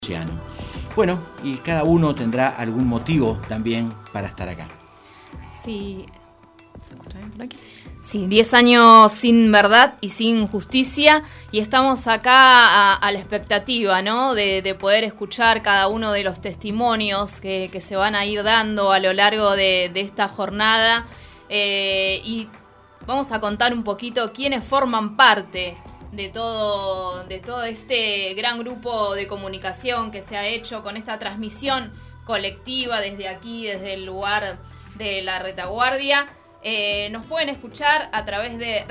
Luciano. Bueno, y cada uno tendrá algún motivo también para estar acá. Sí, ¿se escucha bien por aquí? Sí, 10 años sin verdad y sin justicia, y estamos acá a la expectativa, ¿no? De poder escuchar cada uno de los testimonios que se van a ir dando a lo largo de esta jornada, y vamos a contar un poquito quiénes forman parte de todo este gran grupo de comunicación que se ha hecho con esta transmisión colectiva desde aquí, desde el lugar de la retaguardia. Nos pueden escuchar a través de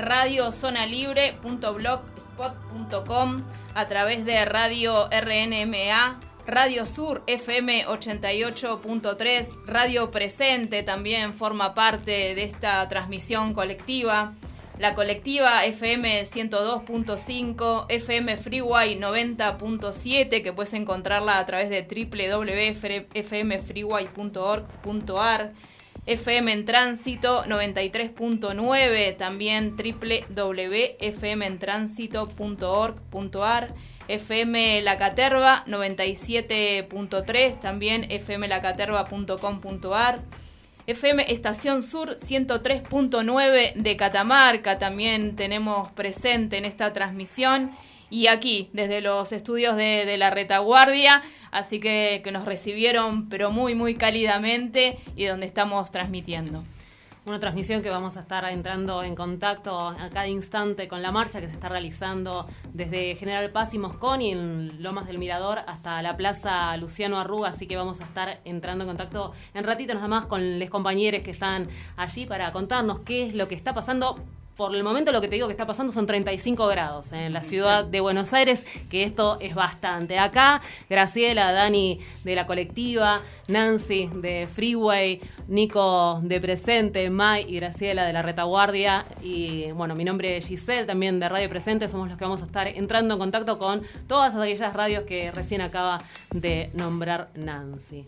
radiozonalibre.blogspot.com, a través de Radio RNMA, Radio Sur FM 88.3, Radio Presente también forma parte de esta transmisión colectiva. La colectiva FM 102.5, FM Freeway 90.7, que puedes encontrarla a través de www.fmfreeway.org.ar. FM en Tránsito 93.9, también www.fmentránsito.org.ar. FM La Caterva 97.3, también fmlacaterva.com.ar. FM Estación Sur 103.9 de Catamarca también tenemos presente en esta transmisión, y aquí desde los estudios de la retaguardia, así que nos recibieron pero muy muy cálidamente, y donde estamos transmitiendo. Una transmisión que vamos a estar entrando en contacto a cada instante con la marcha que se está realizando desde General Paz y Moscón y en Lomas del Mirador hasta la Plaza Luciano Arruga, así que vamos a estar entrando en contacto en ratito nada más con los compañeros que están allí para contarnos qué es lo que está pasando. Por el momento lo que te digo que está pasando son 35 grados en la ciudad de Buenos Aires, que esto es bastante. Acá, Graciela, Dani de la colectiva, Nancy de Freeway, Nico de Presente, Mai y Graciela de la retaguardia, y bueno, mi nombre es Giselle, también de Radio Presente, somos los que vamos a estar entrando en contacto con todas aquellas radios que recién acaba de nombrar Nancy.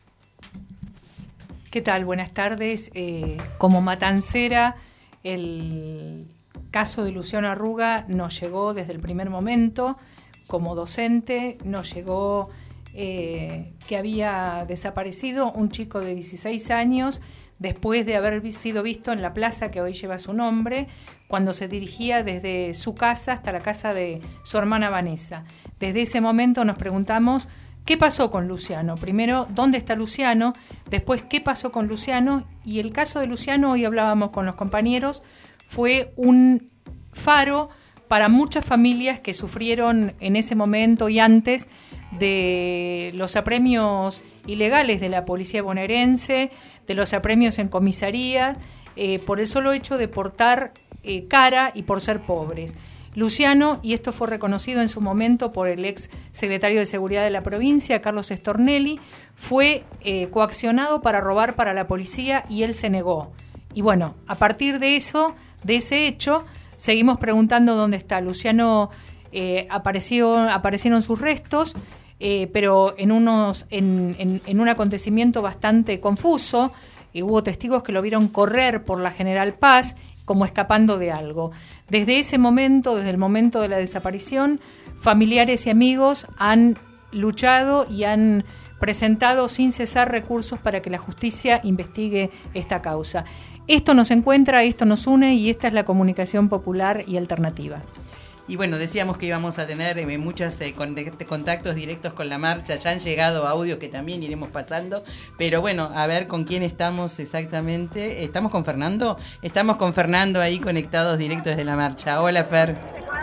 ¿Qué tal? Buenas tardes. Como matancera, el caso de Luciano Arruga nos llegó desde el primer momento. Como docente nos llegó que había desaparecido un chico de 16 años después de haber sido visto en la plaza que hoy lleva su nombre, cuando se dirigía desde su casa hasta la casa de su hermana Vanessa. Desde ese momento nos preguntamos qué pasó con Luciano. Primero, ¿dónde está Luciano? Después, ¿qué pasó con Luciano? Y el caso de Luciano, hoy hablábamos con los compañeros, fue un faro para muchas familias que sufrieron en ese momento y antes de los apremios ilegales de la policía bonaerense, de los apremios en comisaría, por el solo hecho de portar cara y por ser pobres. Luciano, y esto fue reconocido en su momento por el ex secretario de Seguridad de la provincia, Carlos Stornelli, fue coaccionado para robar para la policía y él se negó. Y bueno, a partir de eso, de ese hecho, seguimos preguntando dónde está. Luciano aparecieron sus restos, pero en un acontecimiento bastante confuso. Hubo testigos que lo vieron correr por la General Paz como escapando de algo. Desde ese momento, desde el momento de la desaparición, familiares y amigos han luchado y han presentado sin cesar recursos para que la justicia investigue esta causa. Esto nos encuentra, esto nos une, y esta es la comunicación popular y alternativa. Y bueno, decíamos que íbamos a tener muchos contactos directos con la marcha. Ya han llegado audios que también iremos pasando. Pero bueno, a ver con quién estamos exactamente. ¿Estamos con Fernando? Estamos con Fernando ahí conectados directos desde la marcha. Hola, Fer.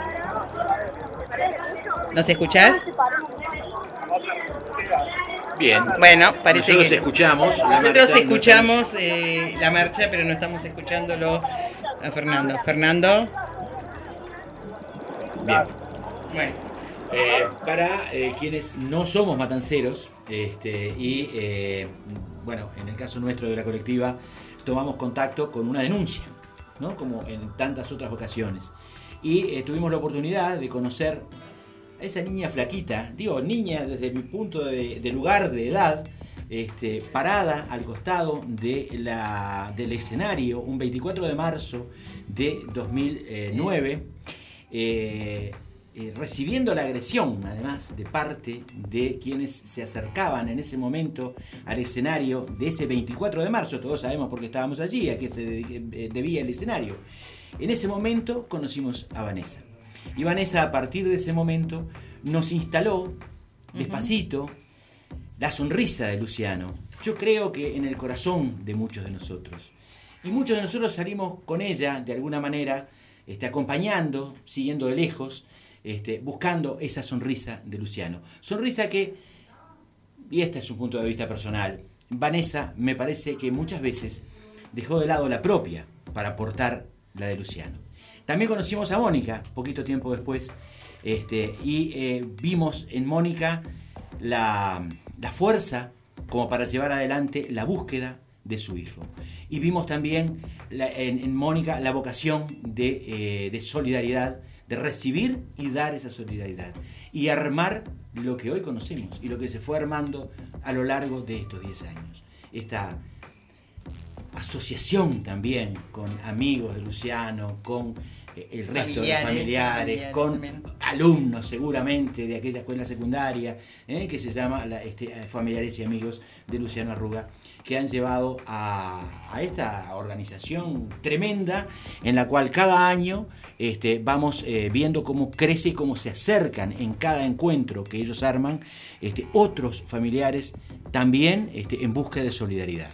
¿Nos escuchás? Bien. Bueno, parece nosotros que escuchamos. Nosotros escuchamos la marcha, pero no estamos escuchándolo a Fernando. Fernando. Bien. Bueno. Para quienes no somos matanceros, bueno, en el caso nuestro de la colectiva, tomamos contacto con una denuncia, ¿no? Como en tantas otras ocasiones. Y tuvimos la oportunidad de conocer a esa niña flaquita, digo niña desde mi punto de lugar de edad, parada al costado del escenario un 24 de marzo de 2009. recibiendo la agresión, además, de parte de quienes se acercaban en ese momento al escenario de ese 24 de marzo. Todos sabemos por qué estábamos allí, a qué se debía el escenario. En ese momento conocimos a Vanessa. Y Vanessa, a partir de ese momento, nos instaló despacito la sonrisa de Luciano. Yo creo que en el corazón de muchos de nosotros. Y muchos de nosotros salimos con ella, de alguna manera, acompañando, siguiendo de lejos, buscando esa sonrisa de Luciano. Sonrisa que, y este es un punto de vista personal, Vanessa me parece que muchas veces dejó de lado la propia para aportar la de Luciano. También conocimos a Mónica, poquito tiempo después, y vimos en Mónica la fuerza como para llevar adelante la búsqueda de su hijo. Y vimos también en Mónica la vocación de solidaridad, de recibir y dar esa solidaridad y armar lo que hoy conocemos y lo que se fue armando a lo largo de estos 10 años. Esta asociación también con amigos de Luciano, con el resto de familiares, con también alumnos seguramente de aquella escuela secundaria que se llama Familiares y Amigos de Luciano Arruga, que han llevado a esta organización tremenda en la cual cada año vamos viendo cómo crece y cómo se acercan en cada encuentro que ellos arman otros familiares también en busca de solidaridad.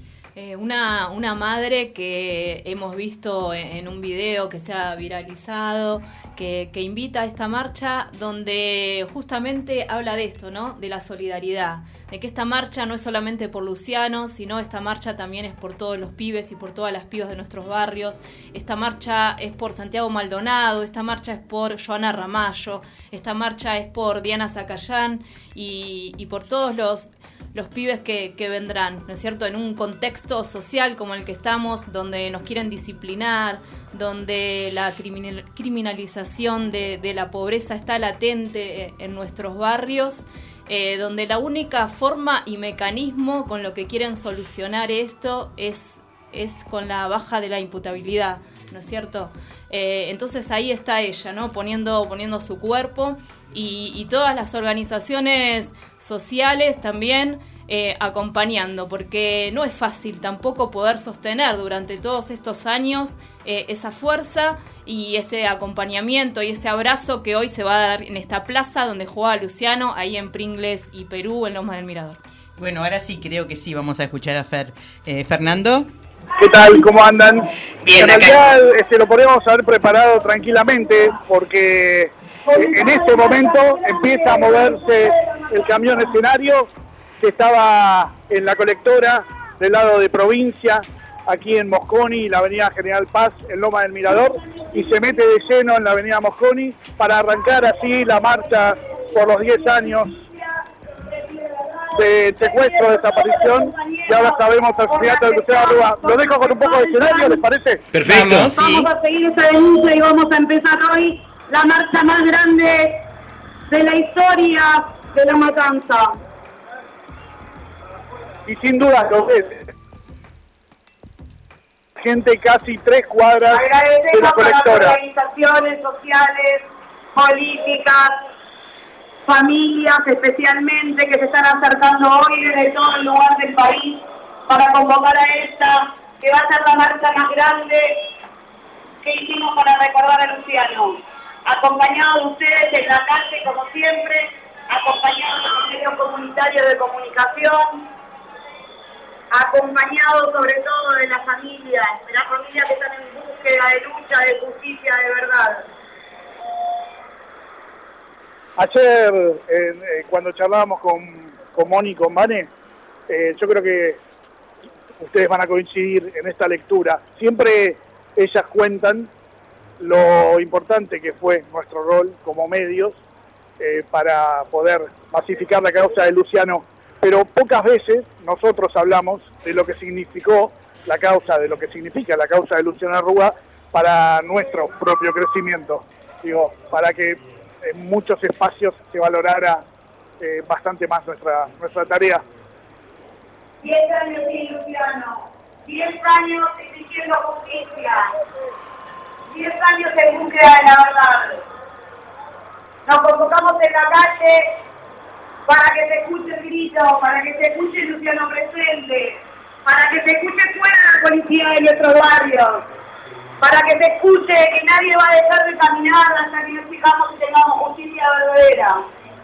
Una madre que hemos visto en un video que se ha viralizado, que invita a esta marcha, donde justamente habla de esto, ¿no? De la solidaridad, de que esta marcha no es solamente por Luciano, sino esta marcha también es por todos los pibes y por todas las pibas de nuestros barrios. Esta marcha es por Santiago Maldonado, esta marcha es por Joana Ramallo, esta marcha es por Diana Zacayán y por todos los pibes que vendrán, ¿no es cierto?, en un contexto social como el que estamos, donde nos quieren disciplinar, donde la criminalización de la pobreza está latente en nuestros barrios, donde la única forma y mecanismo con lo que quieren solucionar esto es con la baja de la imputabilidad, ¿no es cierto? Entonces ahí está ella, ¿no?, poniendo su cuerpo y todas las organizaciones sociales también acompañando, porque no es fácil tampoco poder sostener durante todos estos años esa fuerza y ese acompañamiento y ese abrazo que hoy se va a dar en esta plaza donde juega Luciano, ahí en Pringles y Perú, en Lomas del Mirador. Bueno, ahora sí creo que sí, vamos a escuchar a Fernando. ¿Qué tal? ¿Cómo andan? Bien, en realidad lo podemos haber preparado tranquilamente porque en este momento empieza a moverse el camión escenario que estaba en la colectora del lado de provincia, aquí en Mosconi, la avenida General Paz, en Loma del Mirador, y se mete de lleno en la avenida Mosconi para arrancar así la marcha por los 10 años de secuestro, desaparición, y ahora sabemos el asesinato de Luciano Arruga. Lo dejo con un poco de escenario, ¿les parece? Perfecto. Vamos a seguir esa denuncia y vamos a empezar hoy la marcha más grande de la historia de La Matanza. Y sin duda lo es. Gente casi 3 cuadras de la Agradecemos a las colectora. organizaciones sociales, políticas, familias especialmente que se están acercando hoy desde todo el lugar del país para convocar a esta, que va a ser la marcha más grande que hicimos para recordar a Luciano. Acompañado de ustedes en la calle como siempre, acompañado de los medios comunitarios de comunicación, acompañado sobre todo de las familias que están en búsqueda de lucha, de justicia, de verdad. Ayer, cuando charlábamos con Moni y con Vane, yo creo que ustedes van a coincidir en esta lectura. Siempre ellas cuentan lo importante que fue nuestro rol como medios para poder masificar la causa de Luciano, pero pocas veces nosotros hablamos de lo que significó la causa, de lo que significa la causa de Luciano Arruga para nuestro propio crecimiento. Digo, para que en muchos espacios se valorara bastante más nuestra tarea. 10 años sin Luciano, 10 años exigiendo justicia, 10 años en búsqueda de la verdad. Nos convocamos en la calle para que se escuche el grito, para que se escuche Luciano presente, para que se escuche fuera la policía de nuestros barrios, para que se escuche que nadie va a dejar de caminar hasta que nos fijamos y tengamos justicia verdadera.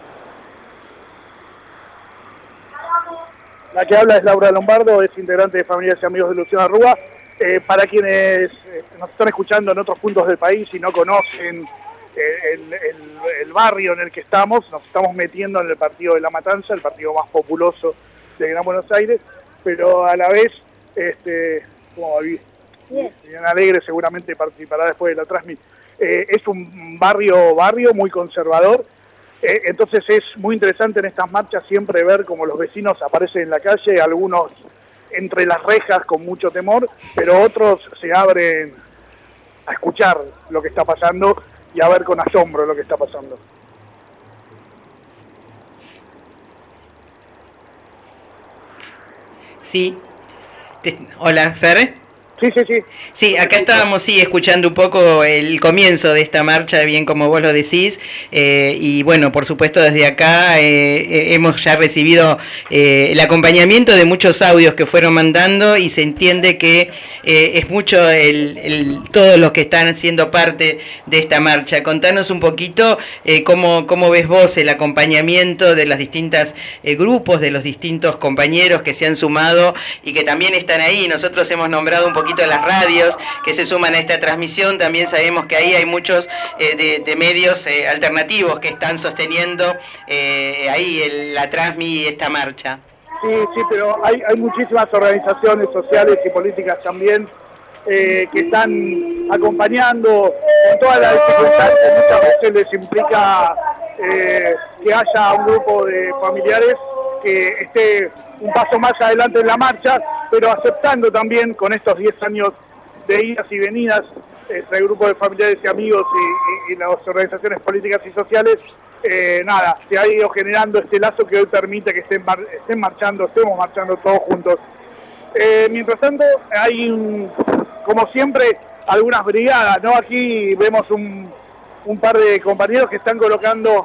La que habla es Laura Lombardo, es integrante de Familias y Amigos de Luciano Arruga. Para quienes nos están escuchando en otros puntos del país y no conocen el barrio en el que estamos, nos estamos metiendo en el partido de La Matanza, el partido más populoso de Gran Buenos Aires, pero a la vez, como bien Alegre seguramente participará después de la transmisión, es un barrio muy conservador. Entonces es muy interesante en estas marchas siempre ver cómo los vecinos aparecen en la calle, algunos entre las rejas con mucho temor, pero otros se abren a escuchar lo que está pasando y a ver con asombro lo que está pasando. Sí. Hola, Fer. Sí. Sí, acá estábamos escuchando un poco el comienzo de esta marcha, bien como vos lo decís, y bueno, por supuesto desde acá hemos ya recibido el acompañamiento de muchos audios que fueron mandando y se entiende que es mucho todos los que están siendo parte de esta marcha. Contanos un poquito cómo ves vos el acompañamiento de los distintos grupos, de los distintos compañeros que se han sumado y que también están ahí. Nosotros hemos nombrado un poquito las radios que se suman a esta transmisión, también sabemos que ahí hay muchos de medios alternativos que están sosteniendo ahí la transmi y esta marcha. Sí, pero hay muchísimas organizaciones sociales y políticas también que están acompañando en todas las dificultades que muchas veces les implica que haya un grupo de familiares que esté un paso más adelante en la marcha, pero aceptando también con estos 10 años de idas y venidas entre el grupo de familiares y amigos y las organizaciones políticas y sociales, se ha ido generando este lazo que hoy permite que estemos marchando todos juntos. Mientras tanto, hay, como siempre, algunas brigadas, ¿no? Aquí vemos un par de compañeros que están colocando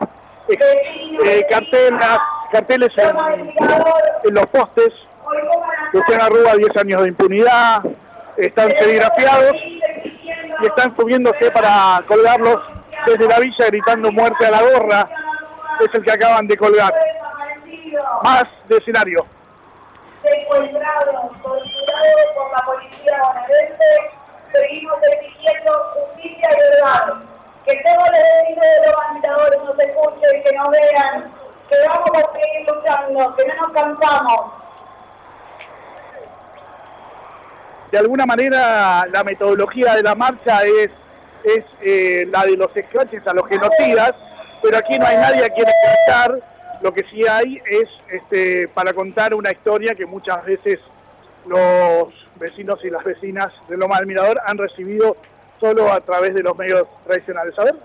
carteles en los postes. Luciano Arruga, 10 años de impunidad, están serigrafiados y están subiéndose para colgarlos desde la villa gritando muerte a la gorra. Es el que acaban de colgar. Más de escenario. Secuestrados, torturados por la policía bonaerense, seguimos exigiendo justicia y verdad. Que todos los vecinos de los agitadores nos escuchen, que nos vean, que vamos a seguir luchando, que no nos cansamos. De alguna manera la metodología de la marcha es la de los scratches a los genocidas, pero aquí no hay nadie a quien escuchar. Lo que sí hay es para contar una historia que muchas veces los vecinos y las vecinas de Loma del Mirador han recibido solo a través de los medios tradicionales. A ver,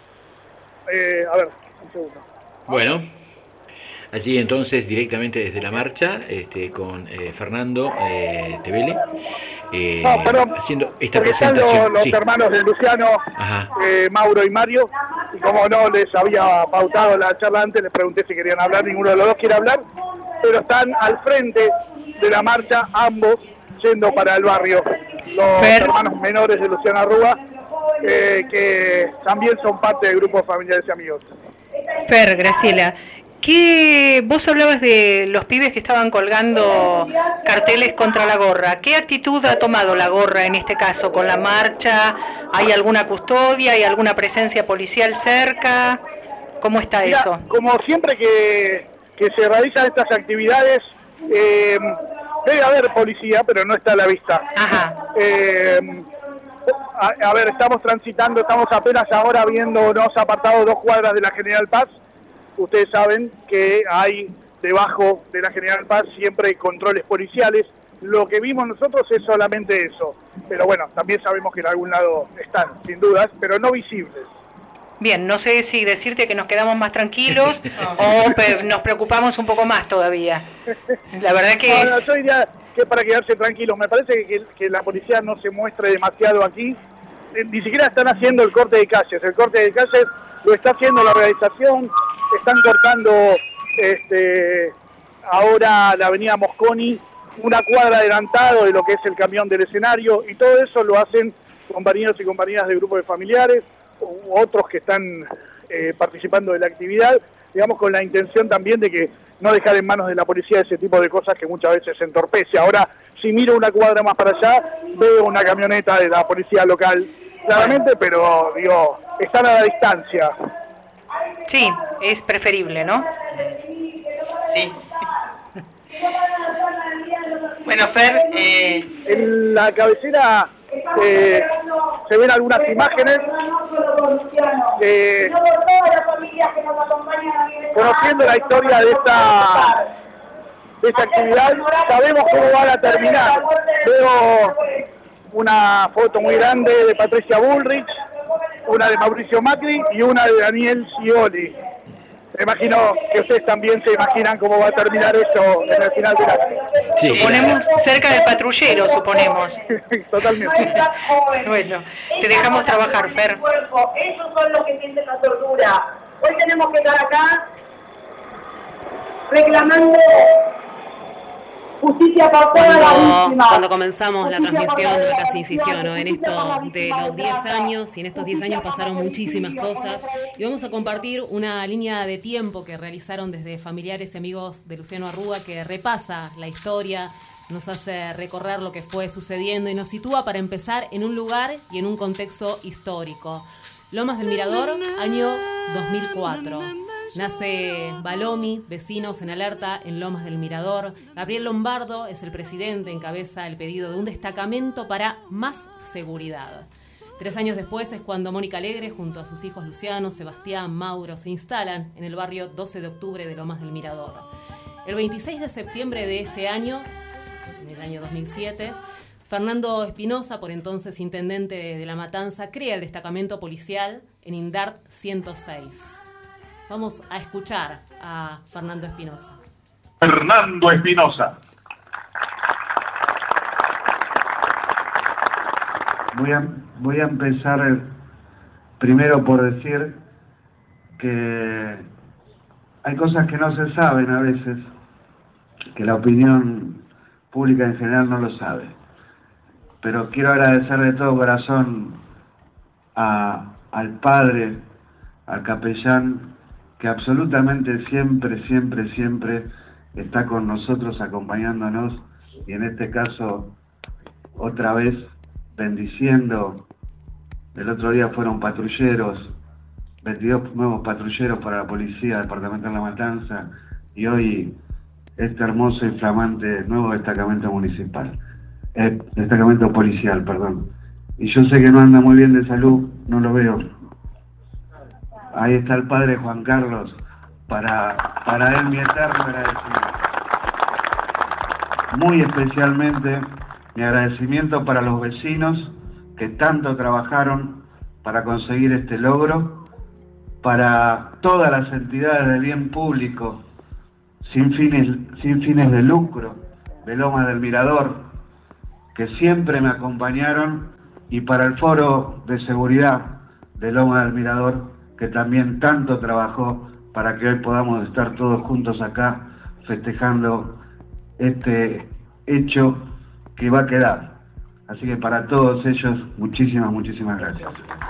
un segundo. Bueno, allí entonces directamente desde la marcha con Fernando Tevele haciendo esta presentación. Están los hermanos de Luciano, Mauro y Mario, y como no les había pautado la charla antes, les pregunté si querían hablar, ninguno de los dos quiere hablar, pero están al frente de la marcha, ambos yendo para el barrio. Los hermanos menores de Luciano Arruga, que también son parte del grupo de familiares y amigos. Fer, Graciela, vos hablabas de los pibes que estaban colgando carteles contra la gorra. ¿Qué actitud ha tomado la gorra en este caso con la marcha? ¿Hay alguna custodia? ¿Hay alguna presencia policial cerca? ¿Cómo está eso? Como siempre que se realizan estas actividades, debe haber policía, pero no está a la vista. Ajá. A ver, estamos transitando, estamos apenas ahora viéndonos apartados 2 cuadras de la General Paz. Ustedes saben que hay debajo de la General Paz siempre controles policiales. Lo que vimos nosotros es solamente eso. Pero bueno, también sabemos que en algún lado están, sin dudas, pero no visibles. Bien, no sé si decirte que nos quedamos más tranquilos o nos preocupamos un poco más todavía. La verdad que yo diría que para quedarse tranquilos. Me parece que la policía no se muestre demasiado aquí. Ni siquiera están haciendo el corte de calles. El corte de calles lo está haciendo la organización, están cortando ahora la avenida Mosconi, una cuadra adelantado de lo que es el camión del escenario, y todo eso lo hacen compañeros y compañeras de grupos de familiares, u otros que están participando de la actividad, digamos, con la intención también de que no dejar en manos de la policía ese tipo de cosas que muchas veces se entorpece. Ahora, si miro una cuadra más para allá, veo una camioneta de la policía local, claramente, pero digo, están a la distancia. Sí, es preferible, ¿no? Sí. Bueno, Fer, en la cabecera se ven algunas imágenes conociendo la historia de esta actividad, sabemos cómo van a terminar. Veo una foto muy grande de Patricia Bullrich, una de Mauricio Macri y una de Daniel Scioli. Me imagino que ustedes también se imaginan cómo va a terminar eso en el final del acto. Sí. Suponemos cerca del patrullero, suponemos. Totalmente. Bueno, te dejamos trabajar, Fer. Ellos son los que sienten la tortura. Hoy tenemos que estar acá reclamando justicia para todas las víctimas. Cuando comenzamos la transmisión, acá se insistió, ¿no?, en esto de los 10 años, y en estos 10 años pasaron muchísimas cosas, y vamos a compartir una línea de tiempo que realizaron desde familiares y amigos de Luciano Arruga, que repasa la historia, nos hace recorrer lo que fue sucediendo y nos sitúa, para empezar, en un lugar y en un contexto histórico. Lomas del Mirador, año 2004. Nace Balomi, Vecinos en Alerta en Lomas del Mirador. Gabriel Lombardo es el presidente, encabeza el pedido de un destacamento para más seguridad. 3 años después es cuando Mónica Alegre, junto a sus hijos Luciano, Sebastián, Mauro, se instalan en el barrio 12 de octubre de Lomas del Mirador. El 26 de septiembre de ese año, en el año 2007, Fernando Espinosa, por entonces intendente de La Matanza, crea el destacamento policial en Indart 106. Vamos a escuchar a Fernando Espinosa. Fernando Espinosa. Voy a empezar primero por decir que hay cosas que no se saben a veces, que la opinión pública en general no lo sabe. Pero quiero agradecer de todo corazón al padre, al capellán, que absolutamente siempre está con nosotros, acompañándonos, y en este caso otra vez bendiciendo. El otro día fueron patrulleros, 22 nuevos patrulleros para la policía departamental de La Matanza, y hoy este hermoso y flamante nuevo destacamento municipal, destacamento policial, perdón. Y yo sé que no anda muy bien de salud, no lo veo. Ahí está el padre Juan Carlos, para él mi eterno agradecimiento. Muy especialmente mi agradecimiento para los vecinos que tanto trabajaron para conseguir este logro, para todas las entidades de bien público sin fines de lucro de Lomas del Mirador, que siempre me acompañaron, y para el Foro de Seguridad de Lomas del Mirador, que también tanto trabajó para que hoy podamos estar todos juntos acá festejando este hecho que va a quedar. Así que para todos ellos, muchísimas gracias.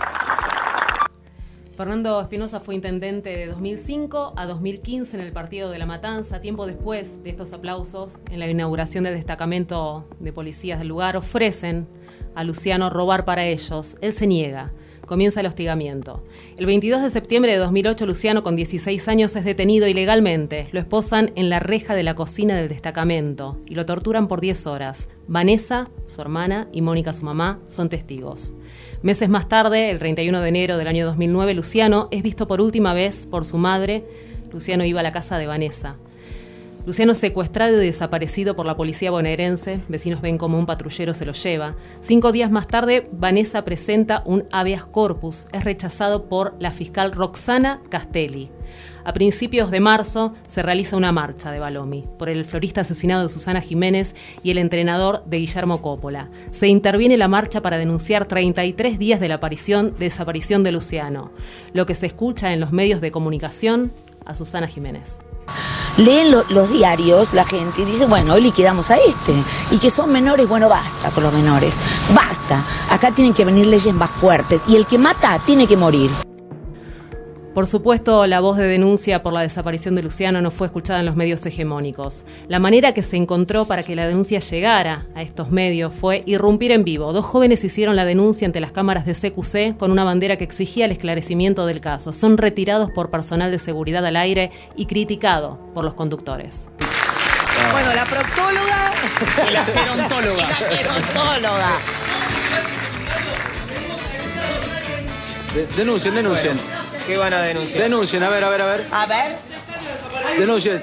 Fernando Espinosa fue intendente de 2005 a 2015 en el partido de La Matanza. Tiempo después de estos aplausos, en la inauguración del destacamento de policías del lugar, ofrecen a Luciano robar para ellos. Él se niega. Comienza el hostigamiento. El 22 de septiembre de 2008, Luciano, con 16 años, es detenido ilegalmente. Lo esposan en la reja de la cocina del destacamento y lo torturan por 10 horas. Vanessa, su hermana, y Mónica, su mamá, son testigos. Meses más tarde, el 31 de enero del año 2009, Luciano es visto por última vez por su madre. Luciano iba a la casa de Vanessa. Luciano es secuestrado y desaparecido por la policía bonaerense. Vecinos ven como un patrullero se lo lleva. 5 días más tarde, Vanessa presenta un habeas corpus. Es rechazado por la fiscal Roxana Castelli. A principios de marzo se realiza una marcha de Balomi por el florista asesinado de Susana Jiménez y el entrenador de Guillermo Coppola. Se interviene la marcha para denunciar 33 días de la desaparición de Luciano. Lo que se escucha en los medios de comunicación a Susana Jiménez. Leen los diarios la gente y dice, bueno, hoy liquidamos a este. Y que son menores, bueno, basta con los menores. Basta. Acá tienen que venir leyes más fuertes. Y el que mata tiene que morir. Por supuesto, la voz de denuncia por la desaparición de Luciano no fue escuchada en los medios hegemónicos. La manera que se encontró para que la denuncia llegara a estos medios fue irrumpir en vivo. 2 jóvenes hicieron la denuncia ante las cámaras de CQC con una bandera que exigía el esclarecimiento del caso. Son retirados por personal de seguridad al aire y criticados por los conductores. Bueno, la proctóloga y la gerontóloga. Denuncien. ¿Qué van a denunciar? Denuncien, a ver. A ver. Denuncien.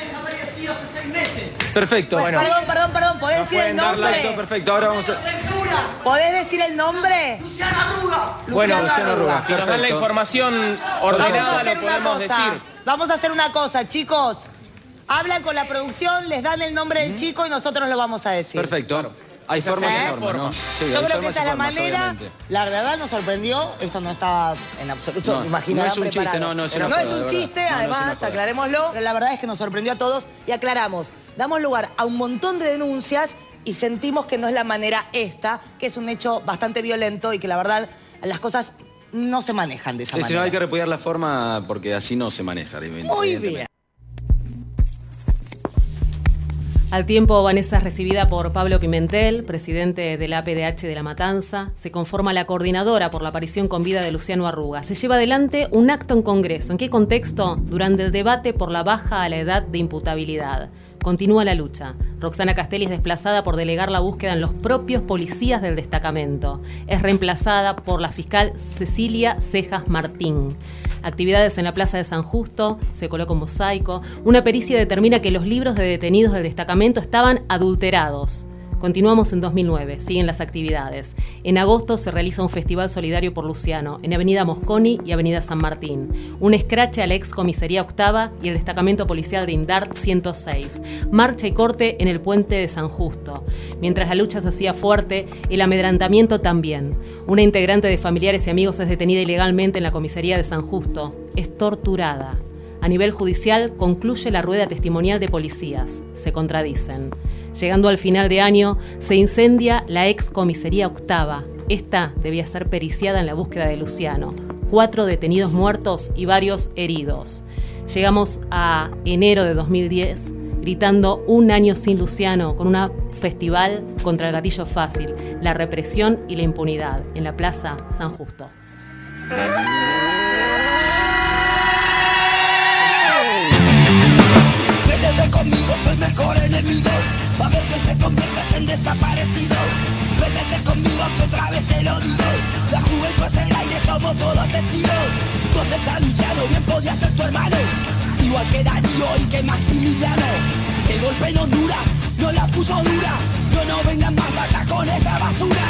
Perfecto. Bueno. Perdón. ¿Podés decir el nombre? Perfecto, ahora vamos a... ¿Podés decir el nombre? Luciano Arruga. Luciano Arruga. Si nos dan la información ordenada, lo podemos decir. Vamos a hacer una cosa, chicos. Hablan con la producción, les dan el nombre del chico y nosotros lo vamos a decir. Perfecto. Hay formas y formas, ¿no? Sí, yo creo que esa es la manera. Obviamente. La verdad nos sorprendió. Esto no estaba en absoluto imaginado. No es un chiste, no es un chiste, además, aclarémoslo. Pero la verdad es que nos sorprendió a todos y aclaramos. Damos lugar a un montón de denuncias y sentimos que no es la manera esta, que es un hecho bastante violento y que la verdad las cosas no se manejan de esa manera. Sí, no hay que repudiar la forma porque así no se maneja. Muy bien. Al tiempo, Vanessa es recibida por Pablo Pimentel, presidente de la APDH de La Matanza. Se conforma la coordinadora por la aparición con vida de Luciano Arruga. Se lleva adelante un acto en Congreso. ¿En qué contexto? Durante el debate por la baja a la edad de imputabilidad. Continúa la lucha. Roxana Castelli es desplazada por delegar la búsqueda en los propios policías del destacamento. Es reemplazada por la fiscal Cecilia Cejas Martín. Actividades en la Plaza de San Justo, se coloca un mosaico. Una pericia determina que los libros de detenidos del destacamento estaban adulterados. Continuamos en 2009, siguen las actividades. En agosto se realiza un festival solidario por Luciano, en Avenida Mosconi y Avenida San Martín. Un escrache a la ex comisaría octava y el destacamento policial de Indart 106. Marcha y corte en el puente de San Justo. Mientras la lucha se hacía fuerte, el amedrantamiento también. Una integrante de familiares y amigos es detenida ilegalmente en la comisaría de San Justo. Es torturada. A nivel judicial concluye la rueda testimonial de policías. Se contradicen. Llegando al final de año, se incendia la ex comisaría octava. Esta debía ser periciada en la búsqueda de Luciano. 4 detenidos muertos y varios heridos. Llegamos a enero de 2010, gritando un año sin Luciano, con un festival contra el gatillo fácil, la represión y la impunidad, en la Plaza San Justo. Vete conmigo, soy mejor enemigo. A ver que se convierte en desaparecido. Vete conmigo que otra vez te lo digo. La juventud es el aire, somos todos testigos. ¿Dónde está Luciano? Bien podía ser tu hermano. Igual que Darío y que Maximiliano. El golpe no dura, no la puso dura. No vengan más acá con esa basura.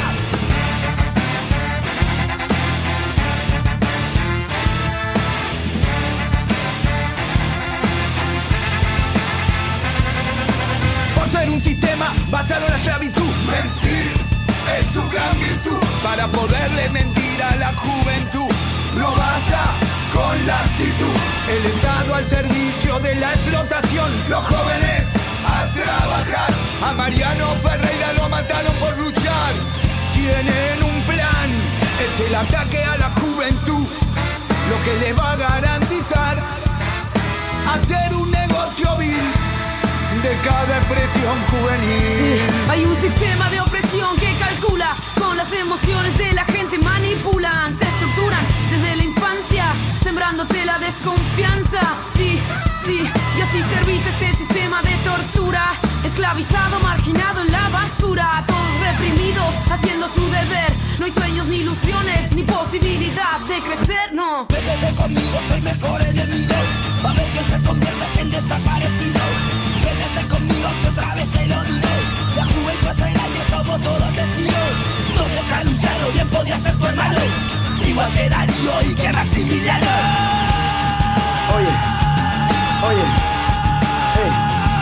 Ser un sistema basado en la esclavitud. Mentir es su gran virtud. Para poderle mentir a la juventud, no basta con la actitud. El Estado al servicio de la explotación. Los jóvenes a trabajar. A Mariano Ferreira lo mataron por luchar. Tienen un plan, es el ataque a la juventud. Lo que les va a garantizar hacer un negocio vil de cada expresión juvenil. Sí, hay un sistema de opresión que calcula con las emociones de la gente, manipulan, te estructuran desde la infancia, sembrándote la desconfianza. Sí, y así servís este sistema de tortura, esclavizado, marginado en la basura, todos reprimidos, haciendo su deber. No hay sueños, ni ilusiones, ni posibilidad de crecer, no. Vete conmigo, soy mejor enemigo. A ver que se convierte en desaparecido. Vete conmigo que otra vez te lo digo. La juventud es el aire, somos todos testigos. No toca Luciano, bien podía ser tu hermano. Igual que Darío y que Maximiliano. Oye,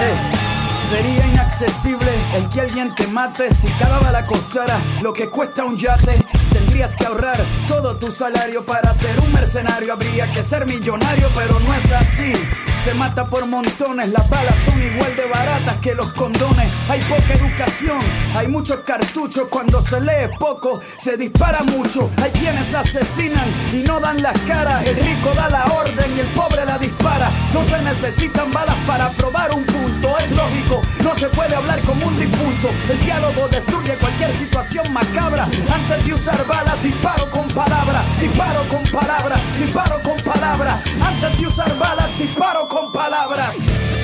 Sería inaccesible el que alguien te mate. Si cada bala costara lo que cuesta un yate, tendrías que ahorrar todo tu salario para ser un mercenario. Habría que ser millonario, pero no es así. Se mata por montones, las balas son igual de baratas que los condones. Hay poca educación, hay muchos cartuchos. Cuando se lee poco, se dispara mucho. Hay quienes asesinan y no dan las caras. El rico da la orden y el pobre la dispara. No se necesitan balas para probar un punto. Es lógico, no se puede hablar como un difunto. El diálogo destruye cualquier situación macabra. Antes de usar balas, disparo con palabras. Disparo con palabras, disparo con palabras. Antes de usar balas, disparo con palabras.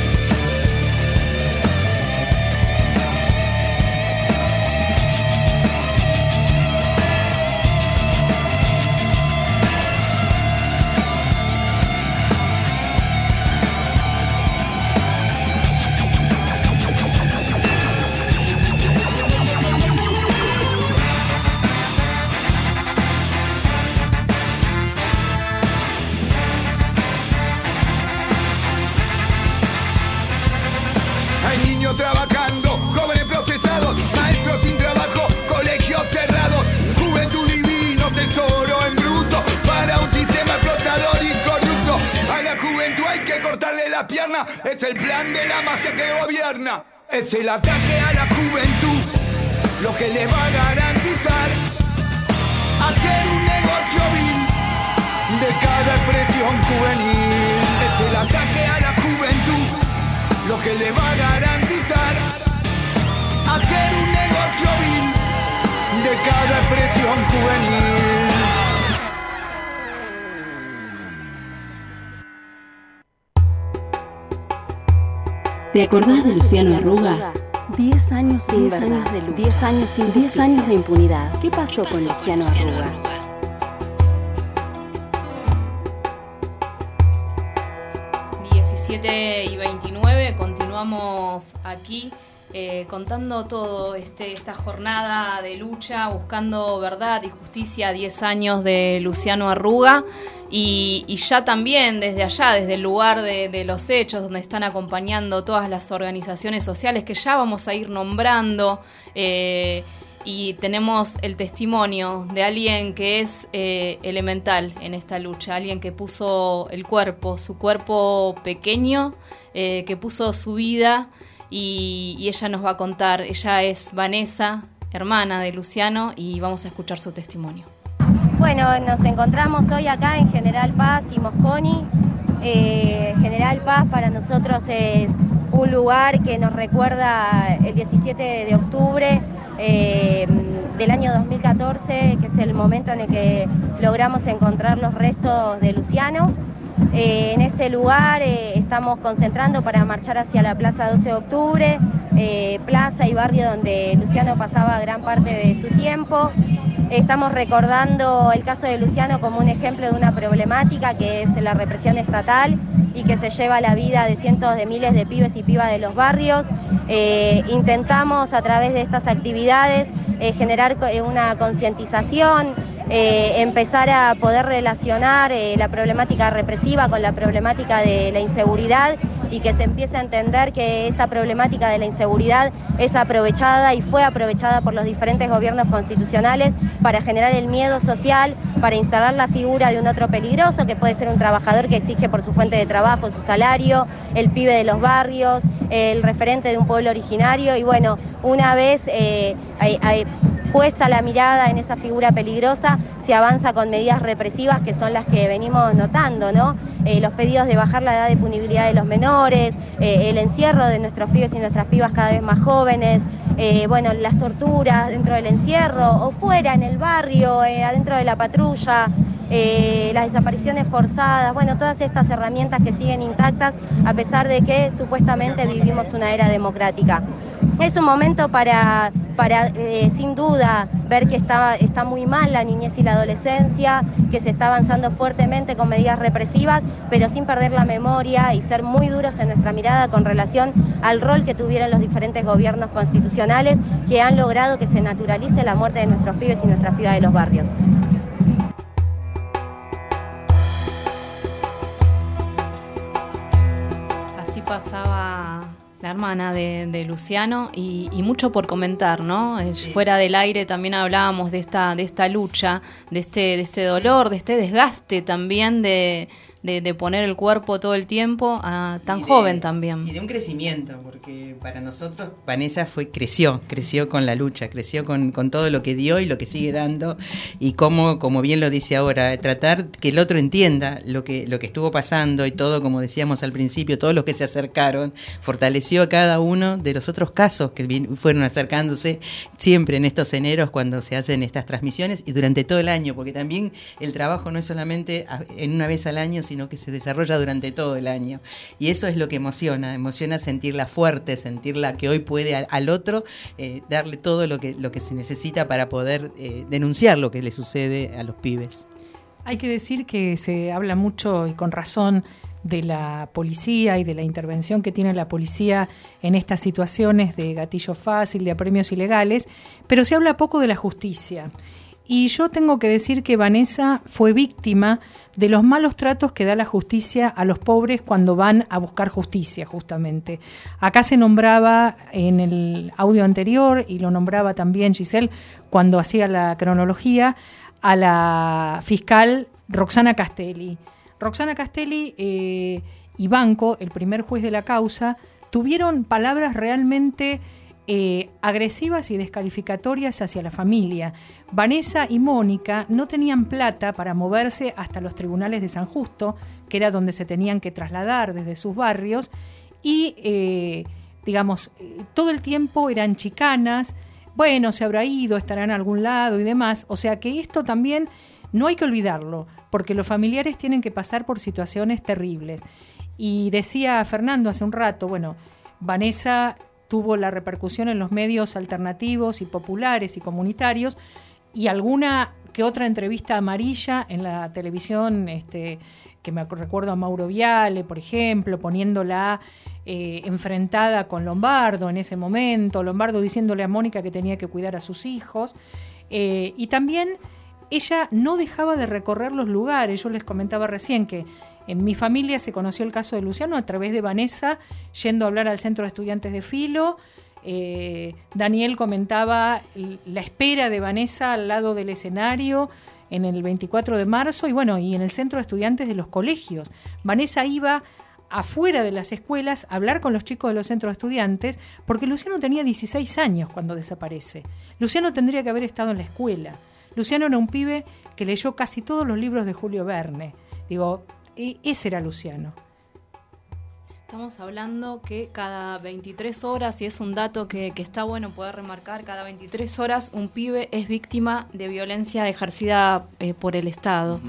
Trabajando, jóvenes procesados, maestros sin trabajo, colegios cerrados, juventud divino, tesoro en bruto, para un sistema explotador y corrupto. A la juventud hay que cortarle la pierna, es el plan de la mafia que gobierna. Es el ataque a la juventud, lo que les va a garantizar hacer un negocio vil de cada expresión juvenil. Es el ataque a la juventud, lo que le va a garantizar hacer un negocio vil de cada expresión juvenil. ¿Te acordás de Luciano Arruga? 10 años sin verdad, 10 años sin 10 años de impunidad. ¿Qué pasó con Luciano Arruga? 17:29, continuamos aquí contando todo esta jornada de lucha, buscando verdad y justicia, 10 años de Luciano Arruga, y ya también desde allá, desde el lugar de los hechos, donde están acompañando todas las organizaciones sociales que ya vamos a ir nombrando, y tenemos el testimonio de alguien que es elemental en esta lucha, alguien que puso el cuerpo, su cuerpo pequeño, que puso su vida, y ella nos va a contar. Ella es Vanessa, hermana de Luciano, y vamos a escuchar su testimonio. Bueno, nos encontramos hoy acá en General Paz y Mosconi. General Paz para nosotros es un lugar que nos recuerda el 17 de octubre del año 2014, que es el momento en el que logramos encontrar los restos de Luciano. En ese lugar estamos concentrando para marchar hacia la Plaza 12 de Octubre, plaza y barrio donde Luciano pasaba gran parte de su tiempo. Estamos recordando el caso de Luciano como un ejemplo de una problemática que es la represión estatal y que se lleva la vida de cientos de miles de pibes y pibas de los barrios. Intentamos a través de estas actividades generar una concientización, empezar a poder relacionar la problemática represiva con la problemática de la inseguridad, y que se empiece a entender que esta problemática de la inseguridad es aprovechada y fue aprovechada por los diferentes gobiernos constitucionales para generar el miedo social, para instalar la figura de un otro peligroso, que puede ser un trabajador que exige por su fuente de trabajo su salario, el pibe de los barrios, el referente de un pueblo originario. Y bueno, una vez puesta la mirada en esa figura peligrosa, se avanza con medidas represivas que son las que venimos notando, ¿no? Los pedidos de bajar la edad de punibilidad de los menores, el encierro de nuestros pibes y nuestras pibas cada vez más jóvenes, bueno, las torturas dentro del encierro o fuera en el barrio, adentro de la patrulla, las desapariciones forzadas, bueno, todas estas herramientas que siguen intactas a pesar de que supuestamente vivimos una era democrática. Es un momento para sin duda ver que está muy mal la niñez y la adolescencia, que se está avanzando fuertemente con medidas represivas, pero sin perder la memoria y ser muy duros en nuestra mirada con relación al rol que tuvieron los diferentes gobiernos constitucionales que han logrado que se naturalice la muerte de nuestros pibes y nuestras pibas de los barrios. Así pasaba la hermana de Luciano, y mucho por comentar, ¿no? Fuera del aire también hablábamos de esta lucha, de este dolor, de este desgaste también de poner el cuerpo todo el tiempo a tan joven también. Y de un crecimiento, porque para nosotros Vanessa creció con la lucha, creció con todo lo que dio y lo que sigue dando, y como bien lo dice ahora, tratar que el otro entienda lo que estuvo pasando y todo, como decíamos al principio, todos los que se acercaron, fortaleció a cada uno de los otros casos que fueron acercándose siempre en estos eneros cuando se hacen estas transmisiones y durante todo el año, porque también el trabajo no es solamente en una vez al año, sino que se desarrolla durante todo el año. Y eso es lo que emociona sentirla fuerte, sentirla que hoy puede al otro darle todo lo que se necesita para poder denunciar lo que le sucede a los pibes. Hay que decir que se habla mucho y con razón de la policía y de la intervención que tiene la policía en estas situaciones de gatillo fácil, de apremios ilegales, pero se habla poco de la justicia. Y yo tengo que decir que Vanessa fue víctima de los malos tratos que da la justicia a los pobres cuando van a buscar justicia, justamente. Acá se nombraba en el audio anterior, y lo nombraba también Giselle cuando hacía la cronología, a la fiscal Roxana Castelli. Roxana Castelli y Banco, el primer juez de la causa, tuvieron palabras realmente agresivas y descalificatorias hacia la familia. Vanessa y Mónica no tenían plata para moverse hasta los tribunales de San Justo, que era donde se tenían que trasladar desde sus barrios, y todo el tiempo eran chicanas, bueno, se habrá ido, estará en algún lado y demás. O sea que esto también no hay que olvidarlo, porque los familiares tienen que pasar por situaciones terribles. Y decía Fernando hace un rato, Vanessa tuvo la repercusión en los medios alternativos y populares y comunitarios, y alguna que otra entrevista amarilla en la televisión, que me recuerdo a Mauro Viale, por ejemplo, poniéndola enfrentada con Lombardo en ese momento, Lombardo diciéndole a Mónica que tenía que cuidar a sus hijos, y también ella no dejaba de recorrer los lugares. Yo les comentaba recién que en mi familia se conoció el caso de Luciano a través de Vanessa, yendo a hablar al Centro de Estudiantes de Filo. Daniel comentaba la espera de Vanessa al lado del escenario en el 24 de marzo y en el Centro de Estudiantes de los colegios. Vanessa iba afuera de las escuelas a hablar con los chicos de los centros de estudiantes, porque Luciano tenía 16 años cuando desaparece. Luciano tendría que haber estado en la escuela. Luciano era un pibe que leyó casi todos los libros de Julio Verne. Ese era Luciano. Estamos hablando que cada 23 horas, y es un dato que está bueno poder remarcar, cada 23 horas un pibe es víctima de violencia ejercida por el Estado.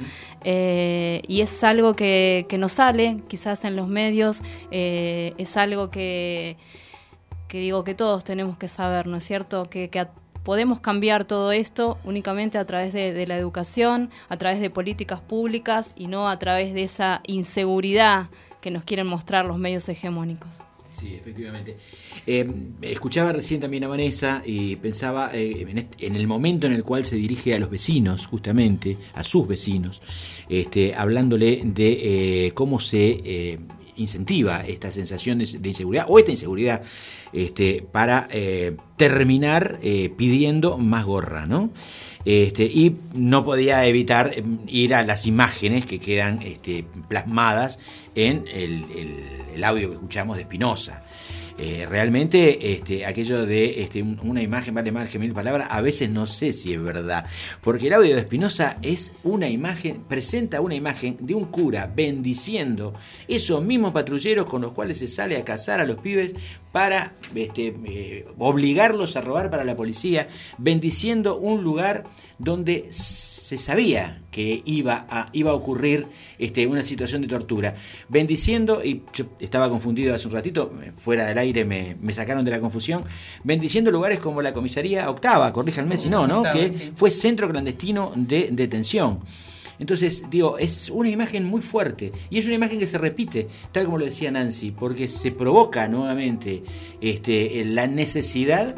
Y es algo que no sale quizás en los medios, es algo que todos tenemos que saber, ¿no es cierto? Que podemos cambiar todo esto únicamente a través de la educación, a través de políticas públicas y no a través de esa inseguridad que nos quieren mostrar los medios hegemónicos. Sí, efectivamente. Escuchaba recién también a Vanessa y pensaba en el momento en el cual se dirige a los vecinos, justamente, a sus vecinos, hablándole de cómo se incentiva esta sensación de inseguridad o esta inseguridad para terminar pidiendo más gorra, ¿no? Y no podía evitar ir a las imágenes que quedan plasmadas en el audio que escuchamos de Espinosa. Realmente aquello de una imagen vale más que mil palabras, a veces no sé si es verdad, porque el audio de Espinosa es una imagen, presenta una imagen de un cura bendiciendo esos mismos patrulleros con los cuales se sale a cazar a los pibes para obligarlos a robar para la policía, bendiciendo un lugar donde se sabía que iba a ocurrir una situación de tortura, bendiciendo, y yo estaba confundido hace un ratito, fuera del aire me sacaron de la confusión, bendiciendo lugares como la comisaría octava, corríjanme si no, que sí, fue centro clandestino de detención. Entonces, es una imagen muy fuerte y es una imagen que se repite, tal como lo decía Nancy, porque se provoca nuevamente la necesidad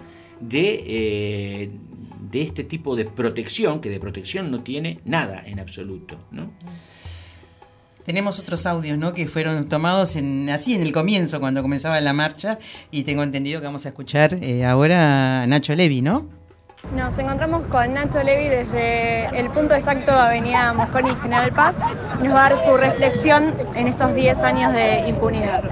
de este tipo de protección, que de protección no tiene nada en absoluto, ¿no? Tenemos otros audios, ¿no? Que fueron tomados así en el comienzo, cuando comenzaba la marcha, y tengo entendido que vamos a escuchar ahora a Nacho Levi, ¿no? Nos encontramos con Nacho Levi desde el punto exacto de Avenida Mosconi y General Paz, y nos va a dar su reflexión en estos 10 años de impunidad.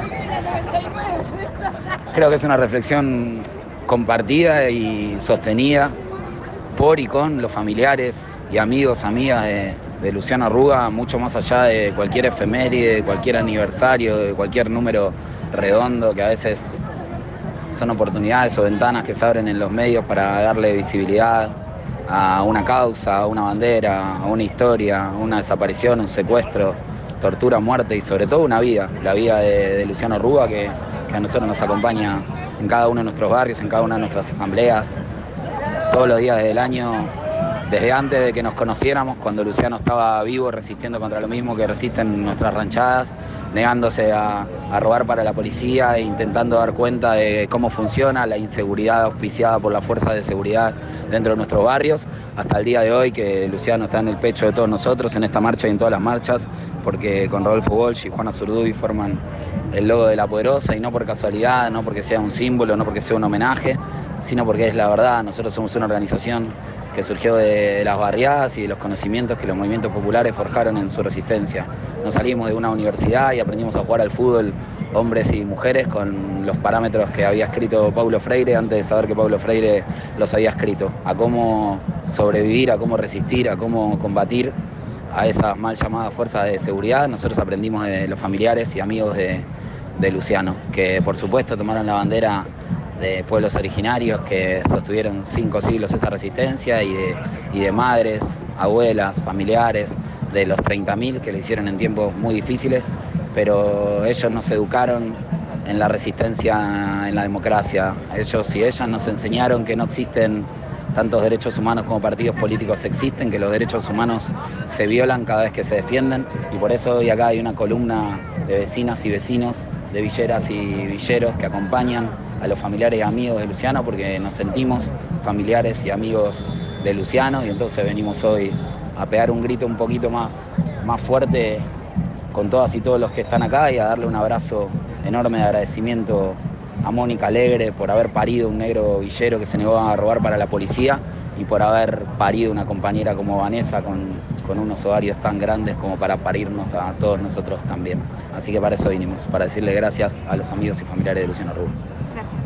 Creo que es una reflexión compartida y sostenida por y con los familiares y amigos, amigas de Luciano Arruga, mucho más allá de cualquier efeméride, de cualquier aniversario, de cualquier número redondo, que a veces son oportunidades o ventanas que se abren en los medios para darle visibilidad a una causa, a una bandera, a una historia, a una desaparición, un secuestro, tortura, muerte y sobre todo una vida, la vida de Luciano Arruga que a nosotros nos acompaña en cada uno de nuestros barrios, en cada una de nuestras asambleas, todos los días del año, desde antes de que nos conociéramos, cuando Luciano estaba vivo resistiendo contra lo mismo que resisten nuestras ranchadas, negándose a robar para la policía e intentando dar cuenta de cómo funciona la inseguridad auspiciada por las fuerzas de seguridad dentro de nuestros barrios, hasta el día de hoy que Luciano está en el pecho de todos nosotros en esta marcha y en todas las marchas, porque con Rodolfo Walsh y Juana Zurduy forman el logo de La Poderosa, y no por casualidad, no porque sea un símbolo, no porque sea un homenaje, sino porque es la verdad. Nosotros somos una organización que surgió de las barriadas y de los conocimientos que los movimientos populares forjaron en su resistencia. Nos salimos de una universidad y aprendimos a jugar al fútbol, hombres y mujeres, con los parámetros que había escrito Paulo Freire antes de saber que Paulo Freire los había escrito, a cómo sobrevivir, a cómo resistir, a cómo combatir a esas mal llamadas fuerzas de seguridad. Nosotros aprendimos de los familiares y amigos de Luciano, que por supuesto tomaron la bandera de pueblos originarios que sostuvieron 5 siglos esa resistencia, y de madres, abuelas, familiares, de los 30.000 que lo hicieron en tiempos muy difíciles, pero ellos nos educaron en la resistencia, en la democracia. Ellos y ellas nos enseñaron que no existen tantos derechos humanos como partidos políticos existen, que los derechos humanos se violan cada vez que se defienden, y por eso hoy acá hay una columna de vecinas y vecinos, de villeras y villeros que acompañan a los familiares y amigos de Luciano, porque nos sentimos familiares y amigos de Luciano, y entonces venimos hoy a pegar un grito un poquito más fuerte con todas y todos los que están acá, y a darle un abrazo enorme de agradecimiento a Mónica Alegre por haber parido un negro villero que se negó a robar para la policía, y por haber parido una compañera como Vanessa con unos ovarios tan grandes como para parirnos a todos nosotros también. Así que para eso vinimos, para decirle gracias a los amigos y familiares de Luciano Arruga. Gracias.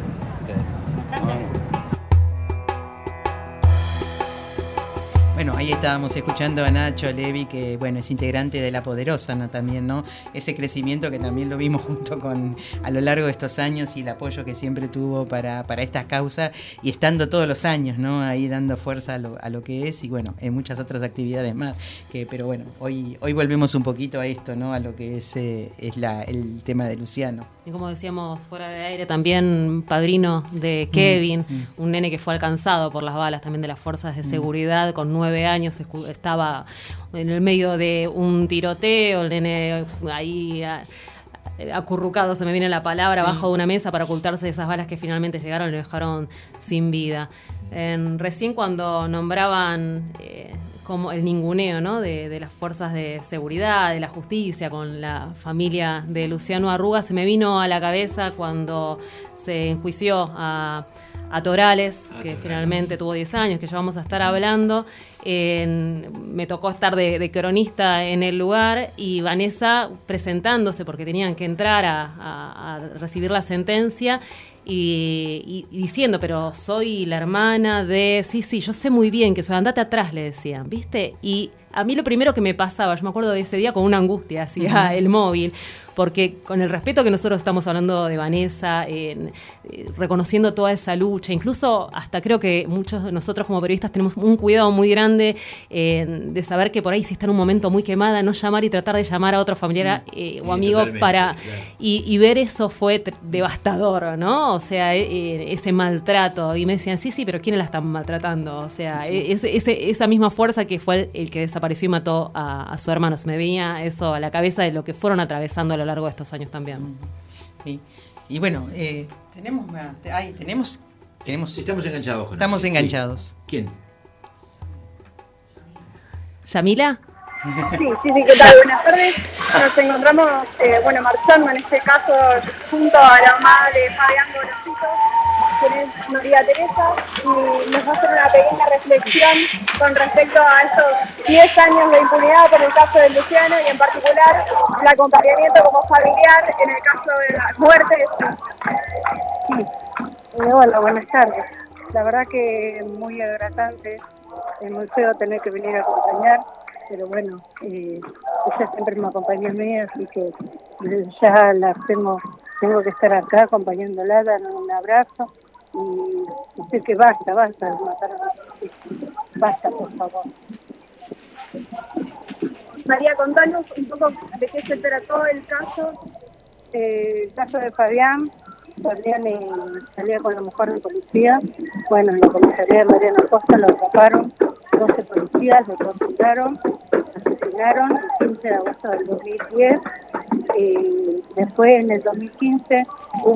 Bueno, ahí estábamos escuchando a Nacho Levi, que bueno, es integrante de La Poderosa, ¿no? También, ¿no? Ese crecimiento que también lo vimos junto con a lo largo de estos años, y el apoyo que siempre tuvo para estas causas, y estando todos los años, ¿no? Ahí dando fuerza a lo que es, y bueno, en muchas otras actividades más. Pero bueno, hoy volvemos un poquito a esto, ¿no? A lo que es el tema de Luciano. Y como decíamos fuera de aire, también padrino de Kevin, un nene que fue alcanzado por las balas también de las fuerzas de seguridad, con 9 años, estaba en el medio de un tiroteo, el nene ahí acurrucado, se me viene la palabra, abajo de una mesa para ocultarse de esas balas que finalmente llegaron y lo dejaron sin vida. Recién cuando nombraban como el ninguneo, ¿no? de las fuerzas de seguridad, de la justicia, con la familia de Luciano Arruga, se me vino a la cabeza cuando se enjuició a Torales, que finalmente tuvo 10 años, que ya vamos a estar hablando. Me tocó estar de cronista en el lugar, y Vanessa presentándose porque tenían que entrar a recibir la sentencia, y diciendo, pero soy la hermana de... Sí, yo sé muy bien que soy, andate atrás, le decían, ¿viste? Y a mí lo primero que me pasaba, yo me acuerdo de ese día con una angustia, hacía el móvil, porque con el respeto que nosotros estamos hablando de Vanessa, reconociendo toda esa lucha, incluso hasta creo que muchos de nosotros como periodistas tenemos un cuidado muy grande de saber que por ahí si está en un momento muy quemada, no llamar y tratar de llamar a otro familiar o amigo para... Y ver eso fue devastador, ¿no? O sea, ese maltrato. Y me decían, sí, pero ¿quiénes la están maltratando? O sea, esa misma fuerza que fue el que desapareció y mató a su hermano. Se me venía eso a la cabeza de lo que fueron atravesando a lo largo de estos años también. Sí. Y bueno, tenemos... Estamos enganchados. Estamos enganchados. Sí. ¿Quién? ¿Yamila? Sí, ¿qué tal? Buenas tardes. Nos encontramos, marchando en este caso junto a la madre Fabián Gorosito, quien es María Teresa, y nos va a hacer una pequeña reflexión con respecto a estos 10 años de impunidad por el caso de Luciano y en particular el acompañamiento como familiar en el caso de la muerte de su hijo. Hola, buenas tardes. La verdad que muy agradable, es muy feo tener que venir a acompañar, pero bueno, ella siempre me acompaña a mí, así que ya tengo que estar acá acompañándola, darle un abrazo y decir que basta de matar a los hijos. Basta, por favor. María, contanos un poco de qué se trató el caso. El caso de Fabián salía con la mujer de policía. Bueno, en la comisaría de Mariano Costa lo atraparon 12 policías, lo torturaron, asesinaron el 15 de agosto del 2010. Después, en el 2015,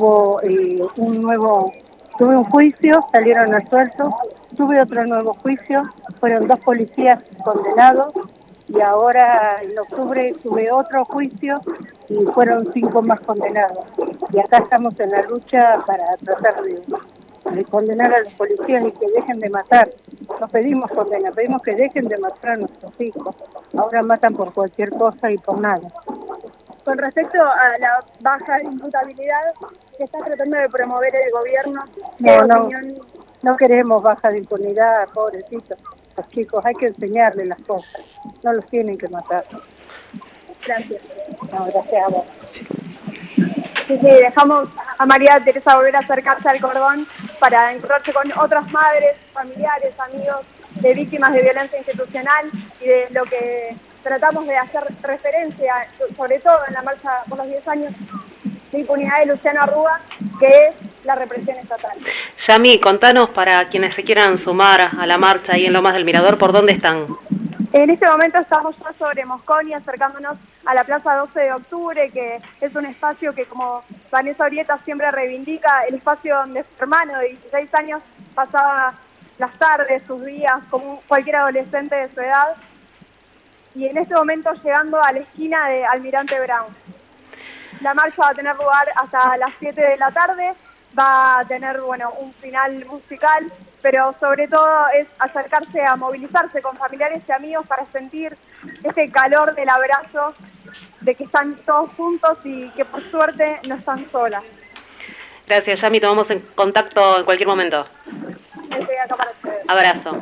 tuve un juicio, salieron absueltos, tuve otro nuevo juicio, fueron 2 policías condenados, y ahora en octubre tuve otro juicio y fueron 5 más condenados. Y acá estamos en la lucha para tratar de condenar a los policías y que dejen de matar. No pedimos condena, pedimos que dejen de matar a nuestros hijos. Ahora matan por cualquier cosa y por nada. Con respecto a la baja imputabilidad que está tratando de promover el gobierno, no queremos baja de impunidad, pobrecitos. Los chicos, hay que enseñarles las cosas, no los tienen que matar. Gracias. No, gracias a vos. Sí, dejamos a María Teresa volver a acercarse al cordón para encontrarse con otras madres, familiares, amigos de víctimas de violencia institucional y de lo que tratamos de hacer referencia, sobre todo en la marcha por los 10 años de impunidad de Luciano Arruga, que es la represión estatal. Yami, contanos para quienes se quieran sumar a la marcha ahí en Lomas del Mirador, ¿por dónde están? En este momento estamos ya sobre Mosconi, acercándonos a la Plaza 12 de Octubre, que es un espacio que, como Vanessa Orieta siempre reivindica, el espacio donde su hermano de 16 años pasaba las tardes, sus días, como cualquier adolescente de su edad, y en este momento llegando a la esquina de Almirante Brown. La marcha va a tener lugar hasta las 7 de la tarde, va a tener un final musical, pero sobre todo es acercarse a movilizarse con familiares y amigos para sentir este calor del abrazo, de que están todos juntos y que por suerte no están solas. Gracias, Yami, tomamos en contacto en cualquier momento. Estoy acá para ustedes. Abrazo.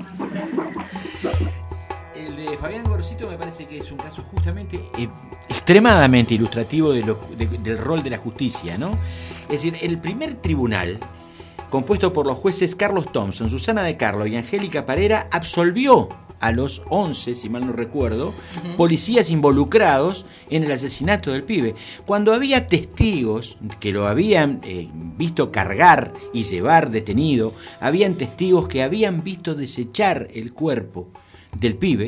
El de Fabián Gorosito me parece que es un caso justamente extremadamente ilustrativo del rol de la justicia, ¿no? Es decir, el primer tribunal, compuesto por los jueces Carlos Thompson, Susana de Carlo y Angélica Parera, absolvió a los 11, si mal no recuerdo, policías involucrados en el asesinato del pibe. Cuando había testigos que lo habían visto cargar y llevar detenido, habían testigos que habían visto desechar el cuerpo del pibe,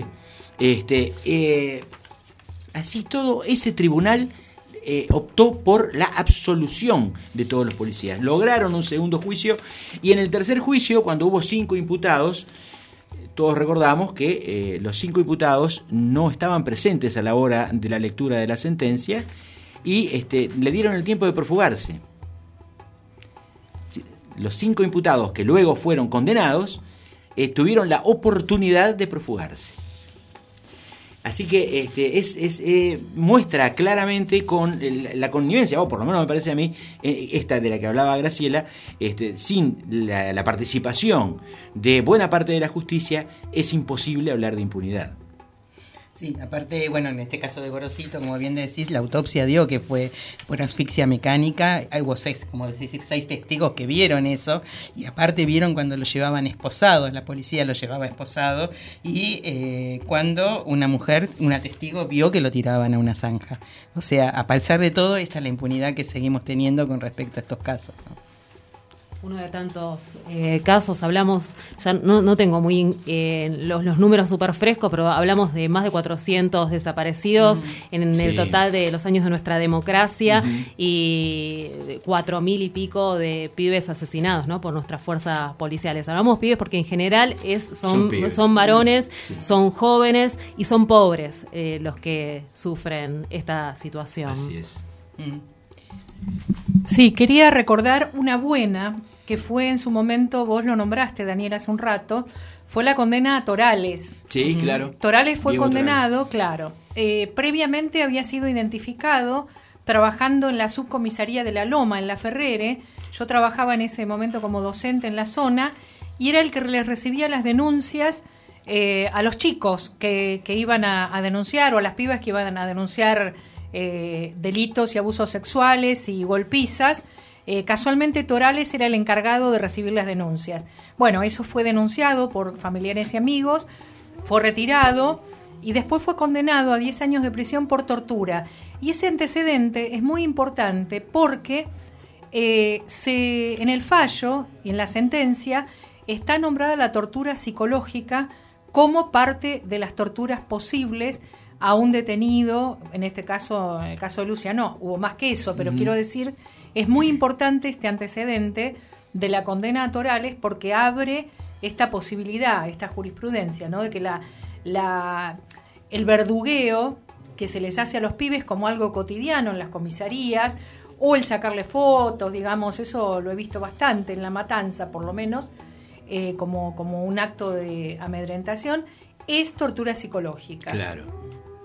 así todo ese tribunal optó por la absolución de todos los policías. Lograron un segundo juicio y en el tercer juicio, cuando hubo 5 imputados, todos recordamos que los 5 imputados no estaban presentes a la hora de la lectura de la sentencia y le dieron el tiempo de profugarse. Los 5 imputados que luego fueron condenados tuvieron la oportunidad de profugarse. Así que muestra claramente con la connivencia, o por lo menos me parece a mí, esta de la que hablaba Graciela, sin la participación de buena parte de la justicia, es imposible hablar de impunidad. Sí, aparte, en este caso de Gorosito, como bien decís, la autopsia dio que fue por asfixia mecánica. Hubo 6 testigos que vieron eso, y aparte vieron cuando lo llevaban esposado, la policía lo llevaba esposado, y cuando una testigo vio que lo tiraban a una zanja. O sea, a pesar de todo, esta es la impunidad que seguimos teniendo con respecto a estos casos, ¿no? Uno de tantos casos, hablamos, ya no tengo muy los números súper frescos, pero hablamos de más de 400 desaparecidos en el total de los años de nuestra democracia y 4.000 y pico de pibes asesinados, ¿no? Por nuestras fuerzas policiales. Hablamos pibes porque en general son varones, son jóvenes y son pobres los que sufren esta situación. Así es. Sí, quería recordar una buena que fue en su momento, vos lo nombraste, Daniel, hace un rato, fue la condena a Torales. Sí, claro. Torales fue Diego condenado, claro. Previamente había sido identificado trabajando en la subcomisaría de La Loma, en La Ferrere. Yo trabajaba en ese momento como docente en la zona y era el que les recibía las denuncias a los chicos que iban a denunciar o a las pibas que iban a denunciar delitos y abusos sexuales y golpizas. Casualmente Torales era el encargado de recibir las denuncias. Bueno, eso fue denunciado por familiares y amigos, fue retirado y después fue condenado a 10 años de prisión por tortura. Y ese antecedente es muy importante porque en el fallo y en la sentencia está nombrada la tortura psicológica como parte de las torturas posibles a un detenido, en este caso, en el caso de Lucia no, hubo más que eso, pero quiero decir, es muy importante este antecedente de la condena a Torales porque abre esta posibilidad, esta jurisprudencia, ¿no? De que el verdugueo que se les hace a los pibes como algo cotidiano en las comisarías, o el sacarle fotos, digamos, eso lo he visto bastante en La Matanza, por lo menos, como un acto de amedrentación, es tortura psicológica. Claro.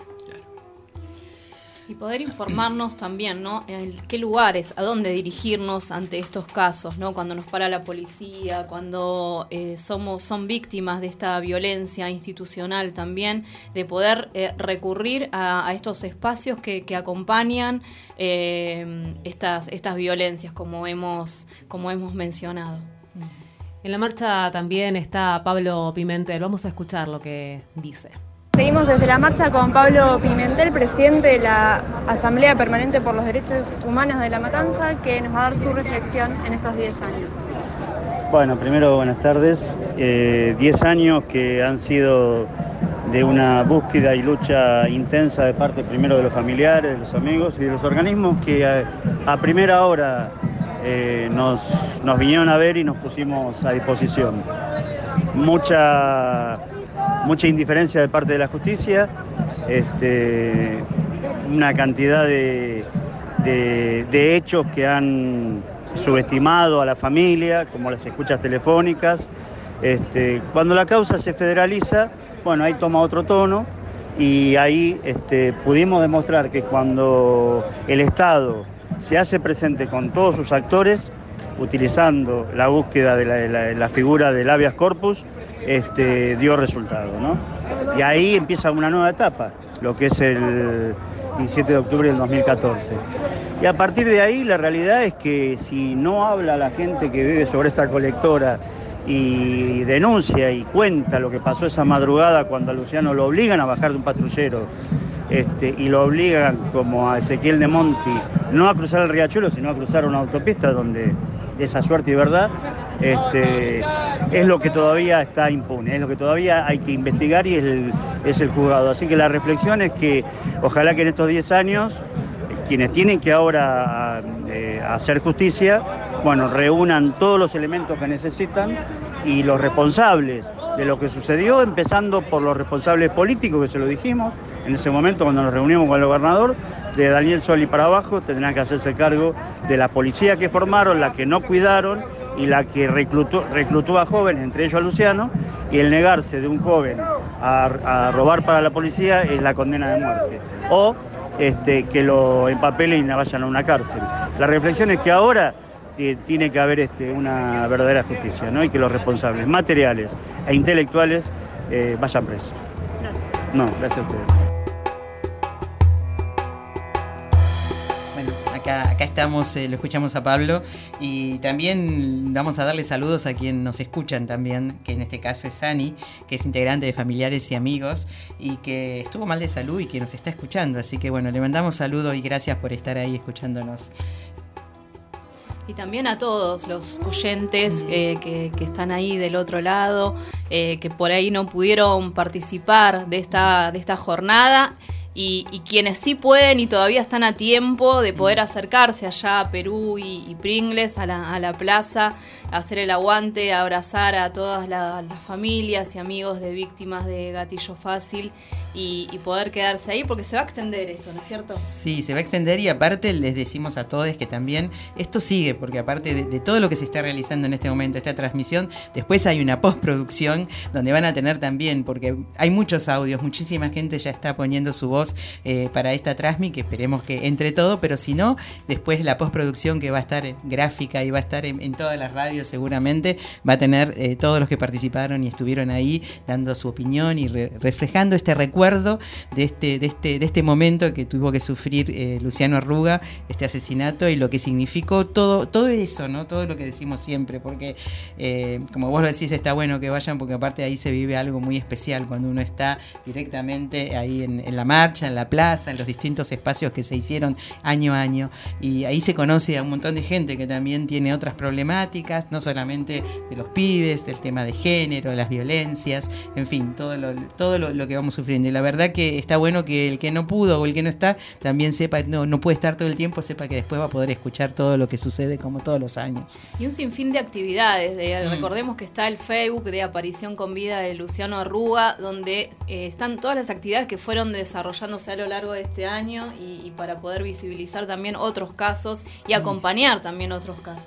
Y poder informarnos también, ¿no? En qué lugares, a dónde dirigirnos ante estos casos, ¿no? Cuando nos para la policía, cuando son víctimas de esta violencia institucional también, de poder recurrir a estos espacios que acompañan estas violencias, como hemos mencionado. En la marcha también está Pablo Pimentel. Vamos a escuchar lo que dice. Seguimos desde la marcha con Pablo Pimentel, presidente de la Asamblea Permanente por los Derechos Humanos de La Matanza, que nos va a dar su reflexión en estos 10 años. Bueno, primero buenas tardes. 10 años que han sido de una búsqueda y lucha intensa de parte primero de los familiares, de los amigos y de los organismos que a primera hora nos vinieron a ver y nos pusimos a disposición. Mucha indiferencia de parte de la justicia, una cantidad de hechos que han subestimado a la familia, como las escuchas telefónicas. Cuando la causa se federaliza, bueno, ahí toma otro tono y ahí pudimos demostrar que cuando el Estado se hace presente con todos sus actores, utilizando la búsqueda de la figura del habeas corpus, dio resultado, ¿no? Y ahí empieza una nueva etapa, lo que es el 17 de octubre del 2014. Y a partir de ahí la realidad es que si no habla la gente que vive sobre esta colectora y denuncia y cuenta lo que pasó esa madrugada cuando a Luciano lo obligan a bajar de un patrullero y lo obligan, como a Ezequiel de Monti, no a cruzar el riachuelo, sino a cruzar una autopista donde esa suerte y verdad, es lo que todavía está impune, es lo que todavía hay que investigar y es el juzgado. Así que la reflexión es que ojalá que en estos 10 años, quienes tienen que ahora hacer justicia, bueno, reúnan todos los elementos que necesitan y los responsables de lo que sucedió, empezando por los responsables políticos, que se lo dijimos en ese momento cuando nos reunimos con el gobernador, de Daniel Scioli para abajo, tendrán que hacerse cargo de la policía que formaron, la que no cuidaron y la que reclutó a jóvenes, entre ellos a Luciano, y el negarse de un joven a robar para la policía es la condena de muerte. O que lo empapelen y vayan a una cárcel. La reflexión es que ahora tiene que haber una verdadera justicia, ¿no? Y que los responsables materiales e intelectuales vayan presos. Gracias. No, gracias a ustedes. Acá estamos, lo escuchamos a Pablo y también vamos a darle saludos a quien nos escuchan también, que en este caso es Ani, que es integrante de Familiares y Amigos y que estuvo mal de salud y que nos está escuchando, así que bueno, le mandamos saludos y gracias por estar ahí escuchándonos. Y también a todos los oyentes que están ahí del otro lado, que por ahí no pudieron participar de esta jornada. Y quienes sí pueden y todavía están a tiempo de poder acercarse allá a Perú y Pringles, a la plaza, a hacer el aguante, a abrazar a todas las familias y amigos de víctimas de gatillo fácil y poder quedarse ahí, porque se va a extender esto, ¿no es cierto? Sí, se va a extender, y aparte les decimos a todos que también esto sigue, porque aparte de todo lo que se está realizando en este momento, esta transmisión, después hay una postproducción donde van a tener también, porque hay muchos audios, muchísima gente ya está poniendo su voz para esta transmi, que esperemos que entre todo, pero si no, después la postproducción, que va a estar gráfica y va a estar en todas las radios seguramente, va a tener todos los que participaron y estuvieron ahí dando su opinión y reflejando este recuerdo de este momento que tuvo que sufrir Luciano Arruga, este asesinato, y lo que significó todo eso, ¿no? Todo lo que decimos siempre, porque como vos lo decís, está bueno que vayan, porque aparte ahí se vive algo muy especial cuando uno está directamente ahí en la marcha, en la plaza, en los distintos espacios que se hicieron año a año, y ahí se conoce a un montón de gente que también tiene otras problemáticas, no solamente de los pibes, del tema de género, las violencias, en fin, todo lo que vamos sufriendo. Y la verdad que está bueno que el que no pudo o el que no está también sepa, no puede estar todo el tiempo, sepa que después va a poder escuchar todo lo que sucede como todos los años. Y un sinfín de actividades. Recordemos que está el Facebook de Aparición con Vida de Luciano Arruga, donde están todas las actividades que fueron desarrollándose a lo largo de este año y para poder visibilizar también otros casos y acompañar también otros casos.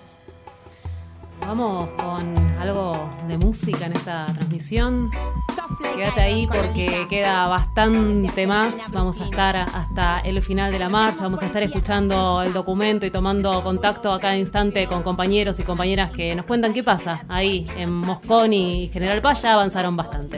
Vamos con algo de música en esta transmisión. Quédate ahí porque queda bastante más. Vamos a estar hasta el final de la marcha. Vamos a estar escuchando el documento y tomando contacto a cada instante con compañeros y compañeras que nos cuentan qué pasa ahí en Mosconi y General Paz. Ya avanzaron bastante.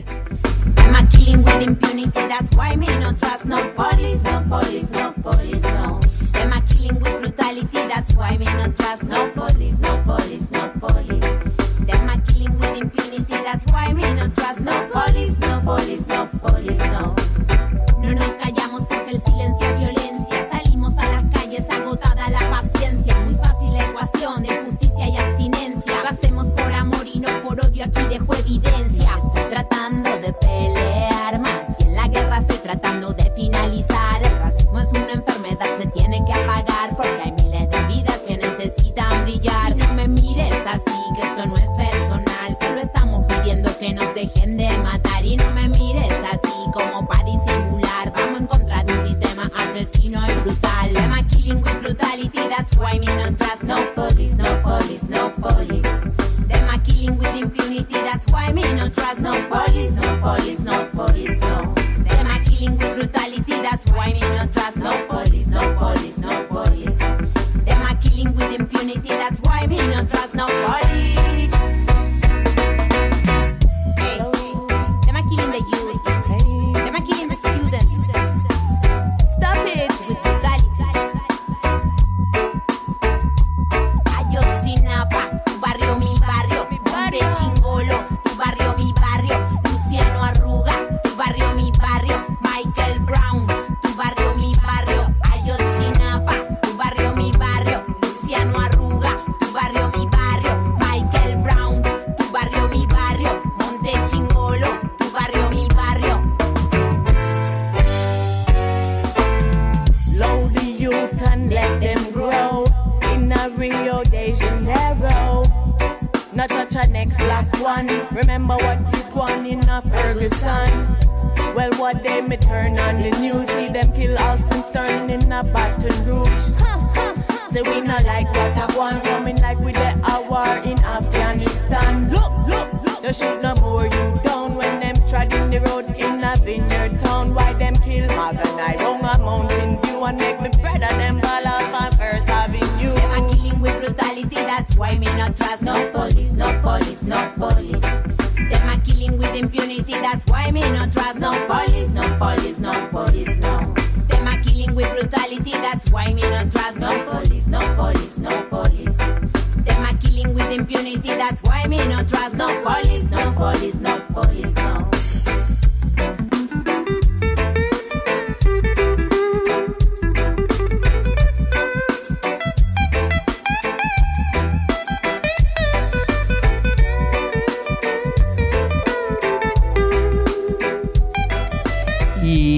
Them a killing with brutality, that's why me no trust no police, no police, no police. Them a killing with impunity, that's why me no trust no police, no police, no police, no. No nos callamos porque el silencio es violencia. Salimos a las calles agotada la paciencia. Muy fácil la ecuación de justicia y abstinencia. Lo hacemos por amor y no por odio, aquí dejo evidencia. Estoy tratando de pelear más y en la guerra estoy tratando de finalizar. El racismo es una enfermedad, se tiene que apagar porque hay miles de vidas que necesitan brillar. Y no me mires así, que esto no es personal, solo estamos pidiendo que nos dejen de matar. Y no me mires así como para disimular, vamos en contra de un sistema asesino y brutal. Them a killing with brutality, that's why me no trust no police, no police, no police. Them a killing with impunity, that's why me no trust no police, no police, no police, no. Them a killing with brutality, that's why me no trust no police, no police, no police. Them a killing with impunity, that's why me no trust no police. Hey, them a killing the youth, them a killing the students. Stop it with brutality. Ayotzinapa, tu barrio, mi barrio. Monte Chingolo, tu barrio, mi barrio. Luciano Arruga, tu barrio, mi barrio. Michael Brown, tu barrio, mi barrio. Ayotzinapa, tu barrio, mi barrio. Luciano Arruga, tu barrio, mi barrio. Michael Brown, tu barrio, mi barrio. Monte Chingolo, tu barrio, mi barrio. Load the youth and let them grow in a Rio de Janeiro. Not touch a next black one. Remember what we won in a Ferguson. Well, what day me turn on the news, see them kill Austin Sterling in a Baton Rouge. Say we not like what I want, coming like we the war in Afghanistan. Look, they shoot no more you down when them treading the road in a vineyard town. Why them kill Morgan I down a Mountain View and make me brother them ball out on First Avenue. Them a killing with brutality, that's why me not trust no police, no police, no police. Them a killing with impunity, that's why me not trust no police, no police, no police, no. Them a killing with brutality, that's why me not trust no police, no police, no police. Them a killing with impunity, that's why me not trust no police, no police, no police, no.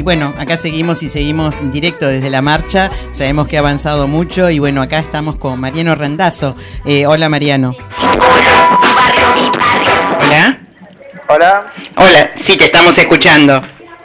bueno, acá seguimos en directo desde la marcha. Sabemos que ha avanzado mucho y bueno, acá estamos con Mariano Randazzo. Hola, Mariano. Hola. Hola. Hola, sí, te estamos escuchando.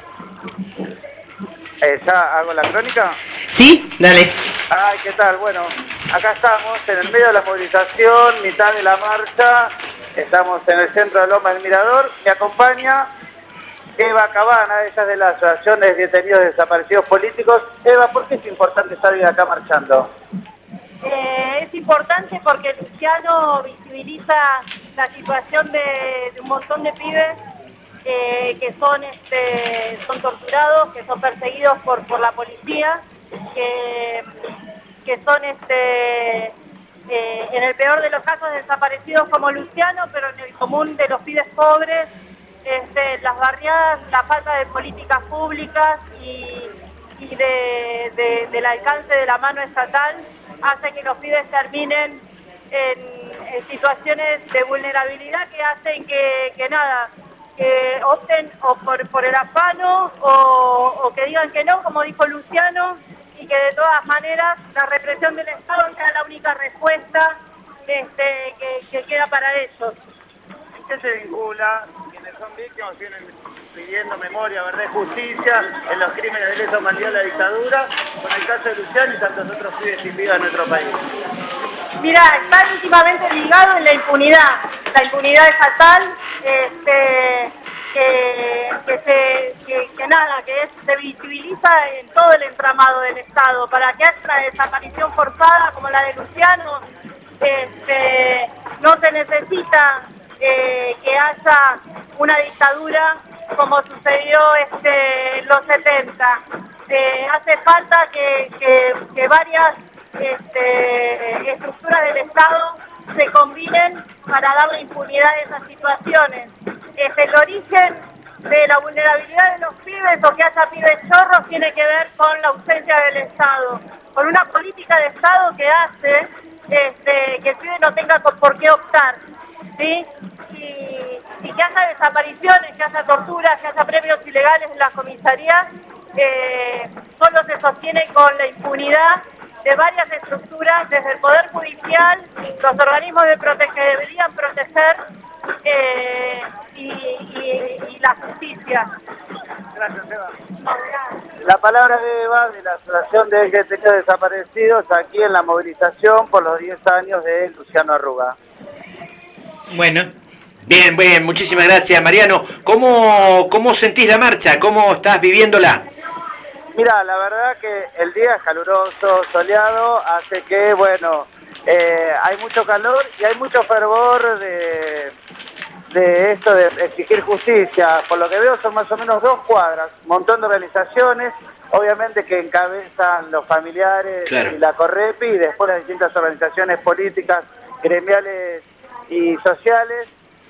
¿Ya hago la crónica? Sí, dale. Ay, ¿qué tal? Bueno, acá estamos en el medio de la movilización, mitad de la marcha. Estamos en el centro de Loma del Mirador. Me acompaña Eva Cabana, ella es de la Asociación de Detenidos Desaparecidos Políticos. Eva, ¿por qué es importante estar hoy acá marchando? Es importante porque Luciano visibiliza la situación de un montón de pibes que son torturados, que son perseguidos por la policía, que son en el peor de los casos desaparecidos como Luciano, pero en el común de los pibes pobres, las barriadas, la falta de políticas públicas y del alcance de la mano estatal hace que los pibes terminen en situaciones de vulnerabilidad que hacen que opten o por el afano o que digan que no, como dijo Luciano, y que de todas maneras la represión del Estado sea la única respuesta que queda para ellos. ¿Qué se vincula? Quienes son víctimas vienen pidiendo memoria, verdad y justicia en los crímenes de lesa humanidad de la dictadura, con el caso de Luciano y tantos otros pibes sin vida en nuestro país. Mira, está íntimamente ligado en la impunidad estatal, se visibiliza en todo el entramado del Estado. Para que haya una desaparición forzada como la de Luciano, no se necesita que haya una dictadura como sucedió en los 70. Hace falta que varias estructuras del Estado se combinen para darle impunidad a esas situaciones. El origen de la vulnerabilidad de los pibes o que haya pibes chorros tiene que ver con la ausencia del Estado, con una política de Estado que hace que el pibe no tenga por qué optar, ¿sí? Y que haya desapariciones, que haya torturas, que haya premios ilegales en las comisarías, solo se sostiene con la impunidad de varias estructuras, desde el Poder Judicial, los organismos que deberían proteger y la justicia. Gracias, Eva. La palabra de Eva, de la Asociación de Detenidos Desaparecidos, aquí en la movilización por los 10 años de Luciano Arruga. Bueno, bien, muchísimas gracias, Mariano. ¿Cómo sentís la marcha? ¿Cómo estás viviéndola? Mira, la verdad que el día es caluroso, soleado, hace que, hay mucho calor y hay mucho fervor de esto de exigir justicia. Por lo que veo son más o menos 2 cuadras, un montón de organizaciones, obviamente que encabezan los familiares, claro, y la Correpi, y después las distintas organizaciones políticas, gremiales y sociales.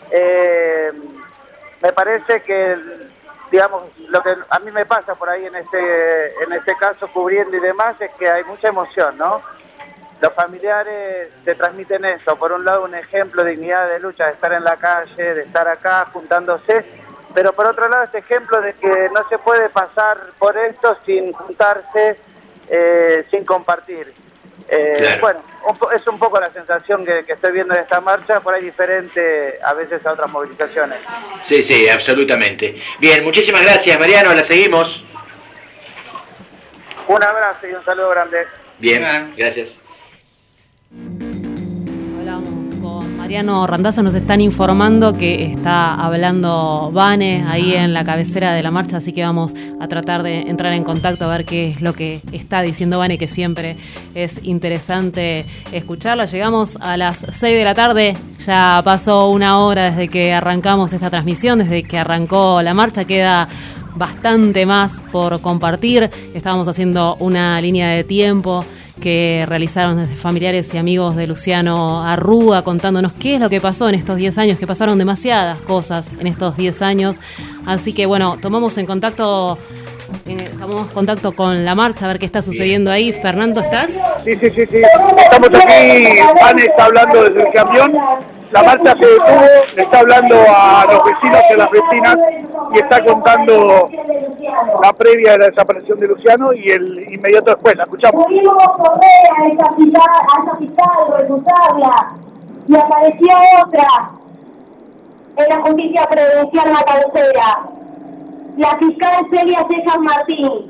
Me parece que, digamos, lo que a mí me pasa por ahí en este caso, cubriendo y demás, es que hay mucha emoción, ¿no? Los familiares te transmiten eso, por un lado un ejemplo de dignidad, de lucha, de estar en la calle, de estar acá juntándose, pero por otro lado este ejemplo de que no se puede pasar por esto sin juntarse, sin compartir. Claro. Bueno, es un poco la sensación que estoy viendo de esta marcha, por ahí diferente a veces a otras movilizaciones. Sí, absolutamente. Bien, muchísimas gracias, Mariano, la seguimos. Un abrazo y un saludo grande. Bien, gracias. Hablamos con Mariano Randazzo, nos están informando que está hablando Vane ahí en la cabecera de la marcha, así que vamos a tratar de entrar en contacto a ver qué es lo que está diciendo Vane, que siempre es interesante escucharla. Llegamos a las 6 de la tarde, ya pasó 1 hora desde que arrancamos esta transmisión, desde que arrancó la marcha, queda bastante más por compartir. Estábamos haciendo una línea de tiempo que realizaron desde familiares y amigos de Luciano Arruga, contándonos qué es lo que pasó en estos 10 años, que pasaron demasiadas cosas en estos 10 años. Así que tomamos contacto con la marcha, a ver qué está sucediendo ahí. Fernando, ¿estás? Sí. Estamos aquí, Vane está hablando desde el camión. La marcha se detuvo, le está hablando a los vecinos y a las vecinas y está contando la previa de la desaparición de Luciano y el inmediato después. La escuchamos. Pudimos correr a esa fiscal, reclutarla, y apareció otra en la justicia provincial matancera, la fiscal Celia Cejas Martín.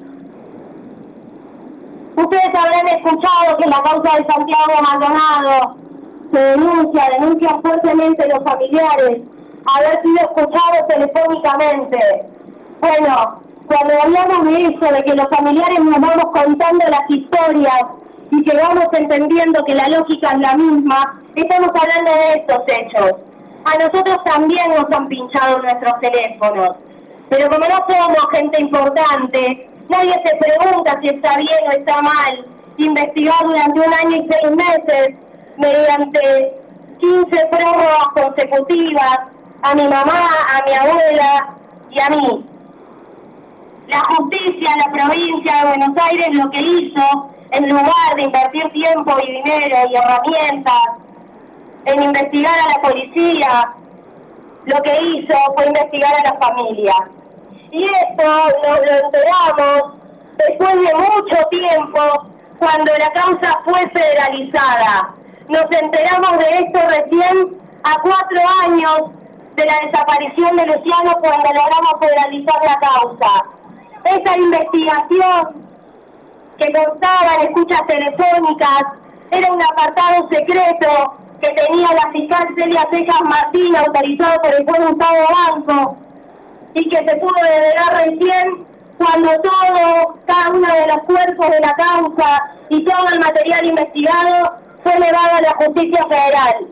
Ustedes habrán escuchado que en la causa de Santiago Maldonado se denuncian fuertemente los familiares haber sido escuchados telefónicamente. Bueno, cuando hablamos de eso, de que los familiares nos vamos contando las historias y que vamos entendiendo que la lógica es la misma, estamos hablando de estos hechos. A nosotros también nos han pinchado nuestros teléfonos, pero como no somos gente importante, nadie se pregunta si está bien o está mal investigar durante 1 año y 6 meses mediante 15 prórrogas consecutivas a mi mamá, a mi abuela y a mí. La justicia en la provincia de Buenos Aires lo que hizo, en lugar de invertir tiempo y dinero y herramientas en investigar a la policía, lo que hizo fue investigar a la familia. Y esto lo enteramos después de mucho tiempo, cuando la causa fue federalizada. Nos enteramos de esto recién a 4 años de la desaparición de Luciano, cuando logramos federalizar la causa. Esa investigación que constaba en escuchas telefónicas era un apartado secreto que tenía la fiscal Celia Cejas Martín, autorizado por el juez Gustavo Banco, y que se pudo develar recién cuando cada uno de los cuerpos de la causa y todo el material investigado fue elevado a la justicia federal.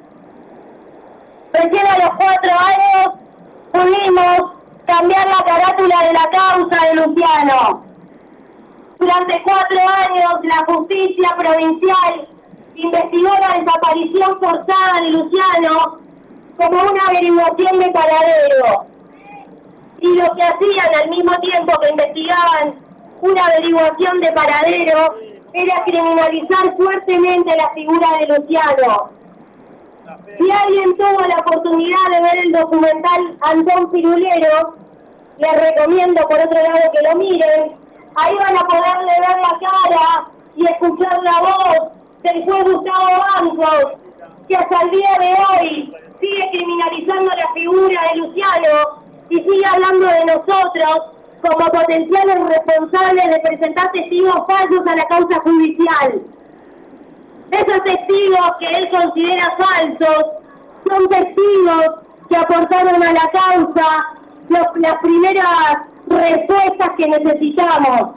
Recién a los 4 años pudimos cambiar la carátula de la causa de Luciano. Durante 4 años la justicia provincial investigó la desaparición forzada de Luciano como una averiguación de paradero. Y lo que hacían al mismo tiempo que investigaban una averiguación de paradero era criminalizar fuertemente la figura de Luciano. Si alguien tuvo la oportunidad de ver el documental Antón Pirulero, les recomiendo por otro lado que lo miren. Ahí van a poderle ver la cara y escuchar la voz del juez Gustavo Bancos, que hasta el día de hoy sigue criminalizando la figura de Luciano y sigue hablando de nosotros como potenciales responsables de presentar testigos falsos a la causa judicial. Esos testigos que él considera falsos son testigos que aportaron a la causa las primeras respuestas que necesitábamos.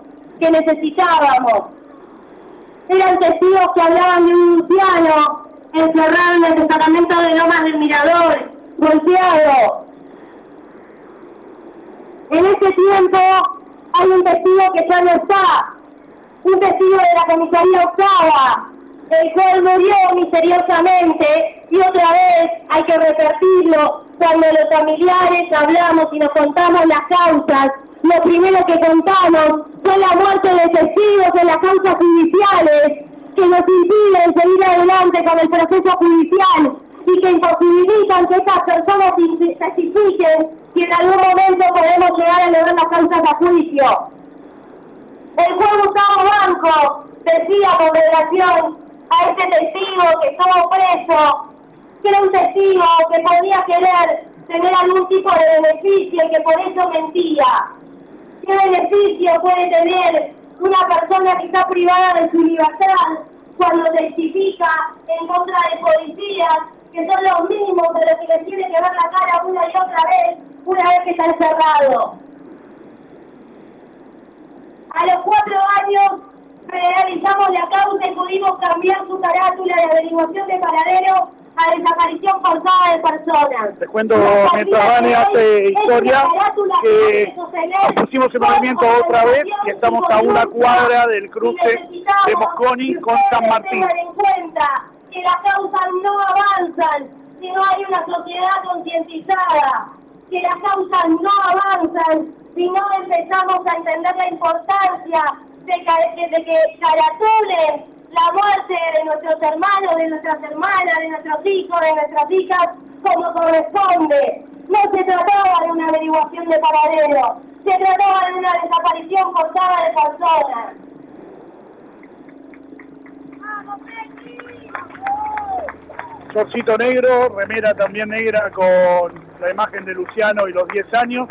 Eran testigos que hablaban de un Luciano encerrado en el destacamento de Lomas del Mirador, golpeado. En ese tiempo hay un testigo que ya no está, un testigo de la comisaría octava, el cual murió misteriosamente, y otra vez hay que repetirlo, cuando los familiares hablamos y nos contamos las causas, lo primero que contamos fue la muerte de testigos en las causas judiciales, que nos impiden seguir adelante con el proceso judicial y que imposibilitan que estas personas testifiquen y en algún momento podemos llegar a lograr las causas a juicio. El juez Gustavo Banco decía con relación a este testigo que estuvo preso, que era un testigo que podía querer tener algún tipo de beneficio y que por eso mentía. ¿Qué beneficio puede tener una persona que está privada de su libertad cuando testifica en contra de policías que son los mismos de los que les tiene que ver la cara una y otra vez, una vez que está encerrado? A los 4 años realizamos la causa y pudimos cambiar su carátula de averiguación de paradero a desaparición forzada de personas. Te cuento, mientras Vani hace historia, que nos pusimos en movimiento otra vez y estamos a 1 cuadra del cruce de Mosconi con San Martín. Tener en cuenta que las causas no avanzan si no hay una sociedad concientizada, que las causas no avanzan si no empezamos a entender la importancia de que caratulen la muerte de nuestros hermanos, de nuestras hermanas, de nuestros hijos, de nuestras hijas, como corresponde. No se trataba de una averiguación de paradero, se trataba de una desaparición forzada de personas. Shortcito negro, remera también negra con la imagen de Luciano y los 10 años.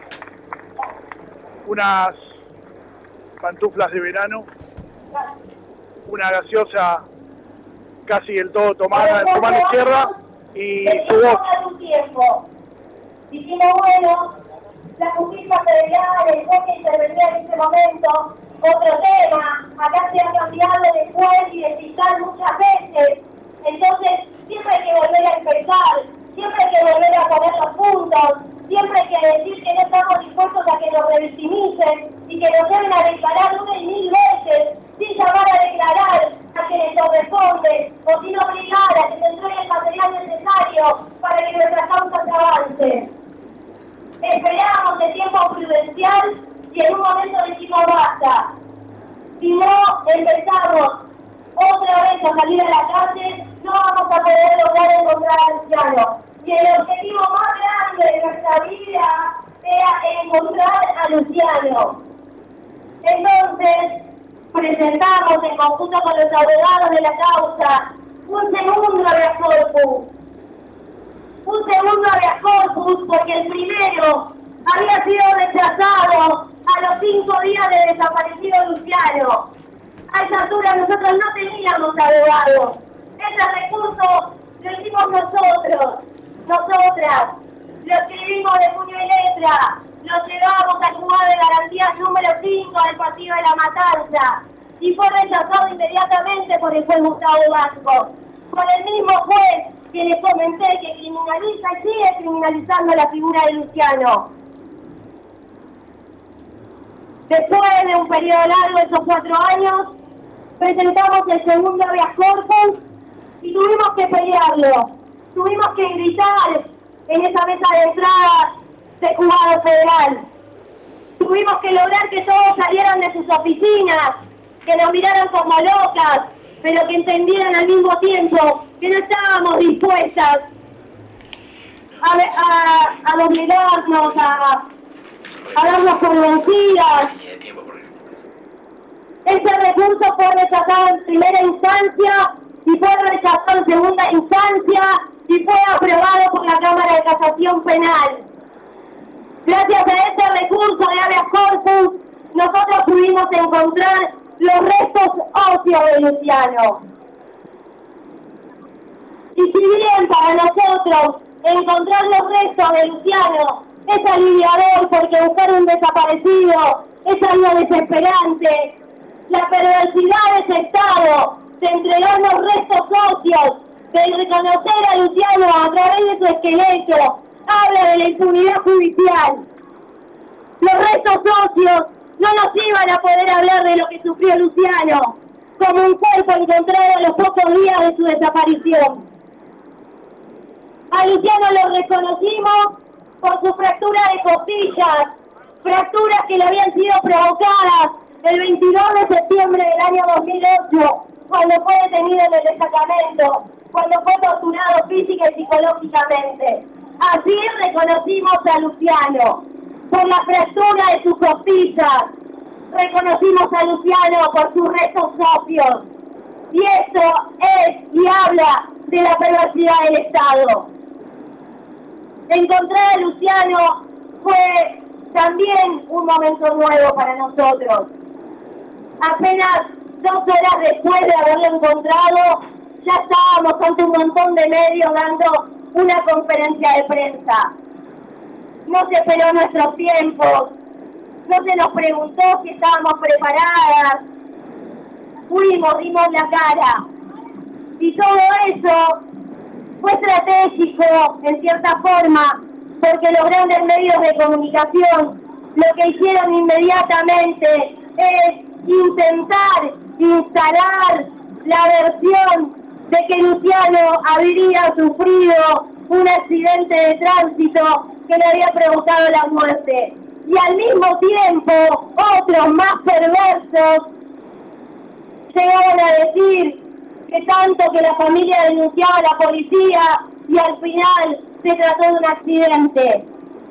Unas pantuflas de verano. Una gaseosa casi del todo tomada en su mano izquierda. Y su voz. Dijimos, bueno, la justicia federal, el juez que intervenía en este momento, otro tema, acá se ha cambiado de juez y de fiscal muchas veces, entonces siempre hay que volver a empezar, siempre hay que volver a poner los puntos, siempre hay que decir que no estamos dispuestos a que nos revictimicen y que nos lleven a declarar 1 y 1000 veces, sin llamar a declarar a quienes corresponde, o sin obligar a que se entregue el material necesario para que nuestras causas avancen. Esperábamos el tiempo prudencial y en un momento decimos basta. Si no empezamos otra vez a salir a la calle, no vamos a poder lograr encontrar a Luciano. Y el objetivo más grande de nuestra vida era encontrar a Luciano. Entonces, presentamos en conjunto con los abogados de la causa un segundo habeas corpus. Un segundo habeas corpus porque el primero había sido rechazado a los 5 días de desaparecido Luciano. A esa altura nosotros no teníamos abogados. Ese recurso lo hicimos nosotros, nosotras. Lo escribimos de puño y letra, lo llevamos al juzgado de garantías número 5 del Partido de la Matanza y fue rechazado inmediatamente por el juez Gustavo Vasco, por el mismo juez que les comenté que criminaliza y sigue criminalizando la figura de Luciano. Después de un periodo largo de esos 4 años, presentamos el segundo habeas corpus y tuvimos que pelearlo, tuvimos que gritar en esa mesa de entrada del juzgado federal. Tuvimos que lograr que todos salieran de sus oficinas, que nos miraran como locas, pero que entendieran al mismo tiempo que no estábamos dispuestas a doblegarnos, a darnos por vencidas. Ese recurso fue rechazado en primera instancia y fue rechazado en segunda instancia y fue aprobado por la Cámara de Casación Penal. Gracias a este recurso de habeas corpus, nosotros pudimos encontrar los restos óseos de Luciano. Y si bien para nosotros encontrar los restos de Luciano es aliviador porque buscar un desaparecido es algo desesperante, la perversidad de ese Estado de entregar los restos óseos, de reconocer a Luciano a través de su esqueleto, habla de la impunidad judicial. Los restos óseos no nos iban a poder hablar de lo que sufrió Luciano, como un cuerpo encontrado a los pocos días de su desaparición. A Luciano lo reconocimos por su fractura de costillas, fracturas que le habían sido provocadas el 22 de septiembre del año 2008, cuando fue detenido en el destacamento, cuando fue torturado física y psicológicamente. Así reconocimos a Luciano, por la fractura de sus costillas. Reconocimos a Luciano por sus restos óseos. Y esto es y habla de la perversidad del Estado. Encontrar a Luciano fue también un momento nuevo para nosotros. Apenas 2 horas después de haberlo encontrado, ya estábamos ante un montón de medios dando una conferencia de prensa. No se esperó nuestros tiempos, no se nos preguntó si estábamos preparadas. Fuimos, dimos la cara. Y todo eso fue estratégico, en cierta forma, porque los grandes medios de comunicación lo que hicieron inmediatamente es intentar instalar la versión de que Luciano habría sufrido un accidente de tránsito que le había provocado la muerte. Y al mismo tiempo, otros más perversos llegaban a decir que tanto que la familia denunciaba a la policía y al final se trató de un accidente.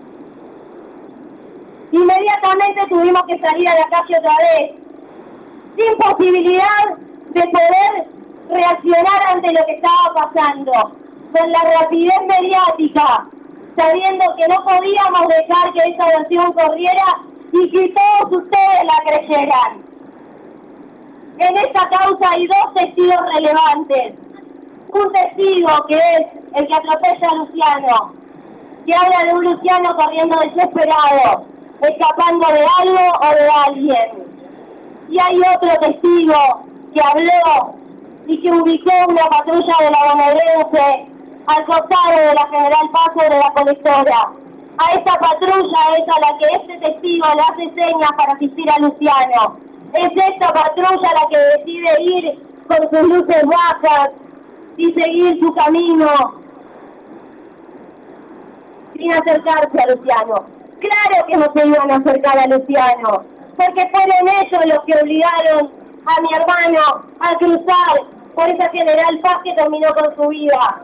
Inmediatamente tuvimos que salir a la calle otra vez, sin posibilidad de poder reaccionar ante lo que estaba pasando, con la rapidez mediática, sabiendo que no podíamos dejar que esa versión corriera y que todos ustedes la creyeran. En esta causa hay dos testigos relevantes. Un testigo que es el que atropella a Luciano, que habla de un Luciano corriendo desesperado, escapando de algo o de alguien. Y hay otro testigo que habló y que ubicó una patrulla de la bonaerense al costado de la General Paz sobre la colectora. A esta patrulla es a la que este testigo le hace señas para asistir a Luciano. Es esta patrulla la que decide ir con sus luces bajas y seguir su camino sin acercarse a Luciano. Claro que no se iban a acercar a Luciano, porque fueron ellos los que obligaron a mi hermano a cruzar por esa General Paz que terminó con su vida.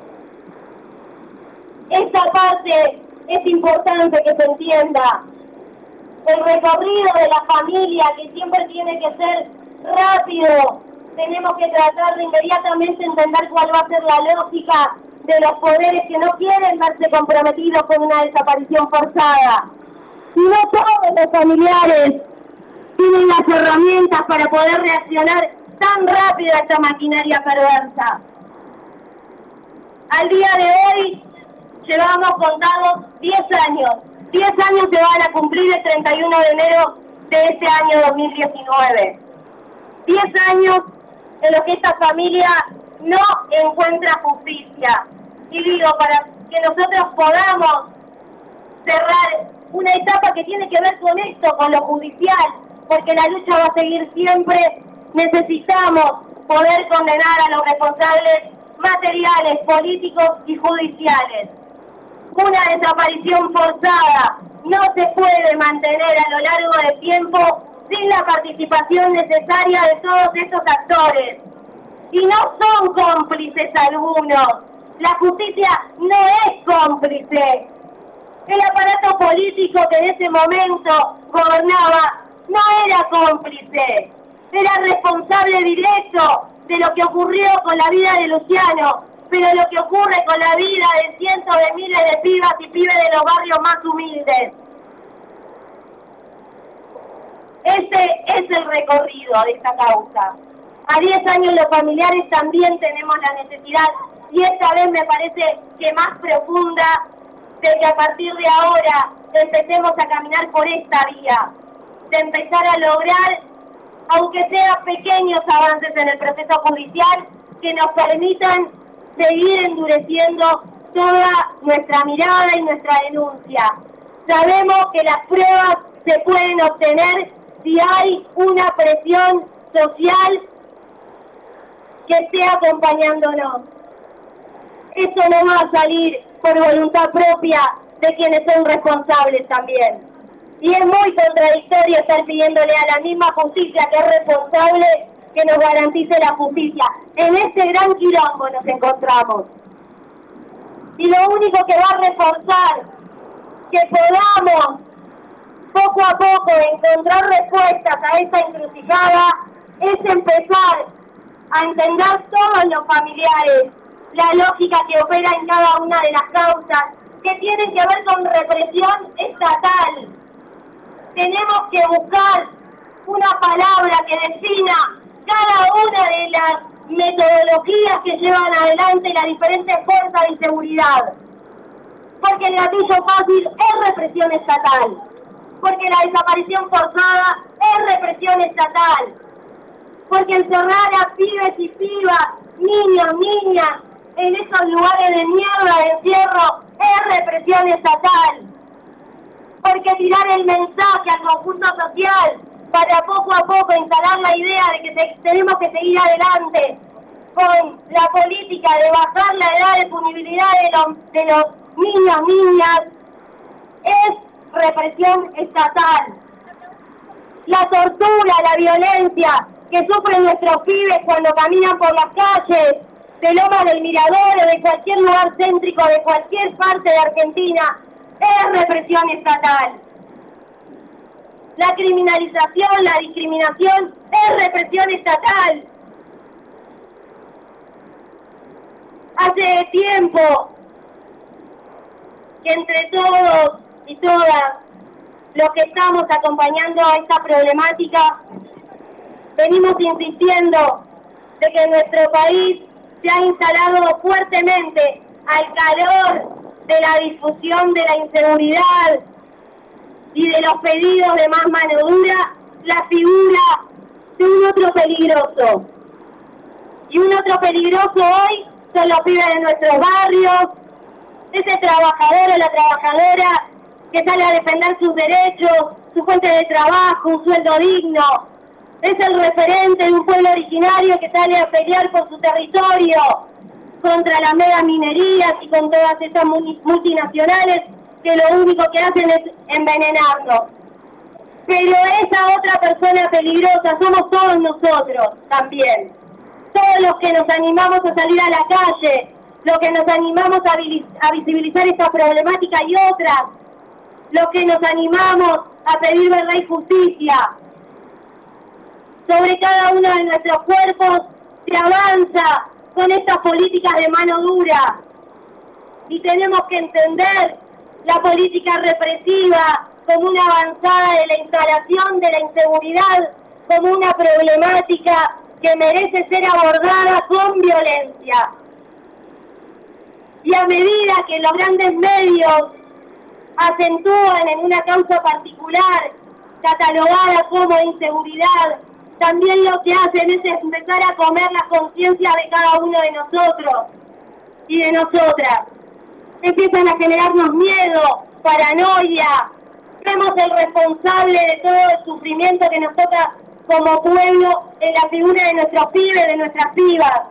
Esta parte es importante que se entienda. El recorrido de la familia, que siempre tiene que ser rápido, tenemos que tratar de inmediatamente entender cuál va a ser la lógica de los poderes que no quieren verse comprometidos con una desaparición forzada. Y no todos los familiares tienen las herramientas para poder reaccionar tan rápido a esta maquinaria perversa. Al día de hoy llevamos contados 10 años. 10 años se van a cumplir el 31 de enero de este año 2019. 10 años en los que esta familia no encuentra justicia. Y digo, para que nosotros podamos cerrar una etapa que tiene que ver con esto, con lo judicial, porque la lucha va a seguir siempre, necesitamos poder condenar a los responsables materiales, políticos y judiciales. Una desaparición forzada no se puede mantener a lo largo del tiempo sin la participación necesaria de todos estos actores. Y no son cómplices algunos. La justicia no es cómplice. El aparato político que en ese momento gobernaba no era cómplice. Era responsable directo de lo que ocurrió con la vida de Luciano, pero lo que ocurre con la vida de cientos de miles de pibas y pibes de los barrios más humildes. Ese es el recorrido de esta causa. A 10 años los familiares también tenemos la necesidad, y esta vez me parece que más profunda, de que a partir de ahora empecemos a caminar por esta vía, de empezar a lograr, aunque sean pequeños avances en el proceso judicial, que nos permitan seguir endureciendo toda nuestra mirada y nuestra denuncia. Sabemos que las pruebas se pueden obtener si hay una presión social que esté acompañándonos. Eso no va a salir por voluntad propia de quienes son responsables también. Y es muy contradictorio estar pidiéndole a la misma justicia que es responsable que nos garantice la justicia. En este gran quilombo nos encontramos. Y lo único que va a reforzar que podamos poco a poco encontrar respuestas a esta encrucijada es empezar a entender todos los familiares la lógica que opera en cada una de las causas que tienen que ver con represión estatal. Tenemos que buscar una palabra que defina cada una de las metodologías que llevan adelante las diferentes fuerzas de seguridad. Porque el gatillo fácil es represión estatal. Porque la desaparición forzada es represión estatal. Porque encerrar a pibes y pibas, niños, niñas, en esos lugares de mierda, de encierro, es represión estatal. Porque tirar el mensaje al conjunto social para poco a poco instalar la idea de que tenemos que seguir adelante con la política de bajar la edad de punibilidad de los niños, niñas, es represión estatal. La tortura, la violencia, que sufren nuestros pibes cuando caminan por las calles de Lomas del Mirador o de cualquier lugar céntrico de cualquier parte de Argentina, es represión estatal. La criminalización, la discriminación es represión estatal. Hace tiempo que entre todos y todas los que estamos acompañando a esta problemática, venimos insistiendo de que en nuestro país se ha instalado fuertemente al calor de la difusión de la inseguridad y de los pedidos de más mano dura, la figura de un otro peligroso. Y un otro peligroso hoy son los pibes de nuestros barrios, ese trabajador o la trabajadora que sale a defender sus derechos, su fuente de trabajo, un sueldo digno. Es el referente de un pueblo originario que sale a pelear por su territorio contra las mega minerías y con todas esas multinacionales que lo único que hacen es envenenarnos. Pero esa otra persona peligrosa somos todos nosotros también. Todos los que nos animamos a salir a la calle, los que nos animamos a visibilizar esta problemática y otras, los que nos animamos a pedir verdad y justicia. Sobre cada uno de nuestros cuerpos se avanza con estas políticas de mano dura. Y tenemos que entender la política represiva como una avanzada de la instalación de la inseguridad, como una problemática que merece ser abordada con violencia. Y a medida que los grandes medios acentúan en una causa particular, catalogada como inseguridad, también lo que hacen es empezar a comer la conciencia de cada uno de nosotros y de nosotras. Empiezan a generarnos miedo, paranoia. Vemos el responsable de todo el sufrimiento que nos toca como pueblo en la figura de nuestros pibes, de nuestras pibas.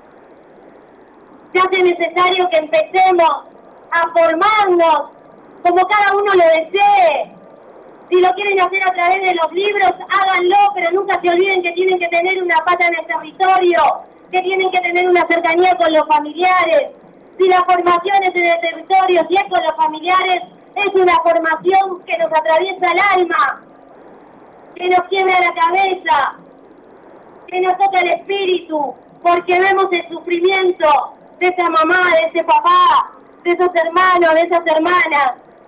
Se hace necesario que empecemos a formarnos como cada uno lo desee. Si lo quieren hacer a través de los libros, háganlo, pero nunca se olviden que tienen que tener una pata en el territorio, que tienen que tener una cercanía con los familiares. Si la formación es en el territorio, si es con los familiares, es una formación que nos atraviesa el alma, que nos quiebra la cabeza, que nos toca el espíritu, porque vemos el sufrimiento de esa mamá, de ese papá, de esos hermanos, de esas hermanas.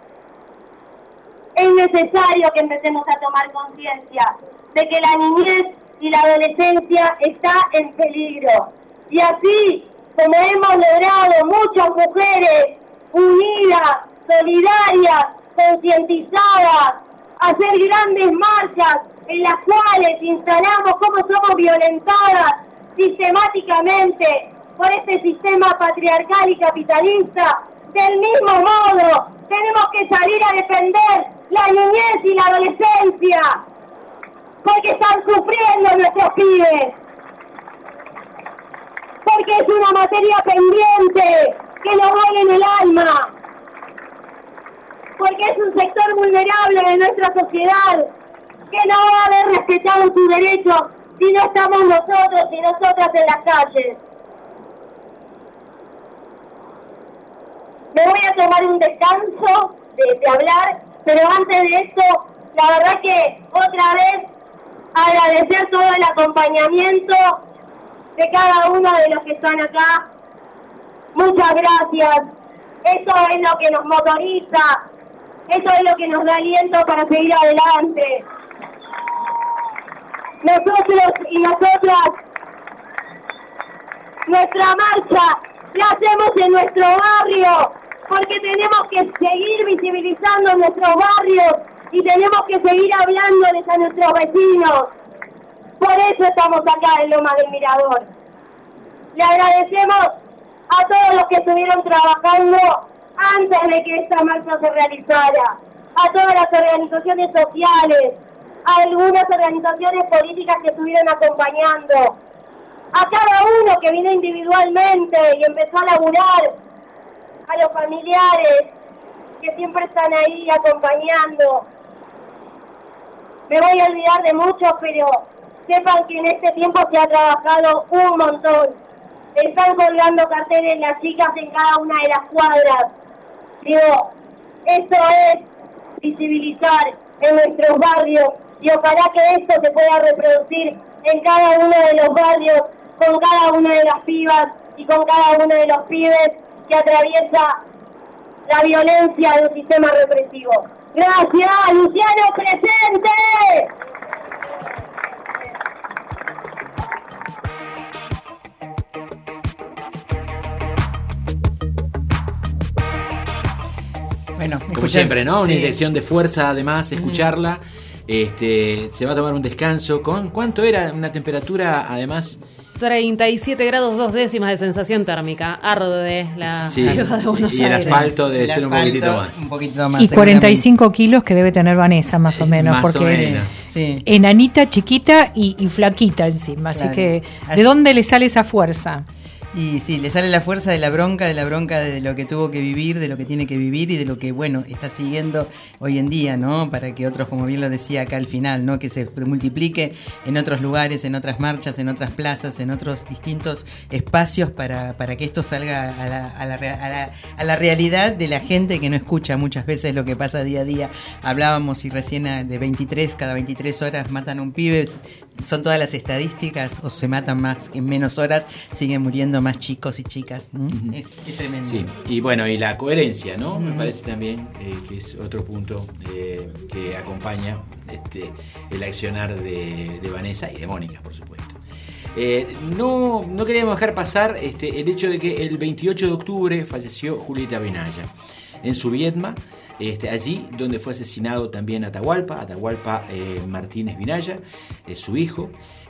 Es necesario que empecemos a tomar conciencia de que la niñez y la adolescencia está en peligro. Y así como hemos logrado muchas mujeres unidas, solidarias, concientizadas, hacer grandes marchas en las cuales instalamos cómo somos violentadas sistemáticamente por este sistema patriarcal y capitalista, del mismo modo tenemos que salir a defender la niñez y la adolescencia, porque están sufriendo nuestros pibes, porque es una materia pendiente que nos duele en el alma, porque es un sector vulnerable de nuestra sociedad que no va a haber respetado sus derechos si no estamos nosotros y nosotras en las calles. Me voy a tomar un descanso de hablar, pero antes de esto, la verdad que otra vez agradecer todo el acompañamiento de cada uno de los que están acá. Muchas gracias. Eso es lo que nos motoriza, eso es lo que nos da aliento para seguir adelante. Nosotros y nosotras, nuestra marcha la hacemos en nuestro barrio, porque tenemos que seguir visibilizando nuestros barrios y tenemos que seguir hablándoles a nuestros vecinos. Por eso estamos acá en Lomas del Mirador. Le agradecemos a todos los que estuvieron trabajando antes de que esta marcha se realizara, a todas las organizaciones sociales, a algunas organizaciones políticas que estuvieron acompañando, a cada uno que vino individualmente y empezó a laburar, a los familiares que siempre están ahí acompañando. Me voy a olvidar de muchos, pero sepan que en este tiempo se ha trabajado un montón. Están colgando carteles las chicas en cada una de las cuadras. Digo, eso es visibilizar en nuestros barrios y ojalá que esto se pueda reproducir en cada uno de los barrios, con cada una de las pibas y con cada uno de los pibes que atraviesa la violencia del sistema represivo. Gracias, Luciano, presente. Bueno, como siempre, ¿no? Una inyección de fuerza, además, escucharla. Se va a tomar un descanso. ¿Con cuánto era una temperatura, además? 37 grados 2 décimas de sensación térmica. Arde la ciudad de Buenos Aires. Y el asfalto debe ser un poquito más. Y 45 kilos que debe tener Vanessa, más o menos. Más porque es enanita, chiquita y flaquita encima. Claro. Así que, ¿de dónde le sale esa fuerza? Y sí, le sale la fuerza de la bronca de lo que tuvo que vivir, de lo que tiene que vivir y de lo que, bueno, está siguiendo hoy en día, ¿no? Para que otros, como bien lo decía acá al final, ¿no? Que se multiplique en otros lugares, en otras marchas, en otras plazas, en otros distintos espacios para que esto salga a la realidad de la gente que no escucha muchas veces lo que pasa día a día. Hablábamos y recién de cada 23 horas matan a un pibe. Son todas las estadísticas, o se matan más en menos horas, siguen muriendo más chicos y chicas. Es tremendo. Sí, y bueno, y la coherencia, ¿no? Me parece también que es otro punto que acompaña el accionar de Vanessa y de Mónica, por supuesto. No queríamos dejar pasar el hecho de que el 28 de octubre falleció Julieta Vinaya en Subiedma, allí donde fue asesinado también Atahualpa Martínez Vinaya, su hijo,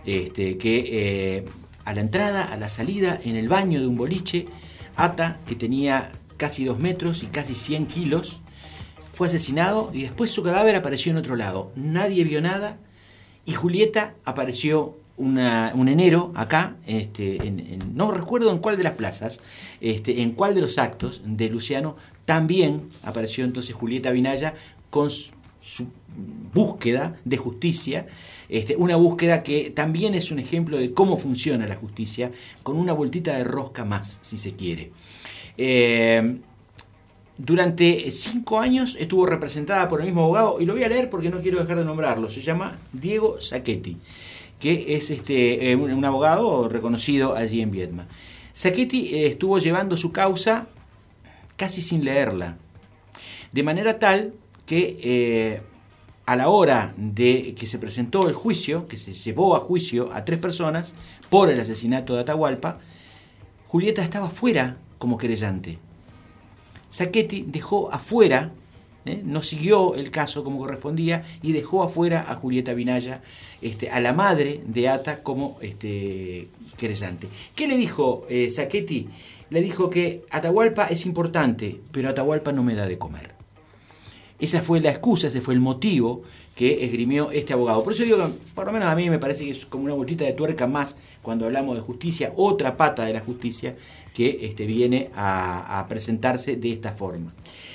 que a la entrada, a la salida, en el baño de un boliche, Ata, que tenía casi 2 metros y casi 100 kilos, fue asesinado y después su cadáver apareció en otro lado. Nadie vio nada y Julieta apareció un enero acá, no recuerdo en cuál de las plazas, en cuál de los actos de Luciano, también apareció entonces Julieta Vinaya con su búsqueda de justicia, una búsqueda que también es un ejemplo de cómo funciona la justicia, con una vueltita de rosca más, si se quiere. Durante 5 años estuvo representada por el mismo abogado, y lo voy a leer porque no quiero dejar de nombrarlo, se llama Diego Sacchetti, que es un abogado reconocido allí en Viedma. Sacchetti estuvo llevando su causa casi sin leerla, de manera tal que a la hora de que se presentó el juicio, que se llevó a juicio a 3 personas por el asesinato de Atahualpa, Julieta estaba fuera como querellante. Sacchetti dejó afuera, no siguió el caso como correspondía y dejó afuera a Julieta Vinaya, a la madre de Ata, como querellante. ¿Qué le dijo Sacchetti? Le dijo que Atahualpa es importante, pero Atahualpa no me da de comer. Esa fue la excusa, ese fue el motivo que esgrimió este abogado. Por eso digo que, por lo menos a mí me parece que es como una vueltita de tuerca más cuando hablamos de justicia, otra pata de la justicia que viene a presentarse de esta forma.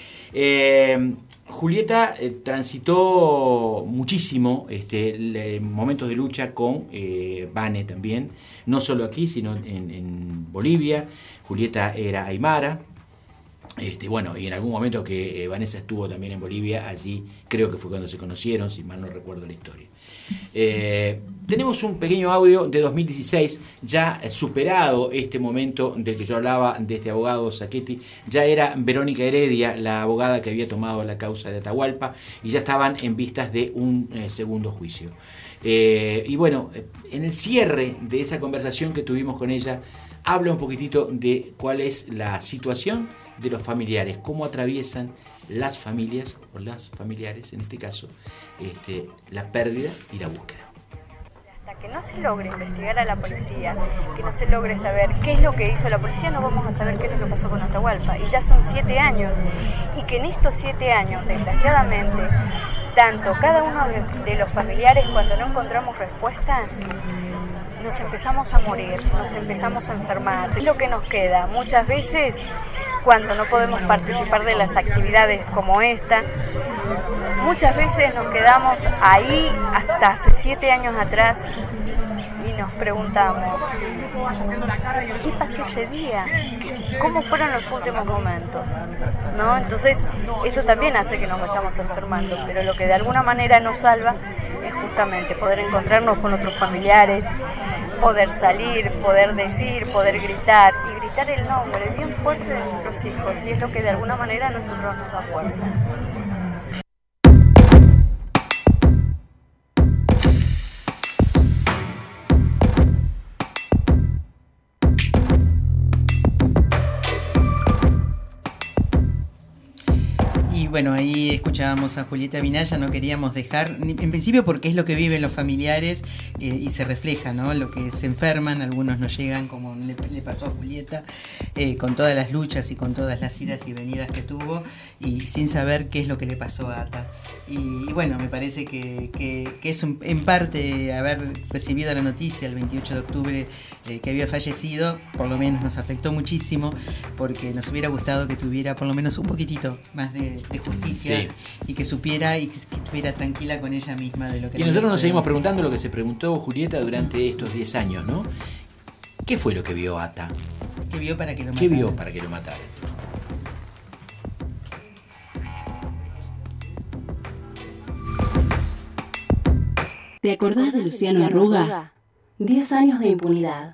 Julieta transitó muchísimo momentos de lucha con Vane también, no solo aquí, sino en Bolivia. Julieta era aymara. Y en algún momento que Vanessa estuvo también en Bolivia, allí creo que fue cuando se conocieron, si mal no recuerdo la historia. Tenemos un pequeño audio de 2016, ya superado este momento del que yo hablaba, de este abogado Sacchetti. Ya era Verónica Heredia la abogada que había tomado la causa de Atahualpa y ya estaban en vistas de un segundo juicio. En el cierre de esa conversación que tuvimos con ella, habla un poquitito de cuál es la situación de los familiares, cómo atraviesan las familias, o las familiares en este caso, la pérdida y la búsqueda. Hasta que no se logre investigar a la policía, que no se logre saber qué es lo que hizo la policía, no vamos a saber qué es lo que pasó con Atahualpa. Y ya son 7 años. Y que en estos 7 años, desgraciadamente, tanto cada uno de los familiares, cuando no encontramos respuestas, nos empezamos a morir, nos empezamos a enfermar. Es lo que nos queda. Muchas veces cuando no podemos participar de las actividades como esta. Muchas veces nos quedamos ahí hasta hace 7 años atrás y nos preguntamos, ¿qué pasó ese día? ¿Cómo fueron los últimos momentos? ¿No? Entonces, esto también hace que nos vayamos enfermando, pero lo que de alguna manera nos salva es justamente poder encontrarnos con otros familiares, poder salir, poder decir, poder gritar, y gritar el nombre bien fuerte de nuestros hijos, y es lo que de alguna manera a nosotros nos da fuerza. Bueno, ahí escuchábamos a Julieta Vinaya, no queríamos dejar, en principio porque es lo que viven los familiares y se refleja, ¿no? Lo que se enferman, algunos no llegan, como le pasó a Julieta, con todas las luchas y con todas las idas y venidas que tuvo, y sin saber qué es lo que le pasó a Ata. Y bueno, me parece que es en parte haber recibido la noticia el 28 de octubre que había fallecido, por lo menos nos afectó muchísimo, porque nos hubiera gustado que tuviera por lo menos un poquitito más de justicia, sí, y que supiera y que estuviera tranquila con ella misma de lo que... Y nosotros nos seguimos preguntando lo que se preguntó Julieta durante estos 10 años, ¿no? ¿Qué fue lo que vio Ata? ¿Qué vio para que lo matara? ¿Qué vio para que lo matara? ¿Te acordás de Luciano Arruga? 10 años de impunidad.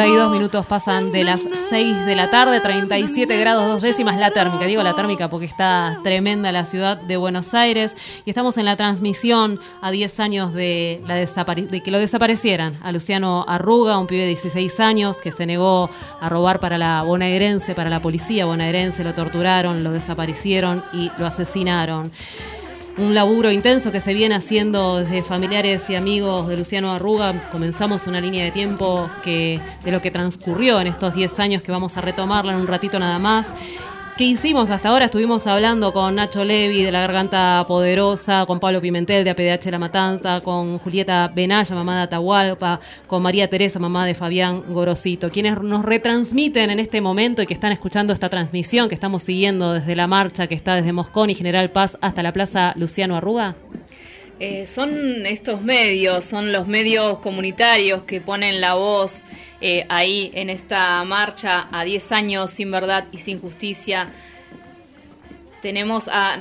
32 minutos pasan de las 6 de la tarde, 37 grados 2 décimas la térmica. Digo la térmica porque está tremenda la ciudad de Buenos Aires. Y estamos en la transmisión a 10 años de que lo desaparecieran a Luciano Arruga, un pibe de 16 años que se negó a robar para la bonaerense, para la policía bonaerense. Lo torturaron, lo desaparecieron y lo asesinaron. Un laburo intenso que se viene haciendo desde familiares y amigos de Luciano Arruga. Comenzamos una línea de tiempo de lo que transcurrió en estos 10 años, que vamos a retomarla en un ratito nada más. ¿Qué hicimos hasta ahora? Estuvimos hablando con Nacho Levi de La Garganta Poderosa, con Pablo Pimentel de APDH La Matanza, con Julieta Benaya, mamá de Atahualpa, con María Teresa, mamá de Fabián Gorosito, quienes nos retransmiten en este momento y que están escuchando esta transmisión que estamos siguiendo desde la marcha que está desde Moscón y General Paz hasta la Plaza Luciano Arruga. Son estos medios, son los medios comunitarios que ponen la voz ahí en esta marcha a 10 años sin verdad y sin justicia. Tenemos a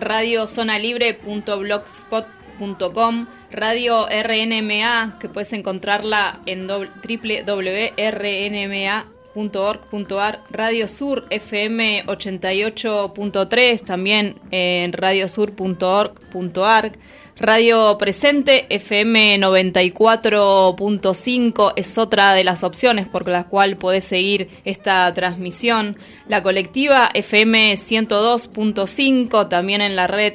radiozonalibre.blogspot.com, Radio RNMA, que puedes encontrarla en www.rnma.org.ar, Radio Sur FM 88.3, también en radiosur.org.ar, Radio Presente FM 94.5 es otra de las opciones por la cual podés seguir esta transmisión. La Colectiva FM 102.5, también en la red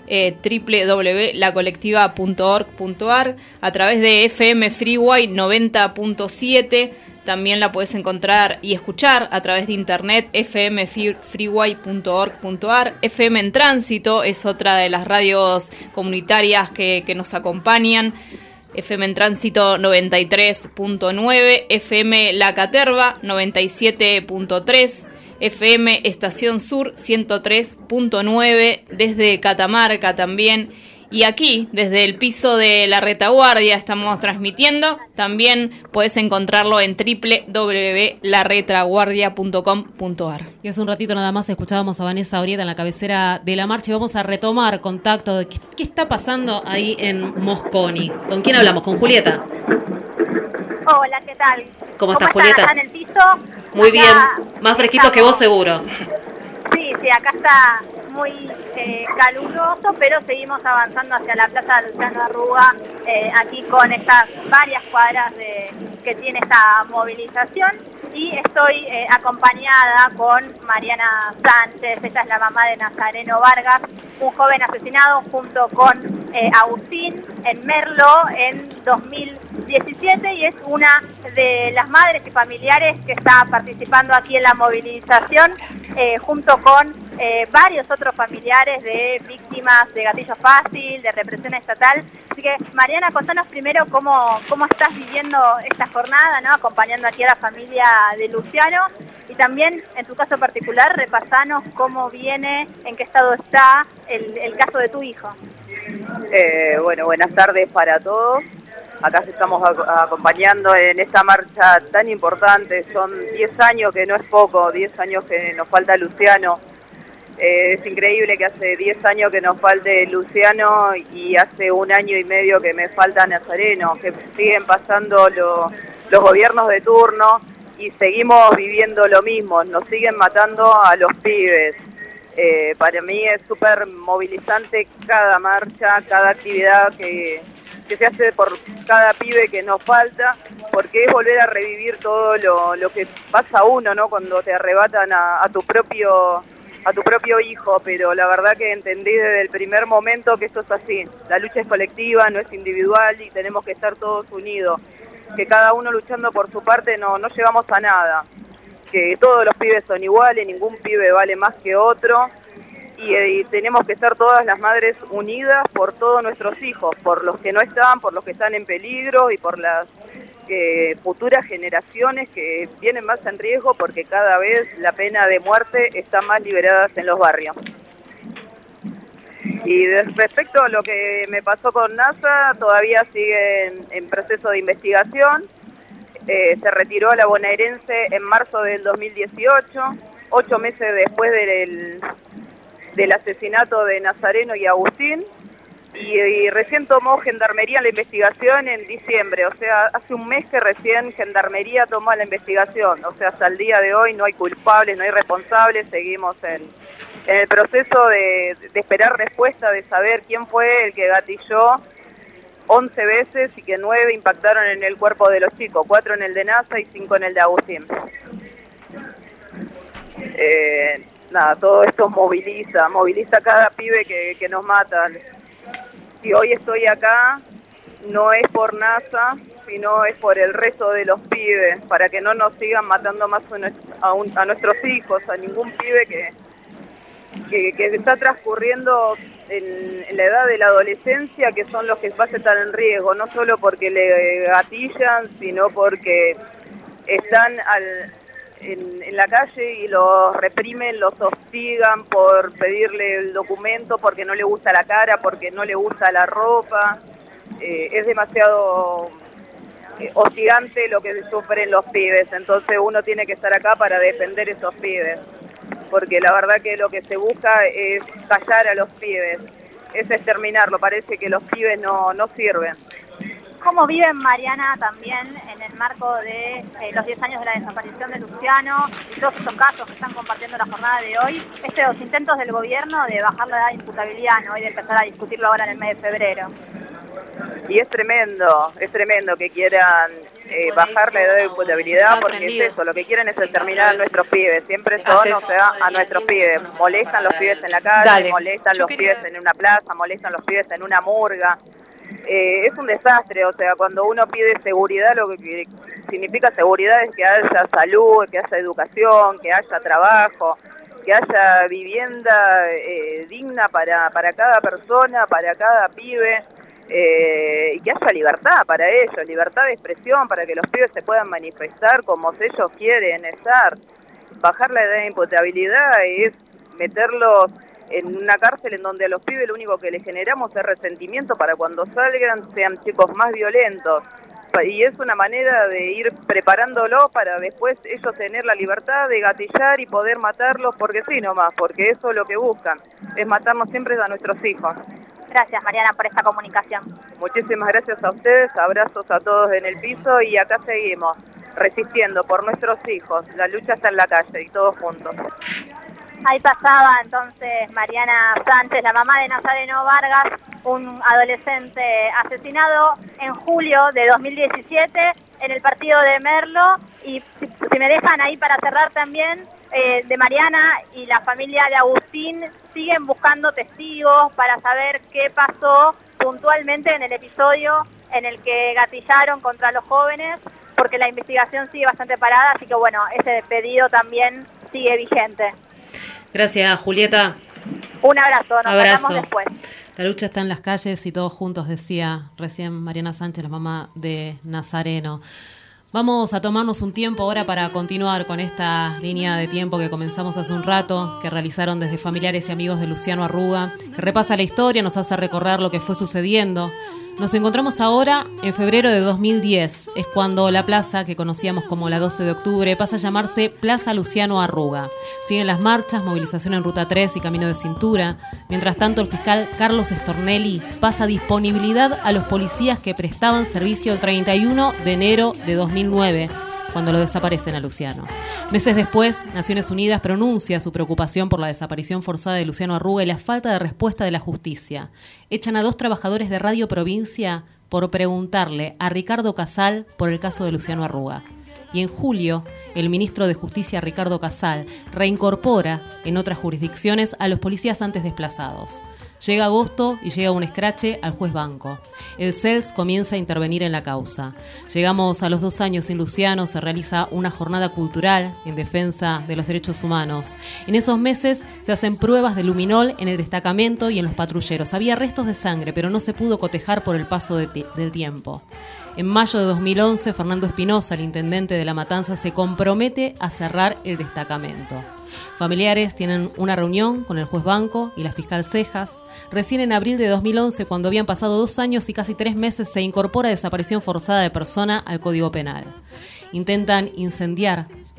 www.lacolectiva.org.ar, a través de FM Freeway 90.7. También la puedes encontrar y escuchar a través de internet, fmfreeway.org.ar. FM en Tránsito es otra de las radios comunitarias que nos acompañan. FM en Tránsito 93.9, FM La Caterva 97.3, FM Estación Sur 103.9, desde Catamarca también. Y aquí, desde el piso de la retaguardia, estamos transmitiendo. También puedes encontrarlo en www.laretaguardia.com.ar. Y hace un ratito nada más escuchábamos a Vanessa Orieta en la cabecera de la marcha y vamos a retomar contacto de qué está pasando ahí en Mosconi. ¿Con quién hablamos? ¿Con Julieta? Hola, ¿qué tal? ¿Cómo estás, Julieta? ¿Acá en el piso? Muy bien, más fresquitos que vos seguro. Sí, acá está muy caluroso, pero seguimos avanzando hacia la Plaza Luciano Arruga, aquí con estas varias cuadras que tiene esta movilización. Y estoy acompañada con Mariana Sánchez, ella es la mamá de Nazareno Vargas, un joven asesinado junto con Agustín en Merlo en 2017, y es una de las madres y familiares que está participando aquí en la movilización, junto con varios otros familiares de víctimas de gatillo fácil, de represión estatal. Así que, Mariana, contanos primero cómo estás viviendo esta jornada, ¿no? Acompañando aquí a la familia de Luciano, y también, en tu caso particular, repasanos cómo viene, en qué estado está el caso de tu hijo. Bueno, buenas tardes para todos. Acá estamos acompañando en esta marcha tan importante. Son 10 años, que no es poco, 10 años que nos falta Luciano. Es increíble que hace 10 años que nos falte Luciano y hace 1 año y medio que me falta Nazareno, que siguen pasando los gobiernos de turno y seguimos viviendo lo mismo, nos siguen matando a los pibes. Para mí es súper movilizante cada marcha, cada actividad que se hace por cada pibe que nos falta, porque es volver a revivir todo lo que pasa a uno, ¿no? Cuando te arrebatan a tu propio hijo, pero la verdad que entendí desde el primer momento que esto es así. La lucha es colectiva, no es individual, y tenemos que estar todos unidos. Que cada uno luchando por su parte no llegamos a nada. Que todos los pibes son iguales, ningún pibe vale más que otro. Y tenemos que estar todas las madres unidas por todos nuestros hijos, por los que no están, por los que están en peligro y por las futuras generaciones que vienen más en riesgo, porque cada vez la pena de muerte está más liberada en los barrios. Y respecto a lo que me pasó con NASA, todavía sigue en proceso de investigación. Se retiró a la bonaerense en marzo del 2018, 8 meses después del asesinato de Nazareno y Agustín. y recién tomó Gendarmería la investigación en diciembre, o sea, hace un mes que recién Gendarmería tomó la investigación, o sea, hasta el día de hoy no hay culpables, no hay responsables, seguimos en el proceso de esperar respuesta, de saber quién fue el que gatilló 11 veces y que 9 impactaron en el cuerpo de los chicos, 4 en el de NASA y 5 en el de Agustín. Nada, todo esto moviliza a cada pibe que nos mata. Si hoy estoy acá, no es por NASA, sino es por el resto de los pibes, para que no nos sigan matando más a nuestros hijos, a ningún pibe que está transcurriendo en la edad de la adolescencia, que son los que más están en riesgo, no solo porque le gatillan, sino porque están en la calle y los reprimen, los hostigan por pedirle el documento, porque no le gusta la cara, porque no le gusta la ropa. Es demasiado hostigante lo que sufren los pibes, entonces uno tiene que estar acá para defender esos pibes, porque la verdad que lo que se busca es callar a los pibes, es exterminarlo, parece que los pibes no sirven. ¿Cómo viven, Mariana, también en el marco de los 10 años de la desaparición de Luciano y todos estos casos que están compartiendo la jornada de hoy, los intentos del gobierno de bajar la edad de imputabilidad, ¿no? Y de empezar a discutirlo ahora en el mes de febrero? Y es tremendo que quieran bajar la edad de imputabilidad, porque es eso, lo que quieren es exterminar a nuestros pibes, siempre son, a nuestros pibes, molestan los pibes en la calle, molestan los pibes en una plaza, molestan los pibes en una murga. Es un desastre, o sea, cuando uno pide seguridad, lo que significa seguridad es que haya salud, que haya educación, que haya trabajo, que haya vivienda digna para cada persona, para cada pibe, y que haya libertad para ellos, libertad de expresión, para que los pibes se puedan manifestar como ellos quieren estar. Bajar la edad de imputabilidad es meterlos en una cárcel en donde a los pibes lo único que les generamos es resentimiento para cuando salgan sean chicos más violentos. Y es una manera de ir preparándolos para después ellos tener la libertad de gatillar y poder matarlos, porque sí nomás, porque eso es lo que buscan, es matarnos siempre a nuestros hijos. Gracias, Mariana, por esta comunicación. Muchísimas gracias a ustedes, abrazos a todos en el piso y acá seguimos resistiendo por nuestros hijos. La lucha está en la calle y todos juntos. Ahí pasaba entonces Mariana Sánchez, la mamá de Nazareno Vargas, un adolescente asesinado en julio de 2017 en el partido de Merlo. Y si me dejan ahí para cerrar también, de Mariana y la familia de Agustín siguen buscando testigos para saber qué pasó puntualmente en el episodio en el que gatillaron contra los jóvenes, porque la investigación sigue bastante parada, así que bueno, ese pedido también sigue vigente. Gracias, Julieta. Un abrazo, nos vemos después. La lucha está en las calles y todos juntos, decía recién Mariana Sánchez, la mamá de Nazareno. Vamos a tomarnos un tiempo ahora para continuar con esta línea de tiempo que comenzamos hace un rato, que realizaron desde familiares y amigos de Luciano Arruga, que repasa la historia, nos hace recorrer lo que fue sucediendo. Nos encontramos ahora en febrero de 2010, es cuando la plaza, que conocíamos como la 12 de octubre, pasa a llamarse Plaza Luciano Arruga. Siguen las marchas, movilización en Ruta 3 y Camino de Cintura. Mientras tanto, el fiscal Carlos Stornelli pasa disponibilidad a los policías que prestaban servicio el 31 de enero de 2009, cuando lo desaparecen a Luciano. Meses después, Naciones Unidas pronuncia su preocupación por la desaparición forzada de Luciano Arruga y la falta de respuesta de la justicia. Echan a 2 trabajadores de Radio Provincia por preguntarle a Ricardo Casal por el caso de Luciano Arruga. Y en julio, el ministro de Justicia, Ricardo Casal, reincorpora en otras jurisdicciones a los policías antes desplazados. Llega agosto y llega un escrache al juez Banco. El CELS comienza a intervenir en la causa. Llegamos a los 2 años sin Luciano, se realiza una jornada cultural en defensa de los derechos humanos. En esos meses se hacen pruebas de luminol en el destacamento y en los patrulleros. Había restos de sangre, pero no se pudo cotejar por el paso del tiempo. En mayo de 2011, Fernando Espinosa, el intendente de La Matanza, se compromete a cerrar el destacamento. Familiares tienen una reunión con el juez Banco y la fiscal Cejas. Recién en abril de 2011, cuando habían pasado 2 años y casi 3 meses, se incorpora desaparición forzada de persona al Código Penal. Intentan incendiar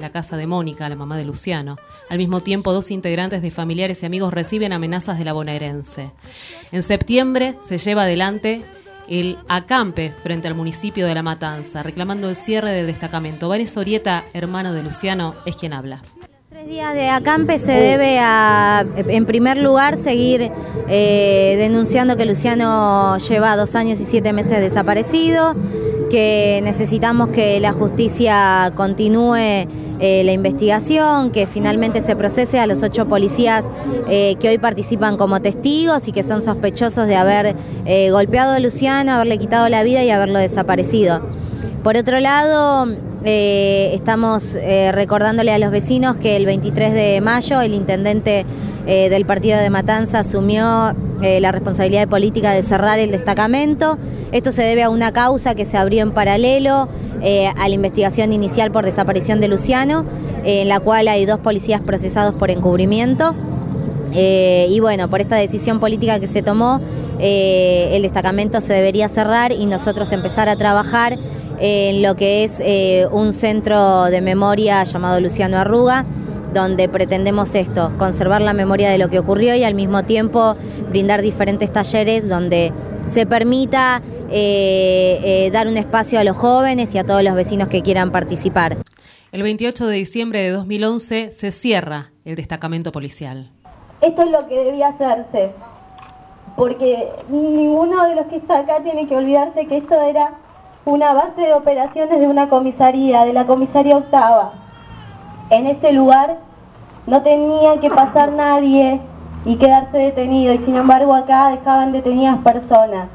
la casa de Mónica, la mamá de Luciano. Al mismo tiempo, 2 integrantes de familiares y amigos reciben amenazas de la bonaerense. En septiembre se lleva adelante el acampe frente al municipio de La Matanza, reclamando el cierre del destacamento. Vanessa Orieta, hermano de Luciano, es quien habla. 3 días de acampe se debe a, en primer lugar, seguir denunciando que Luciano lleva 2 años y 7 meses desaparecido, que necesitamos que la justicia continúe la investigación, que finalmente se procese a los 8 policías que hoy participan como testigos y que son sospechosos de haber golpeado a Luciano, haberle quitado la vida y haberlo desaparecido. Por otro lado, estamos recordándole a los vecinos que el 23 de mayo el intendente del partido de Matanza asumió la responsabilidad política de cerrar el destacamento. Esto se debe a una causa que se abrió en paralelo a la investigación inicial por desaparición de Luciano, en la cual hay 2 policías procesados por encubrimiento. Y bueno, por esta decisión política que se tomó, el destacamento se debería cerrar y nosotros empezar a trabajar en lo que es un centro de memoria llamado Luciano Arruga, donde pretendemos esto, conservar la memoria de lo que ocurrió y al mismo tiempo brindar diferentes talleres donde se permita dar un espacio a los jóvenes y a todos los vecinos que quieran participar. El 28 de diciembre de 2011 se cierra el destacamento policial. Esto es lo que debía hacerse, porque ninguno de los que está acá tiene que olvidarse que esto era una base de operaciones de una comisaría, de la comisaría octava. En este lugar no tenía que pasar nadie y quedarse detenido, y sin embargo acá dejaban detenidas personas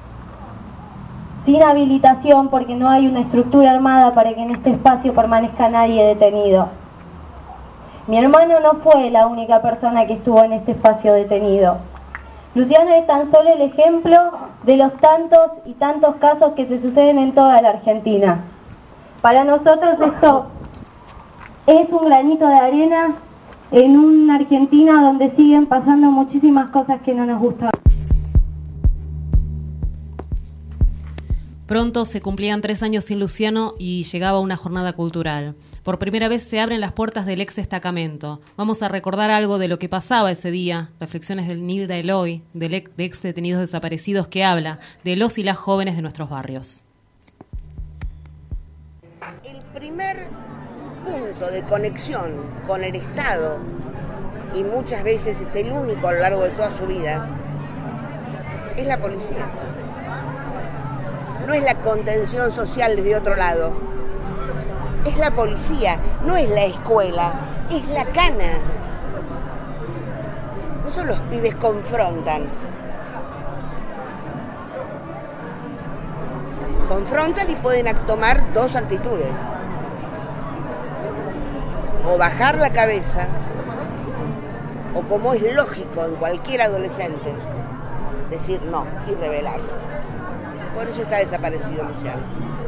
sin habilitación porque no hay una estructura armada para que en este espacio permanezca nadie detenido. Mi hermano no fue la única persona que estuvo en este espacio detenido. Luciano es tan solo el ejemplo de los tantos y tantos casos que se suceden en toda la Argentina. Para nosotros esto es un granito de arena en una Argentina donde siguen pasando muchísimas cosas que no nos gustan. Pronto se cumplían 3 años sin Luciano y llegaba una jornada cultural. Por primera vez se abren las puertas del ex destacamento. Vamos a recordar algo de lo que pasaba ese día. Reflexiones del Nilda Eloy, de ex detenidos desaparecidos, que habla de los y las jóvenes de nuestros barrios. El primer punto de conexión con el Estado, y muchas veces es el único a lo largo de toda su vida, es la policía. No es la contención social desde otro lado. Es la policía, no es la escuela, es la cana. Por eso los pibes confrontan. Confrontan y pueden tomar 2 actitudes. O bajar la cabeza, o como es lógico en cualquier adolescente, decir no y rebelarse. Por eso está desaparecido Luciano.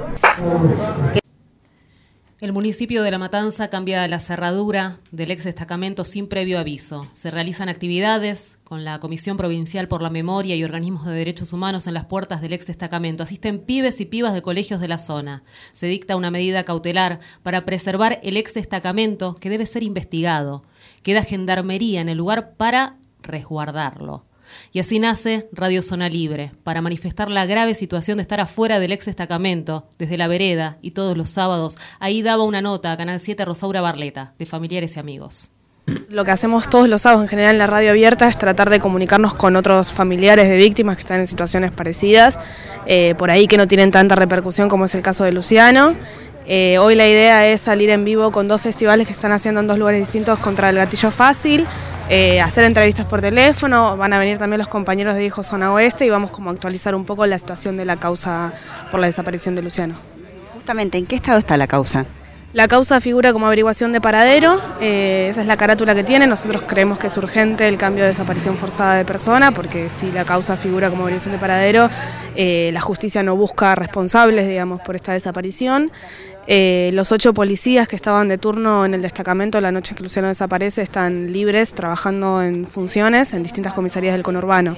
El municipio de La Matanza cambia la cerradura del ex destacamento sin previo aviso. Se realizan actividades con la Comisión Provincial por la Memoria y organismos de derechos humanos en las puertas del ex destacamento. Asisten pibes y pibas de colegios de la zona. Se dicta una medida cautelar para preservar el ex destacamento que debe ser investigado. Queda gendarmería en el lugar para resguardarlo. Y así nace Radio Zona Libre, para manifestar la grave situación de estar afuera del ex destacamento, desde la vereda, y todos los sábados. Ahí daba una nota a Canal 7 Rosaura Barleta, de familiares y amigos. Lo que hacemos todos los sábados en general en la radio abierta es tratar de comunicarnos con otros familiares de víctimas que están en situaciones parecidas, por ahí que no tienen tanta repercusión como es el caso de Luciano. Hoy la idea es salir en vivo con 2 festivales que están haciendo en 2 lugares distintos contra el gatillo fácil, hacer entrevistas por teléfono, van a venir también los compañeros de Dijo Zona Oeste y vamos como a actualizar un poco la situación de la causa por la desaparición de Luciano. Justamente, ¿en qué estado está la causa? La causa figura como averiguación de paradero, esa es la carátula que tiene. Nosotros creemos que es urgente el cambio de desaparición forzada de persona, porque si la causa figura como averiguación de paradero, la justicia no busca responsables, digamos, por esta desaparición. Los 8 policías que estaban de turno en el destacamento la noche que Luciano desaparece están libres, trabajando en funciones en distintas comisarías del conurbano.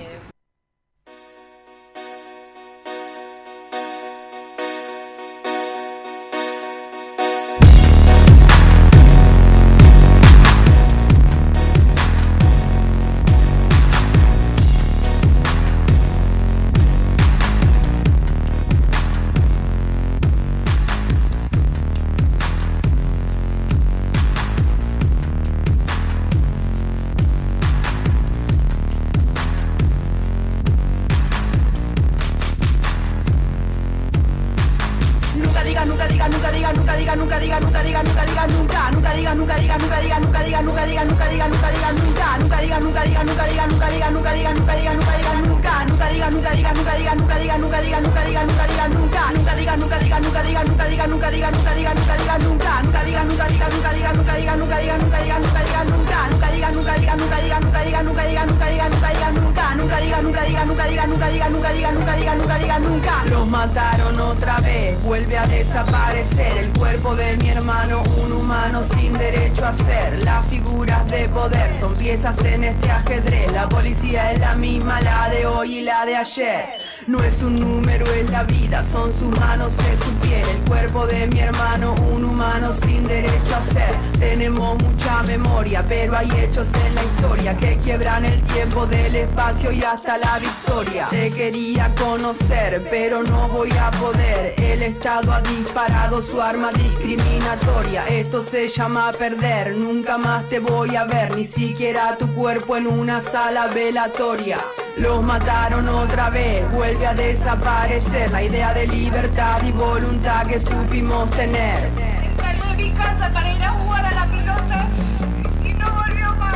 diga, nunca diga, nunca diga, nunca diga, nunca diga, nunca diga, nunca, nunca diga, nunca diga, nunca diga, nunca diga, nunca diga, nunca diga, nunca diga, nunca, nunca diga, nunca diga, nunca diga, nunca diga, nunca diga, nunca diga, nunca diga, nunca, nunca diga, nunca diga, nunca diga, nunca diga, nunca diga, nunca diga, nunca diga, nunca, nunca diga, nunca diga, nunca diga, nunca diga, nunca diga, nunca diga, nunca diga, nunca, nunca diga, nunca diga, nunca diga, nunca diga, nunca diga, nunca diga, nunca diga, nunca, nunca diga, nunca diga, nunca diga, nunca diga, nunca diga, nunca diga, nunca diga, nunca. Los mataron otra vez, vuelve a desaparecer el cuerpo de mi hermano, un humano sin derecho a ser. Las figuras de poder son piezas en este ajedrez. La policía es la misma, la de hoy y la de ayer. No es un número, es la vida, son sus manos, es su piel. El cuerpo de mi hermano, un humano sin derecho a ser. Tenemos mucha memoria, pero hay hechos en la historia que quiebran el tiempo del espacio y hasta la victoria. Te quería conocer, pero no voy a poder. El Estado ha disparado su arma discriminatoria. Esto se llama perder, nunca más te voy a ver, ni siquiera tu cuerpo en una sala velatoria. Los mataron otra vez, vuelve a desaparecer la idea de libertad y voluntad que supimos tener. Salí de mi casa para ir a jugar a la pelota y no volvió más.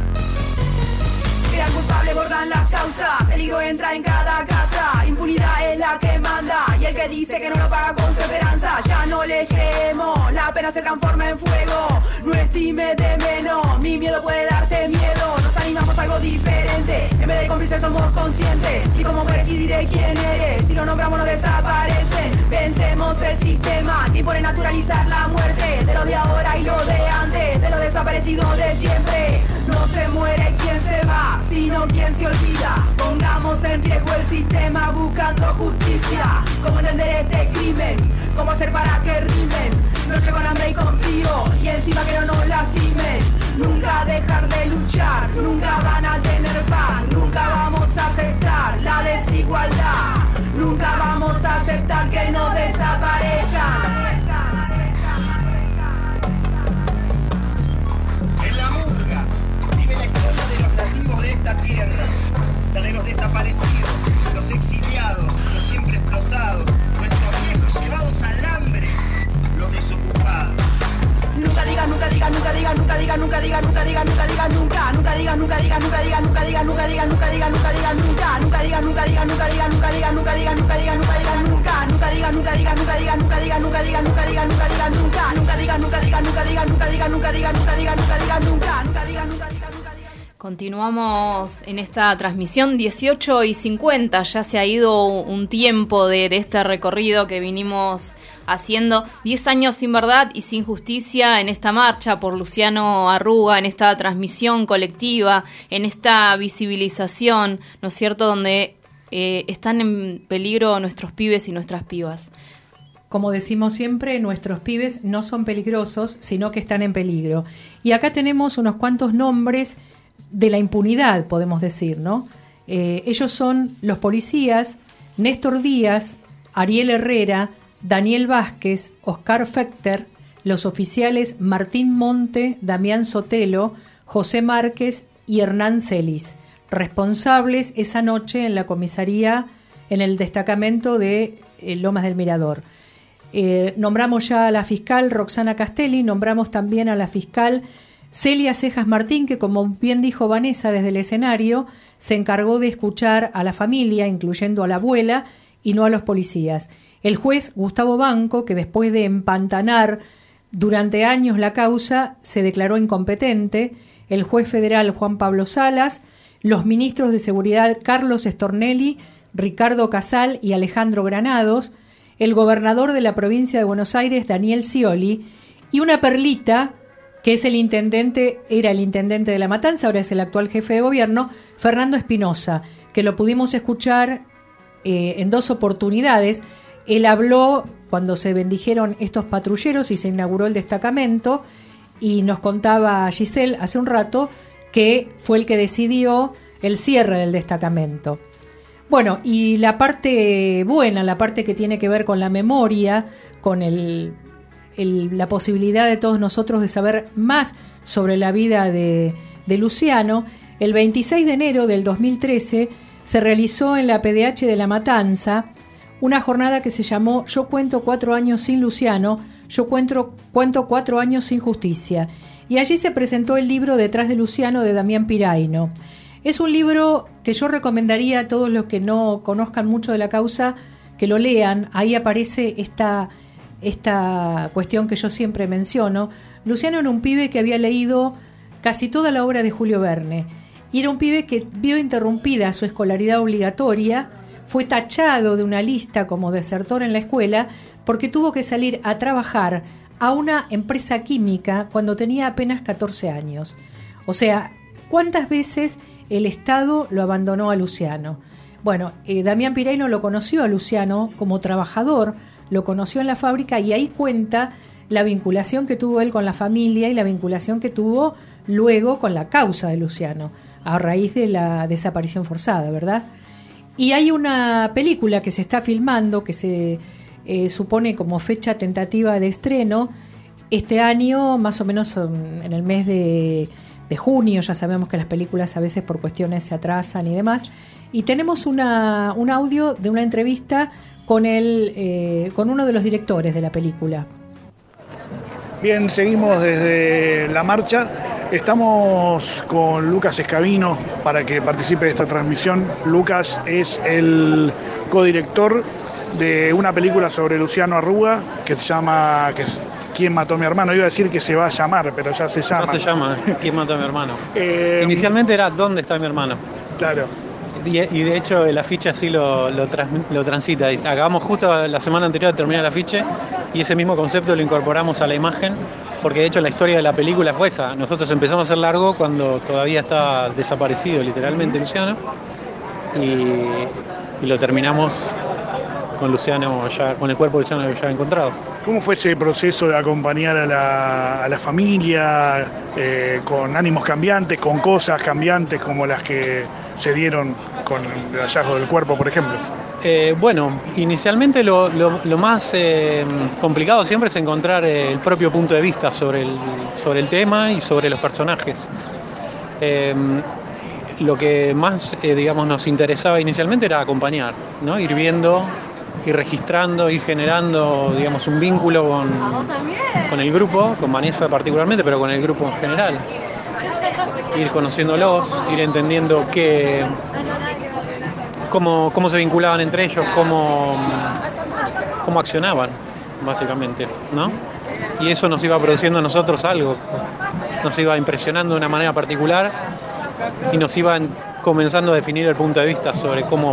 Sean culpables, borran las causas, peligro entra en cada casa, impunidad es la que manda y el que dice que no lo paga con su esperanza, ya no le creemos, la pena se transforma en fuego, no estime de menos, mi miedo puede darte miedo, nos animamos a algo diferente, en vez de cómplices somos conscientes, y como mueres y diré quién eres, si lo nombramos no desaparecen, vencemos el sistema, que impone naturalizar la muerte, de lo de ahora y lo de antes, de lo desaparecido de siempre, no se muere quien se va, sino quien se olvida, pongamos en riesgo el sistema buscando justicia, cómo entender este crimen, cómo hacer para que rimen, noche con hambre y con frío, y encima que no nos lastimen, nunca dejar de luchar, nunca van a tener paz, nunca vamos a aceptar la desigualdad, nunca vamos a aceptar que no desaparezcan. En la murga vive la historia de los nativos de esta tierra, la de los desaparecidos, los exiliados, los siempre explotados, nuestros viejos llevados al hambre, los desocupados. Nunca diga, nunca diga, nunca diga, nunca diga, nunca diga, nunca diga, nunca diga, nunca, nunca diga, nunca diga, nunca diga, nunca diga, nunca diga, nunca diga, nunca diga, nunca, nunca diga, nunca diga, nunca diga, nunca diga, nunca diga, nunca diga, nunca diga, nunca, nunca diga, nunca diga, nunca diga, nunca diga, nunca diga, nunca diga, nunca diga, nunca, nunca diga, nunca diga, nunca diga, nunca diga, nunca diga, nunca diga, nunca diga, nunca, nunca diga, nunca diga. Continuamos en esta transmisión 18:50, ya se ha ido un tiempo de este recorrido que vinimos haciendo, 10 años sin verdad y sin justicia en esta marcha por Luciano Arruga, en esta transmisión colectiva, en esta visibilización, ¿no es cierto?, donde están en peligro nuestros pibes y nuestras pibas. Como decimos siempre, nuestros pibes no son peligrosos, sino que están en peligro. Y acá tenemos unos cuantos nombres de la impunidad, podemos decir, ¿no? Ellos son los policías Néstor Díaz, Ariel Herrera, Daniel Vázquez, Oscar Fechter, los oficiales Martín Monte, Damián Sotelo, José Márquez y Hernán Celis, responsables esa noche en la comisaría, en el destacamento de Lomas del Mirador. Nombramos ya a la fiscal Roxana Castelli, nombramos también a la fiscal Celia Cejas Martín, que como bien dijo Vanessa desde el escenario, se encargó de escuchar a la familia, incluyendo a la abuela, y no a los policías. El juez Gustavo Banco, que después de empantanar durante años la causa, se declaró incompetente, el juez federal Juan Pablo Salas, los ministros de Seguridad Carlos Stornelli, Ricardo Casal y Alejandro Granados, el gobernador de la provincia de Buenos Aires, Daniel Scioli, y una perlita, que es era el intendente de La Matanza, ahora es el actual jefe de gobierno, Fernando Espinosa, que lo pudimos escuchar en 2 oportunidades. Él habló cuando se bendijeron estos patrulleros y se inauguró el destacamento, y nos contaba Giselle hace un rato que fue el que decidió el cierre del destacamento. Bueno, y la parte buena, la parte que tiene que ver con la memoria, con la posibilidad de todos nosotros de saber más sobre la vida de Luciano, el 26 de enero del 2013 se realizó en la PDH de La Matanza una jornada que se llamó Yo cuento 4 años sin Luciano, yo cuento 4 años sin justicia. y allí se presentó el libro Detrás de Luciano de Damián Piraino. Es un libro que yo recomendaría a todos los que no conozcan mucho de la causa que lo lean. Ahí aparece esta cuestión que yo siempre menciono. Luciano era un pibe que había leído casi toda la obra de Julio Verne y era un pibe que vio interrumpida su escolaridad obligatoria, fue tachado de una lista como desertor en la escuela porque tuvo que salir a trabajar a una empresa química cuando tenía apenas 14 años. O sea, ¿cuántas veces el Estado lo abandonó a Luciano? Bueno, Damián Piraino lo conoció a Luciano como trabajador, lo conoció en la fábrica y ahí cuenta la vinculación que tuvo él con la familia y la vinculación que tuvo luego con la causa de Luciano, a raíz de la desaparición forzada, ¿verdad? Y hay una película que se está filmando, que se supone como fecha tentativa de estreno, este año, más o menos en el mes de junio. Ya sabemos que las películas a veces por cuestiones se atrasan y demás. Y tenemos un audio de una entrevista con uno de los directores de la película. Bien, seguimos desde la marcha. Estamos con Lucas Escabino para que participe de esta transmisión. Lucas es el codirector de una película sobre Luciano Arruga que se llama ¿Quién mató a mi hermano? Iba a decir que se va a llamar, pero ya se llama. No se llama ¿Quién mató a mi hermano? Inicialmente era ¿Dónde está mi hermano? Claro. Y de hecho el afiche así lo transita. Acabamos justo la semana anterior de terminar el afiche y ese mismo concepto lo incorporamos a la imagen, porque de hecho la historia de la película fue esa. Nosotros empezamos a hacer largo cuando todavía estaba desaparecido literalmente Luciano y lo terminamos con Luciano, ya con el cuerpo de Luciano ya encontrado. ¿Cómo fue ese proceso de acompañar a la familia con ánimos cambiantes, con cosas cambiantes como las que se dieron con el hallazgo del cuerpo, por ejemplo? Bueno, inicialmente lo más complicado siempre es encontrar el propio punto de vista sobre el tema y sobre los personajes. Lo que más nos interesaba inicialmente era acompañar, ¿no? Ir viendo, ir registrando, ir generando un vínculo con el grupo, con Vanessa particularmente, pero con el grupo en general. Ir conociéndolos, ir entendiendo cómo se vinculaban entre ellos, cómo accionaban, básicamente, ¿no? Y eso nos iba produciendo a nosotros algo, nos iba impresionando de una manera particular y nos iba comenzando a definir el punto de vista sobre cómo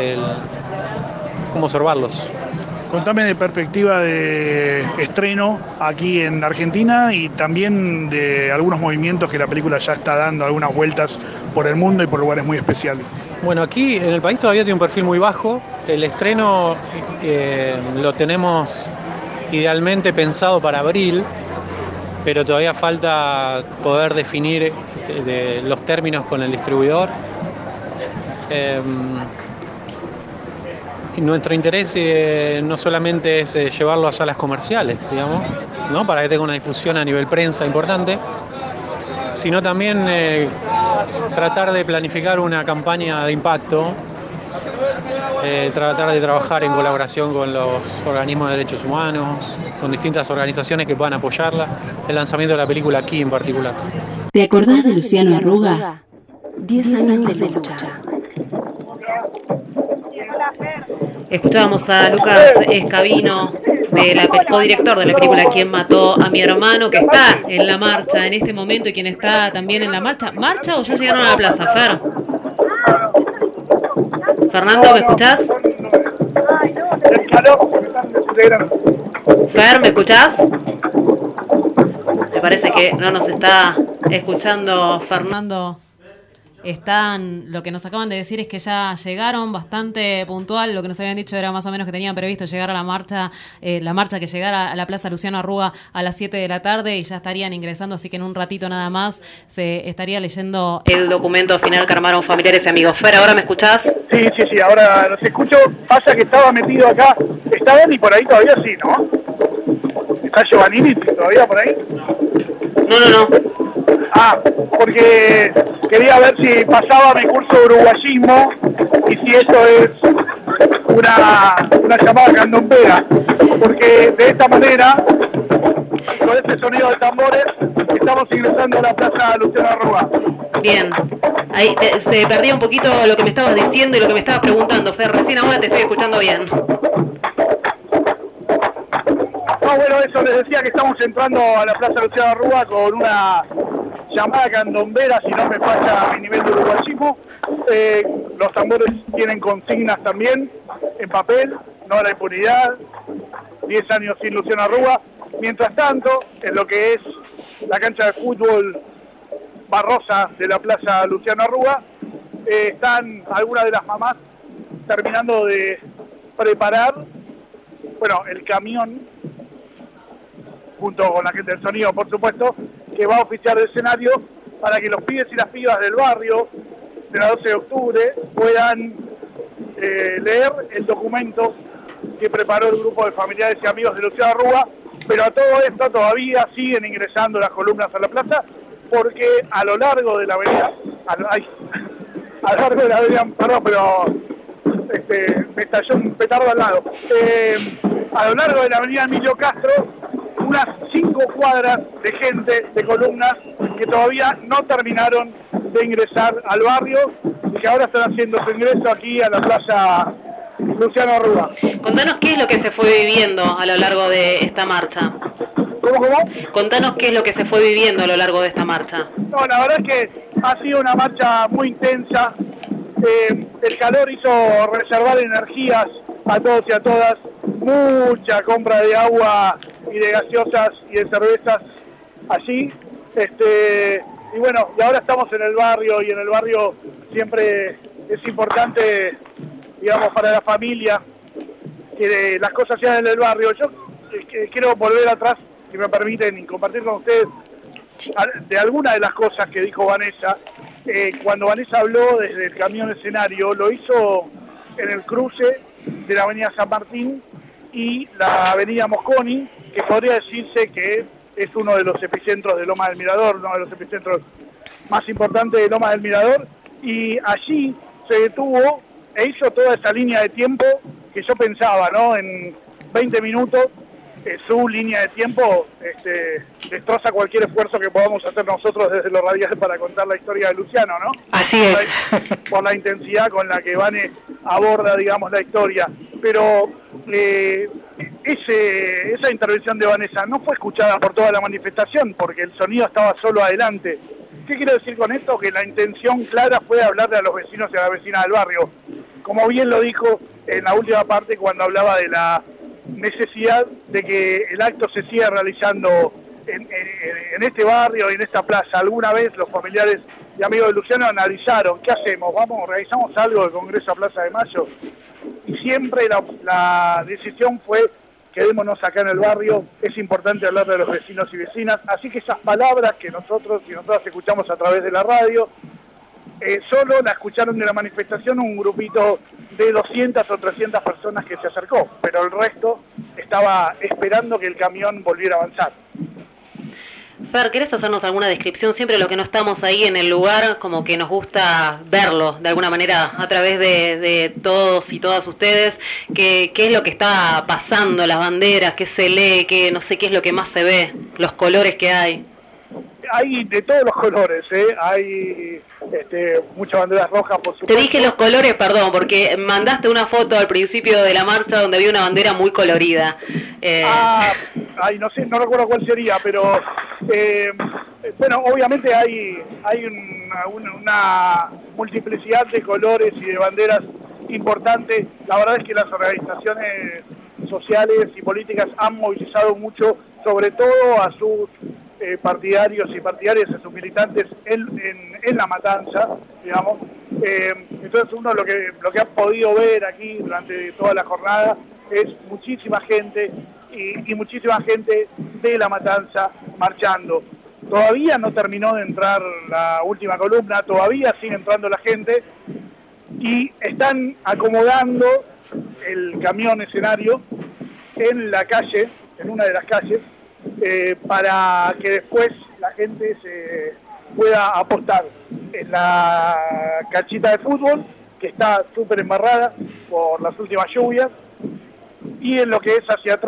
observarlos. Contame de perspectiva de estreno aquí en Argentina y también de algunos movimientos que la película ya está dando, algunas vueltas por el mundo y por lugares muy especiales. Bueno, aquí en el país todavía tiene un perfil muy bajo. El estreno lo tenemos idealmente pensado para abril, pero todavía falta poder definir los términos con el distribuidor. Nuestro interés no solamente es llevarlo a salas comerciales, ¿no? Para que tenga una difusión a nivel prensa importante, sino también tratar de planificar una campaña de impacto, tratar de trabajar en colaboración con los organismos de derechos humanos, con distintas organizaciones que puedan apoyarla, el lanzamiento de la película aquí en particular. ¿Te acordás de Luciano Arruga? 10 años de lucha. Escuchábamos a Lucas Escabino, codirector de la película ¿Quién mató a mi hermano?, que está en la marcha en este momento y quien está también en la marcha. ¿Marcha o ya llegaron a la plaza, Fer? Fernando, ¿me escuchás? Fer, ¿me escuchás? Me parece que no nos está escuchando Fernando. Lo que nos acaban de decir es que ya llegaron bastante puntual. Lo que nos habían dicho era más o menos que tenían previsto llegar a la marcha que llegara a la Plaza Luciano Arruga a las 7 de la tarde y ya estarían ingresando, así que en un ratito nada más se estaría leyendo el documento final que armaron familiares y amigos. Fer, ¿ahora me escuchás? Sí, ahora los escucho. Pasa que estaba metido acá. ¿Está Dani por ahí todavía? Sí, ¿no? ¿Está Giovannini todavía por ahí? No. Porque quería ver si pasaba mi curso de uruguayismo y si esto es una llamada candombera, porque de esta manera con este sonido de tambores estamos ingresando a la Plaza Luciano Arruga. Bien, ahí se perdía un poquito lo que me estabas diciendo y lo que me estabas preguntando, Fer. Recién ahora te estoy escuchando bien. No, bueno, eso les decía que estamos entrando a la Plaza Luciano Arruga con una llamada candombera, si no me falla mi nivel de uruguayismo. Los tambores tienen consignas también en papel, no a la impunidad, 10 años sin Luciano Arruga. Mientras tanto, en lo que es la cancha de fútbol Barrosa de la Plaza Luciano Arruga, están algunas de las mamás terminando de preparar, bueno, el camión, junto con la gente del sonido, por supuesto, que va a oficiar el escenario para que los pibes y las pibas del barrio de la 12 de octubre puedan leer el documento que preparó el grupo de familiares y amigos de Luciano Arruga, pero a todo esto todavía siguen ingresando las columnas a la plaza, porque a lo largo de la avenida, perdón, pero me estalló un petardo al lado, a lo largo de la avenida Emilio Castro, unas 5 cuadras de gente, de columnas, que todavía no terminaron de ingresar al barrio y que ahora están haciendo su ingreso aquí a la Plaza Luciano Arruga. Contanos qué es lo que se fue viviendo a lo largo de esta marcha. ¿Cómo? Contanos qué es lo que se fue viviendo a lo largo de esta marcha. No, la verdad es que ha sido una marcha muy intensa. El calor hizo reservar energías a todos y a todas. Mucha compra de agua y de gaseosas y de cervezas allí. Y bueno, y ahora estamos en el barrio, y en el barrio siempre es importante, digamos, para la familia, que las cosas sean en el barrio. Yo quiero volver atrás, si me permiten, y compartir con ustedes de algunas de las cosas que dijo Vanessa. Cuando Vanessa habló desde el camión escenario, lo hizo en el cruce de la avenida San Martín y la avenida Mosconi, que podría decirse que es uno de los epicentros de Lomas del Mirador, uno de los epicentros más importantes de Lomas del Mirador, y allí se detuvo e hizo toda esa línea de tiempo que yo pensaba, ¿no? En 20 minutos, su línea de tiempo destroza cualquier esfuerzo que podamos hacer nosotros desde lo radial para contar la historia de Luciano, ¿no? Así es. Por la intensidad con la que Vane aborda, digamos, la historia. Pero esa intervención de Vanessa no fue escuchada por toda la manifestación, porque el sonido estaba solo adelante. ¿Qué quiero decir con esto? Que la intención clara fue hablarle a los vecinos y a la vecina del barrio. Como bien lo dijo en la última parte cuando hablaba de la necesidad de que el acto se siga realizando en este barrio y en esta plaza. Alguna vez los familiares y amigos de Luciano analizaron, ¿qué hacemos? ¿Realizamos algo del Congreso a Plaza de Mayo? Y siempre la decisión fue, quedémonos acá en el barrio, es importante hablar de los vecinos y vecinas. Así que esas palabras que nosotros y nosotras escuchamos a través de la radio, solo la escucharon de la manifestación un grupito de 200 o 300 personas que se acercó, pero el resto estaba esperando que el camión volviera a avanzar. Fer, ¿querés hacernos alguna descripción? Siempre los que no estamos ahí en el lugar, como que nos gusta verlo de alguna manera a través de todos y todas ustedes. ¿Qué es lo que está pasando? Las banderas, ¿qué se lee? No sé qué es lo que más se ve, los colores que hay. Hay de todos los colores, hay muchas banderas rojas, por supuesto. Te dije los colores, perdón, porque mandaste una foto al principio de la marcha donde había una bandera muy colorida. No sé, no recuerdo cuál sería, pero bueno, obviamente hay una multiplicidad de colores y de banderas importante. La verdad es que las organizaciones sociales y políticas han movilizado mucho, sobre todo a sus partidarios y partidarias, a sus militantes en La Matanza, digamos. Entonces uno lo que ha podido ver aquí durante toda la jornada es muchísima gente y muchísima gente de La Matanza marchando. Todavía no terminó de entrar la última columna, todavía sigue entrando la gente y están acomodando el camión escenario en la calle, en una de las calles, para que después la gente se pueda apostar en la canchita de fútbol, que está súper embarrada por las últimas lluvias, y en lo que es hacia atrás,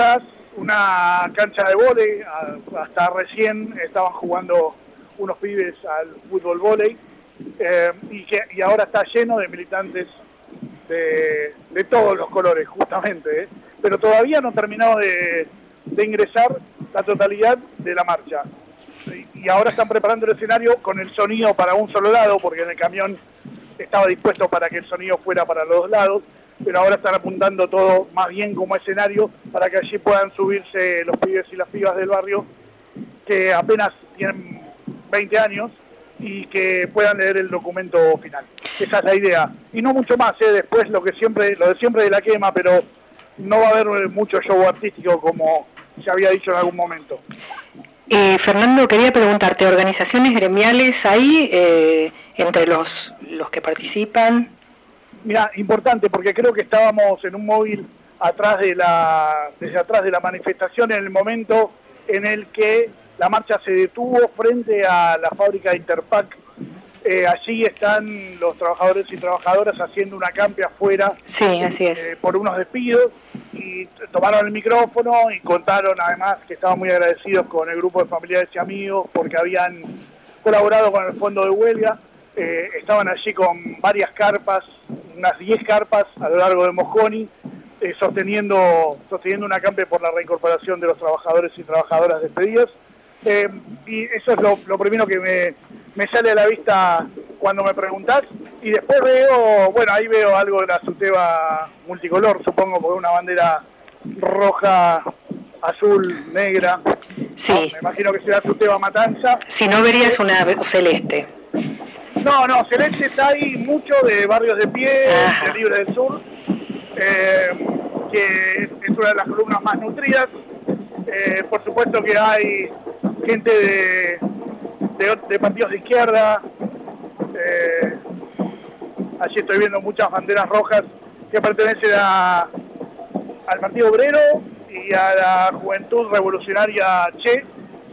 una cancha de vóley, hasta recién estaban jugando unos pibes al fútbol vóley, y ahora está lleno de militantes de todos los colores, justamente, pero todavía no terminado de ingresar la totalidad de la marcha. Y ahora están preparando el escenario con el sonido para un solo lado, porque en el camión estaba dispuesto para que el sonido fuera para los dos lados, pero ahora están apuntando todo más bien como escenario para que allí puedan subirse los pibes y las pibas del barrio que apenas tienen 20 años y que puedan leer el documento final. Esa es la idea. Y no mucho más, después lo de siempre de la quema, pero no va a haber mucho show artístico como se había dicho en algún momento. Fernando, quería preguntarte, ¿organizaciones gremiales hay entre los que participan? Mira, importante, porque creo que estábamos en un móvil desde atrás de la manifestación en el momento en el que la marcha se detuvo frente a la fábrica de Interpac. Allí están los trabajadores y trabajadoras haciendo una acampe afuera. Sí, así es. Por unos despidos, y tomaron el micrófono y contaron además que estaban muy agradecidos con el grupo de familiares y amigos porque habían colaborado con el fondo de huelga. Estaban allí con varias carpas, unas 10 carpas a lo largo de Mosconi, sosteniendo un acampe por la reincorporación de los trabajadores y trabajadoras despedidos. Y eso es lo primero que me sale a la vista cuando me preguntás. Y después ahí veo algo de la SUTEBA multicolor, supongo, por una bandera roja, azul, negra. Sí. Me imagino que será SUTEBA Matanza. Si no, verías una celeste. No, celestes hay mucho de Barrios de Pie, de Libre del Sur, que es una de las columnas más nutridas. Por supuesto que hay gente de partidos de izquierda. Allí estoy viendo muchas banderas rojas que pertenecen al Partido Obrero y a la Juventud Revolucionaria Che.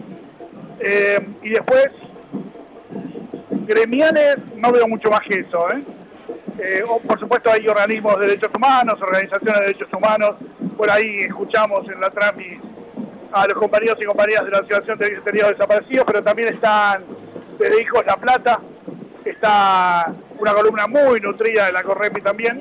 Y después, gremiales, no veo mucho más que eso. Por supuesto hay organismos de derechos humanos, organizaciones de derechos humanos. Por ahí escuchamos en la Trami a los compañeros y compañeras de la Asociación de Detenidos Desaparecidos, pero también están desde Hijos La Plata, está una columna muy nutrida de la Correpi también.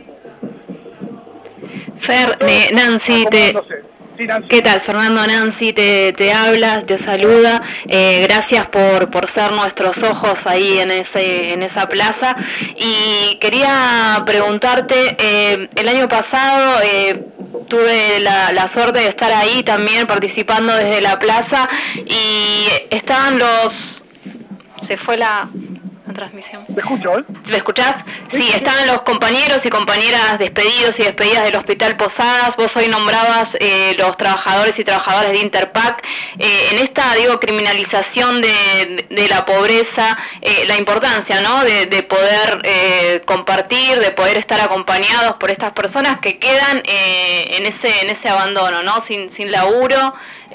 Nancy, ¿qué tal? Fernando, Nancy te habla, te saluda. Gracias por ser nuestros ojos ahí en esa plaza. Y quería preguntarte, el año pasado tuve la suerte de estar ahí también participando desde la plaza y estaban se fue la transmisión. ¿Me escucho? ¿Me escuchás? Sí, estaban los compañeros y compañeras despedidos y despedidas del Hospital Posadas. Vos hoy nombrabas los trabajadores y trabajadoras de Interpac. En esta, criminalización de la pobreza, la importancia, ¿no?, de poder compartir, de poder estar acompañados por estas personas que quedan en ese abandono, ¿no?, sin laburo.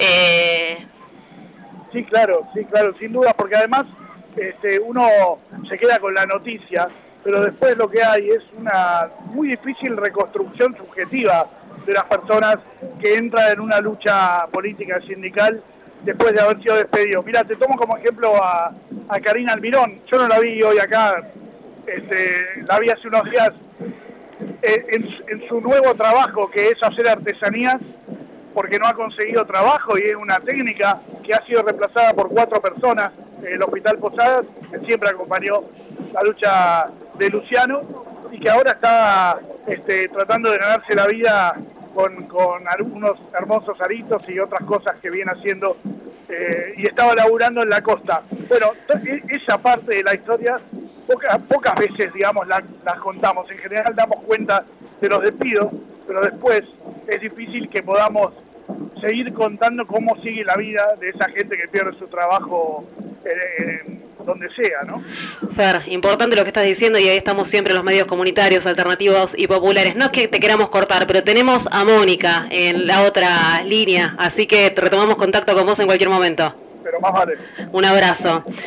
Sí, claro, sin duda, porque además uno se queda con la noticia, pero después lo que hay es una muy difícil reconstrucción subjetiva de las personas que entran en una lucha política sindical después de haber sido despedidos. Mira, te tomo como ejemplo a Karina Almirón. Yo no la vi hoy acá, la vi hace unos días en su nuevo trabajo, que es hacer artesanías, porque no ha conseguido trabajo y es una técnica que ha sido reemplazada por 4 personas en el Hospital Posadas, que siempre acompañó la lucha de Luciano y que ahora está tratando de ganarse la vida con algunos hermosos aritos y otras cosas que viene haciendo, y estaba laburando en la costa. Bueno, esa parte de la historia pocas veces, digamos, la contamos. En general damos cuenta de los despidos, pero después es difícil que podamos seguir contando cómo sigue la vida de esa gente que pierde su trabajo donde sea, ¿no? Fer, importante lo que estás diciendo, y ahí estamos siempre los medios comunitarios, alternativos y populares. No es que te queramos cortar, pero tenemos a Mónica en la otra línea, así que retomamos contacto con vos en cualquier momento. Pero más vale. Un abrazo.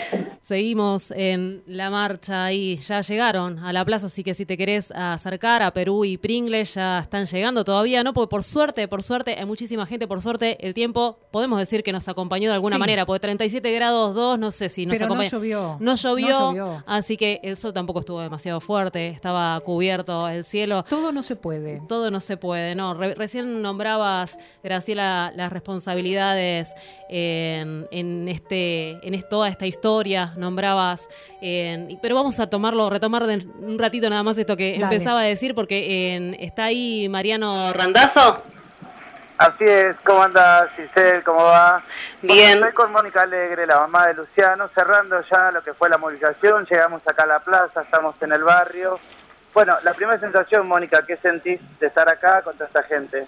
Seguimos en la marcha y ya llegaron a la plaza, así que si te querés acercar a Perú y Pringles ya están llegando todavía, ¿no? Porque por suerte hay muchísima gente, por suerte el tiempo podemos decir que nos acompañó de alguna manera, porque 37 grados 2, no sé si nos acompañó. No llovió, así que eso tampoco estuvo demasiado fuerte, estaba cubierto el cielo. Todo no se puede. Todo no se puede, no. Recién nombrabas, Graciela, las responsabilidades en toda esta historia. Nombrabas, pero vamos a retomar de un ratito nada más esto que empezaba a decir, porque está ahí Mariano Randazzo. Así es, ¿cómo andás, Giselle? ¿Cómo va? Bien. Estoy con Mónica Alegre, la mamá de Luciano, cerrando ya lo que fue la movilización. Llegamos acá a la plaza, estamos en el barrio. Bueno, la primera sensación, Mónica, ¿qué sentís de estar acá con toda esta gente?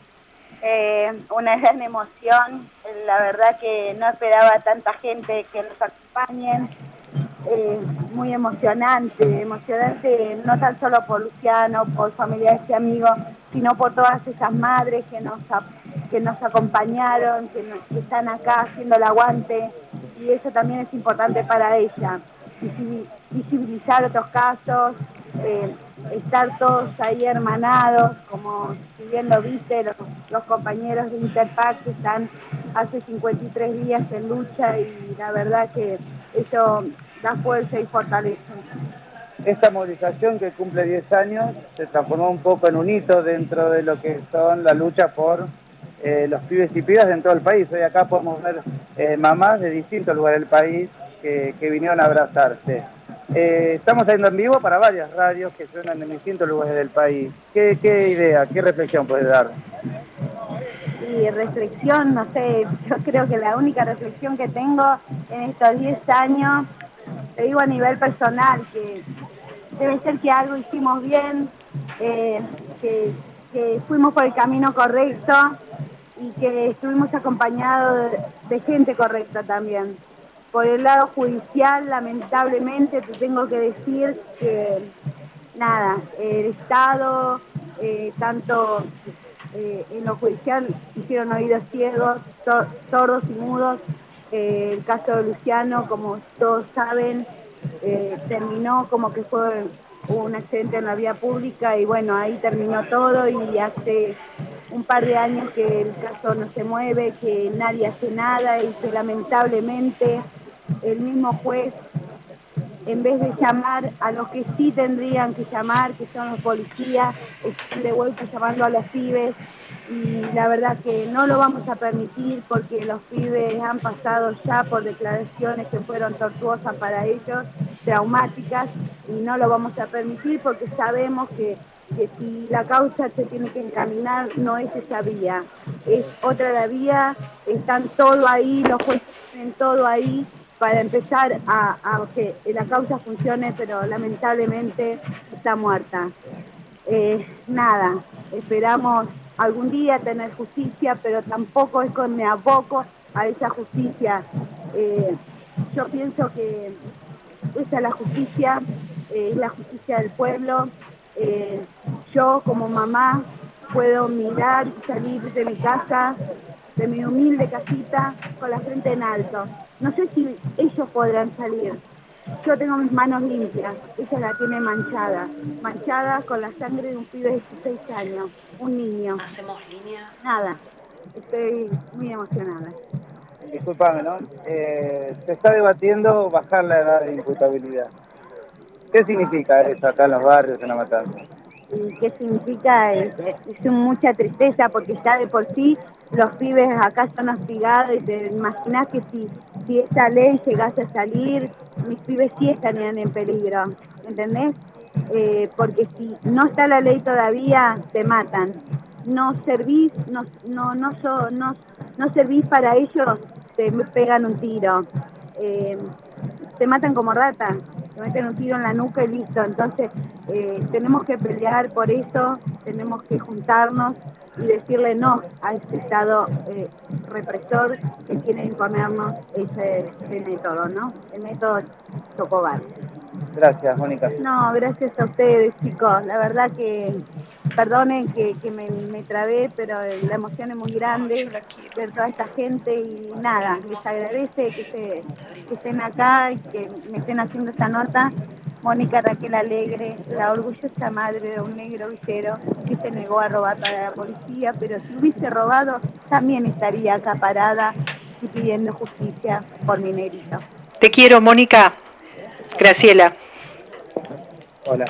Una gran emoción, la verdad que no esperaba tanta gente que nos acompañen, muy emocionante no tan solo por Luciano, por familiares y amigos, sino por todas esas madres que nos acompañaron, que están acá haciendo el aguante, y eso también es importante para ella, visibilizar otros casos, estar todos ahí hermanados, como si bien lo viste, los compañeros de Interpac que están hace 53 días en lucha, y la verdad que eso da fuerza y fortaleza. Esta movilización que cumple 10 años se transformó un poco en un hito dentro de lo que son la lucha por los pibes y pibas en todo el país. Hoy acá podemos ver mamás de distintos lugares del país que vinieron a abrazarse. Estamos saliendo en vivo para varias radios que suenan en distintos lugares del país. ¿Qué idea, qué reflexión puedes dar? Y reflexión, no sé, yo creo que la única reflexión que tengo en estos 10 años, te digo a nivel personal, que debe ser que algo hicimos bien, que fuimos por el camino correcto y que estuvimos acompañados de gente correcta también. Por el lado judicial, lamentablemente, te tengo que decir que, nada, el Estado, tanto en lo judicial, hicieron oídos ciegos, sordos y mudos. El caso de Luciano, como todos saben, terminó como que fue un accidente en la vía pública, y bueno, ahí terminó todo, y hace un par de años que el caso no se mueve, que nadie hace nada, y que lamentablemente el mismo juez, en vez de llamar a los que sí tendrían que llamar, que son los policías, están de vuelta llamando a los pibes, y la verdad que no lo vamos a permitir, porque los pibes han pasado ya por declaraciones que fueron tortuosas para ellos, traumáticas, y no lo vamos a permitir porque sabemos que si la causa se tiene que encaminar, no es esa vía, es otra la vía. Están todo ahí, los jueces tienen todo ahí para empezar a que la causa funcione, pero lamentablemente está muerta. Nada, esperamos algún día tener justicia, pero tampoco es con me aboco a esa justicia. Yo pienso que esa es la justicia del pueblo. Yo como mamá puedo mirar y salir de mi casa, de mi humilde casita, con la frente en alto. No sé si ellos podrán salir. Yo tengo mis manos limpias, ella la tiene manchada con la sangre de un pibe de 16 años, un niño. ¿Hacemos línea? Nada, estoy muy emocionada. Disculpame, ¿no? Se está debatiendo bajar la edad de imputabilidad. ¿Qué significa eso acá en los barrios, en La Matanza? ¿Y qué significa? Es mucha tristeza, porque ya de por sí los pibes acá son hostigados, y te imaginas que si esta ley llegase a salir, mis pibes sí estarían en peligro, ¿entendés? Porque si no está la ley todavía, te matan. No servís para ellos, te pegan un tiro. Te matan como rata, te meten un tiro en la nuca y listo. Entonces tenemos que pelear por eso, tenemos que juntarnos y decirle no a este Estado represor que quiere imponernos ese método, ¿no? El método Chocobar. Gracias, Mónica. No, gracias a ustedes, chicos. La verdad que, perdonen que me trabé, pero la emoción es muy grande ver toda esta gente, y nada, les agradece que que estén acá y que me estén haciendo esta nota. Mónica Raquel Alegre, la orgullosa madre de un negro villero que se negó a robar para la policía, pero si hubiese robado también estaría acá parada y pidiendo justicia por mi negrito. Te quiero, Mónica. Graciela. Hola.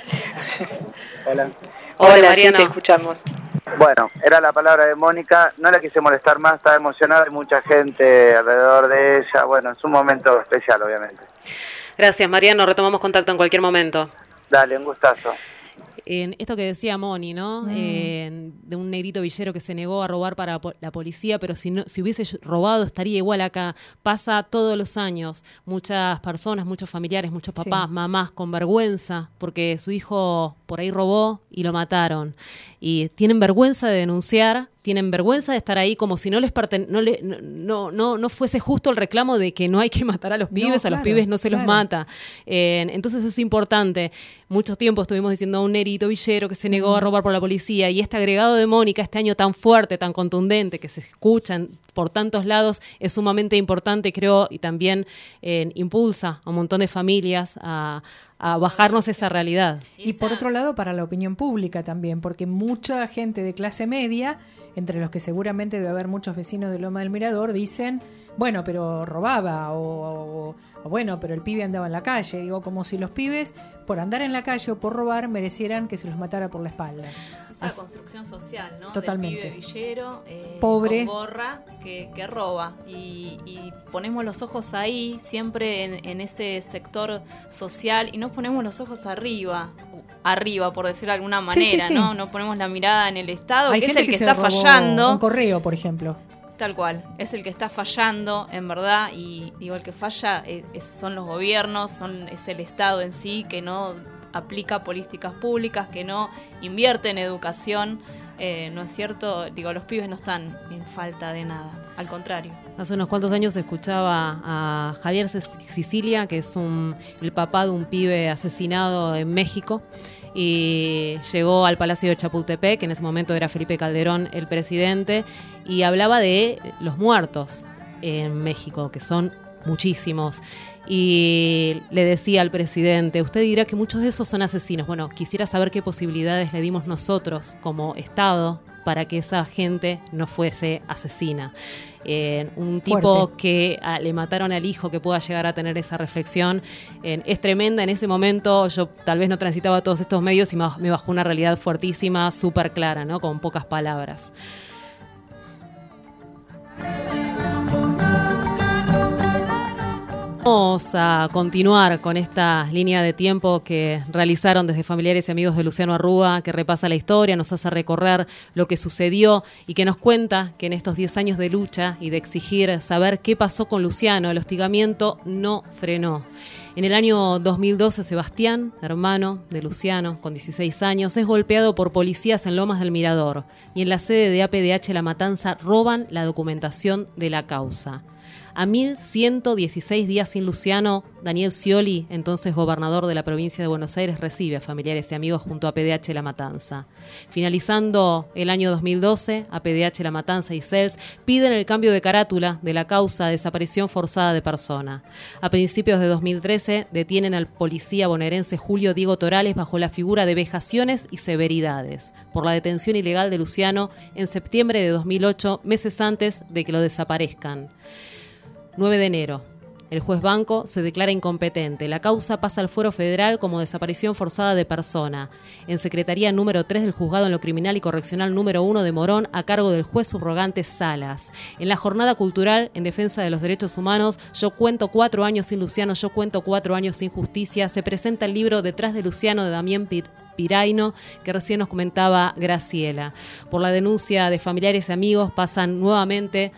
Hola. Hola, sí, te escuchamos. Bueno, era la palabra de Mónica, no la quise molestar más, estaba emocionada, hay mucha gente alrededor de ella, bueno, es un momento especial, obviamente. Gracias, Mariano, retomamos contacto en cualquier momento. Dale, un gustazo. En esto que decía Moni, ¿no? De un negrito villero que se negó a robar para la policía, pero si hubiese robado estaría igual acá. Pasa todos los años. Muchas personas, muchos familiares, muchos papás, mamás con vergüenza porque su hijo por ahí robó y lo mataron. Y tienen vergüenza de denunciar, tienen vergüenza de estar ahí como si no fuese justo el reclamo de que no hay que matar a los pibes, a los pibes no se los mata. Entonces es importante. Mucho tiempo estuvimos diciendo a un negrito villero que se negó a robar por la policía, y este agregado de Mónica, este año tan fuerte, tan contundente, que se escuchan por tantos lados, es sumamente importante, creo, y también impulsa a un montón de familias a bajarnos esa realidad. Y por otro lado, para la opinión pública también, porque mucha gente de clase media, entre los que seguramente debe haber muchos vecinos de Loma del Mirador, dicen, bueno, pero robaba, o bueno, pero el pibe andaba en la calle. Digo, como si los pibes, por andar en la calle o por robar, merecieran que se los matara por la espalda. Esa construcción social, ¿no? Totalmente. Del pibe villero, pobre, con gorra, que roba. Y ponemos los ojos ahí, siempre en ese sector social, y no ponemos los ojos arriba, por decirlo de alguna manera, ¿no? No ponemos la mirada en el Estado, que es el que está fallando. Un correo, por ejemplo. Tal cual, es el que está fallando, en verdad, y digo, el que falla son los gobiernos, es el Estado en sí, que no aplica políticas públicas, que no invierte en educación. ¿No es cierto? Digo, los pibes no están en falta de nada, al contrario. Hace unos cuantos años escuchaba a Javier Sicilia, que es el papá de un pibe asesinado en México, y llegó al Palacio de Chapultepec, que en ese momento era Felipe Calderón el presidente, y hablaba de los muertos en México, que son muchísimos. Y le decía al presidente, usted dirá que muchos de esos son asesinos. Bueno, quisiera saber qué posibilidades le dimos nosotros como Estado para que esa gente no fuese asesina. Un tipo fuerte, que le mataron al hijo, que pueda llegar a tener esa reflexión, es tremenda. En ese momento yo tal vez no transitaba todos estos medios y me bajó una realidad fuertísima, súper clara, ¿no? Con pocas palabras. Vamos a continuar con esta línea de tiempo que realizaron desde familiares y amigos de Luciano Arruga, que repasa la historia, nos hace recorrer lo que sucedió y que nos cuenta que en estos 10 años de lucha y de exigir saber qué pasó con Luciano, el hostigamiento no frenó. En el año 2012, Sebastián, hermano de Luciano, con 16 años, es golpeado por policías en Lomas del Mirador, y en la sede de APDH La Matanza roban la documentación de la causa. A 1116 días sin Luciano, Daniel Scioli, entonces gobernador de la provincia de Buenos Aires, recibe a familiares y amigos junto a APDH La Matanza. Finalizando el año 2012, APDH La Matanza y CELS piden el cambio de carátula de la causa de desaparición forzada de persona. A principios de 2013 detienen al policía bonaerense Julio Diego Torales bajo la figura de vejaciones y severidades por la detención ilegal de Luciano en septiembre de 2008, meses antes de que lo desaparezcan. 9 de enero. El juez Banco se declara incompetente. La causa pasa al fuero federal como desaparición forzada de persona. En Secretaría número 3 del Juzgado en lo Criminal y Correccional número 1 de Morón, a cargo del juez subrogante Salas. En la jornada cultural en defensa de los derechos humanos, Yo cuento 4 años sin Luciano, yo cuento 4 años sin justicia, se presenta el libro Detrás de Luciano de Damián Piraino, que recién nos comentaba Graciela. Por la denuncia de familiares y amigos pasan nuevamente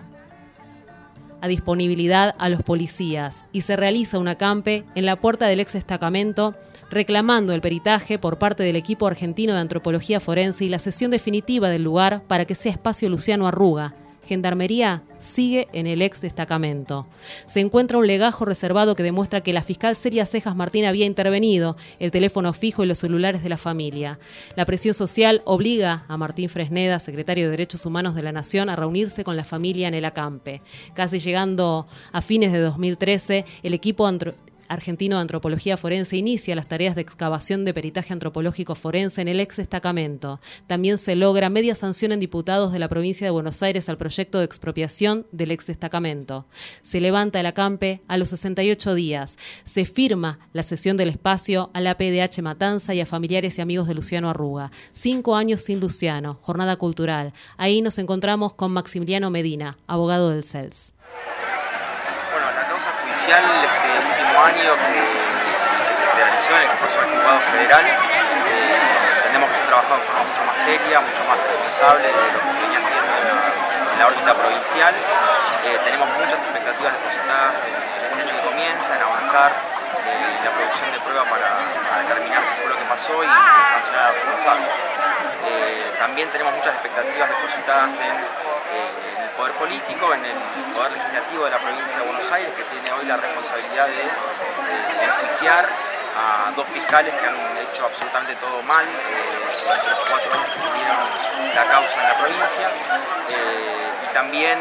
a disponibilidad a los policías y se realiza un acampe en la puerta del ex destacamento reclamando el peritaje por parte del equipo argentino de antropología forense y la sesión definitiva del lugar para que sea espacio Luciano Arruga, Gendarmería sigue en el ex destacamento. Se encuentra un legajo reservado que demuestra que la fiscal Celia Cejas Martín había intervenido, el teléfono fijo y los celulares de la familia. La presión social obliga a Martín Fresneda, secretario de Derechos Humanos de la Nación, a reunirse con la familia en el acampe. Casi llegando a fines de 2013, el equipo argentino de Antropología Forense inicia las tareas de excavación de peritaje antropológico forense en el ex destacamento. También se logra media sanción en diputados de la provincia de Buenos Aires al proyecto de expropiación del ex destacamento. Se levanta el acampe a los 68 días. Se firma la cesión del espacio a la PDH Matanza y a familiares y amigos de Luciano Arruga. 5 años sin Luciano, jornada cultural. Ahí nos encontramos con Maximiliano Medina, abogado del CELS. Bueno, la causa judicial último año que se federalizó, en el que pasó al juzgado federal, entendemos que se ha trabajado de forma mucho más seria, mucho más responsable de lo que se venía haciendo en la órbita provincial. Tenemos muchas expectativas depositadas en este año que comienza, en avanzar en la producción de prueba para determinar qué fue lo que pasó y sancionar a los responsables. También tenemos muchas expectativas depositadas en el poder político, en el poder legislativo de la provincia de Buenos Aires, que tiene hoy la responsabilidad de enjuiciar a 2 fiscales que han hecho absolutamente todo mal durante los 4 años que tuvieron la causa en la provincia, y también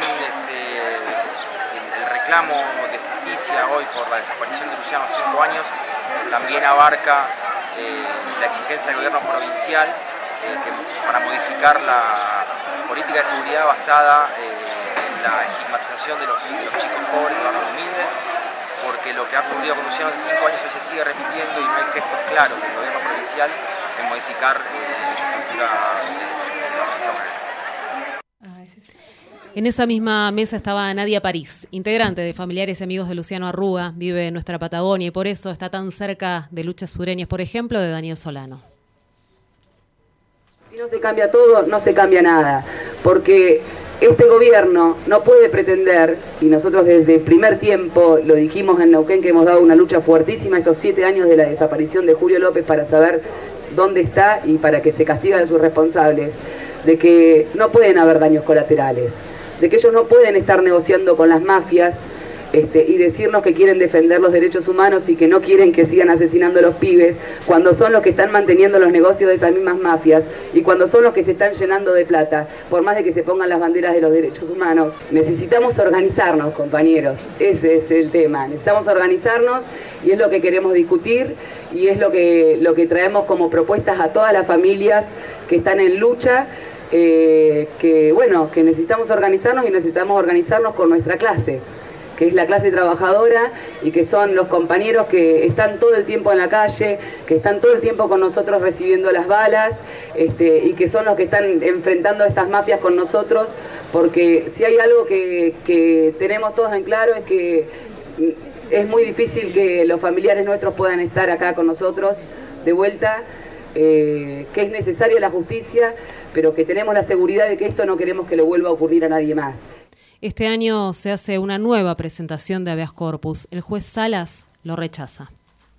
el reclamo de justicia hoy por la desaparición de Luciano hace 5 años también abarca la exigencia del gobierno provincial para modificar la política de seguridad basada en la estigmatización de los chicos pobres y barrios humildes, porque lo que ha ocurrido con Luciano hace 5 años hoy se sigue repitiendo y no hay gestos claros del gobierno provincial en modificar la estructura de la organización. En esa misma mesa estaba Nadia París, integrante de Familiares y Amigos de Luciano Arruga, vive en nuestra Patagonia y por eso está tan cerca de luchas sureñas, por ejemplo, de Daniel Solano. Si no se cambia todo, no se cambia nada, porque este gobierno no puede pretender, y nosotros desde el primer tiempo lo dijimos en Neuquén, que hemos dado una lucha fuertísima estos 7 años de la desaparición de Julio López para saber dónde está y para que se castigue a sus responsables, de que no pueden haber daños colaterales, de que ellos no pueden estar negociando con las mafias y decirnos que quieren defender los derechos humanos y que no quieren que sigan asesinando a los pibes, cuando son los que están manteniendo los negocios de esas mismas mafias y cuando son los que se están llenando de plata, por más de que se pongan las banderas de los derechos humanos. Necesitamos organizarnos, compañeros, ese es el tema, necesitamos organizarnos y es lo que queremos discutir y es lo que traemos como propuestas a todas las familias que están en lucha, que necesitamos organizarnos y necesitamos organizarnos con nuestra clase, que es la clase trabajadora y que son los compañeros que están todo el tiempo en la calle, que están todo el tiempo con nosotros recibiendo las balas, y que son los que están enfrentando a estas mafias con nosotros, porque si hay algo que tenemos todos en claro es que es muy difícil que los familiares nuestros puedan estar acá con nosotros de vuelta, que es necesaria la justicia, pero que tenemos la seguridad de que esto no queremos que le vuelva a ocurrir a nadie más. Este año se hace una nueva presentación de habeas corpus. El juez Salas lo rechaza.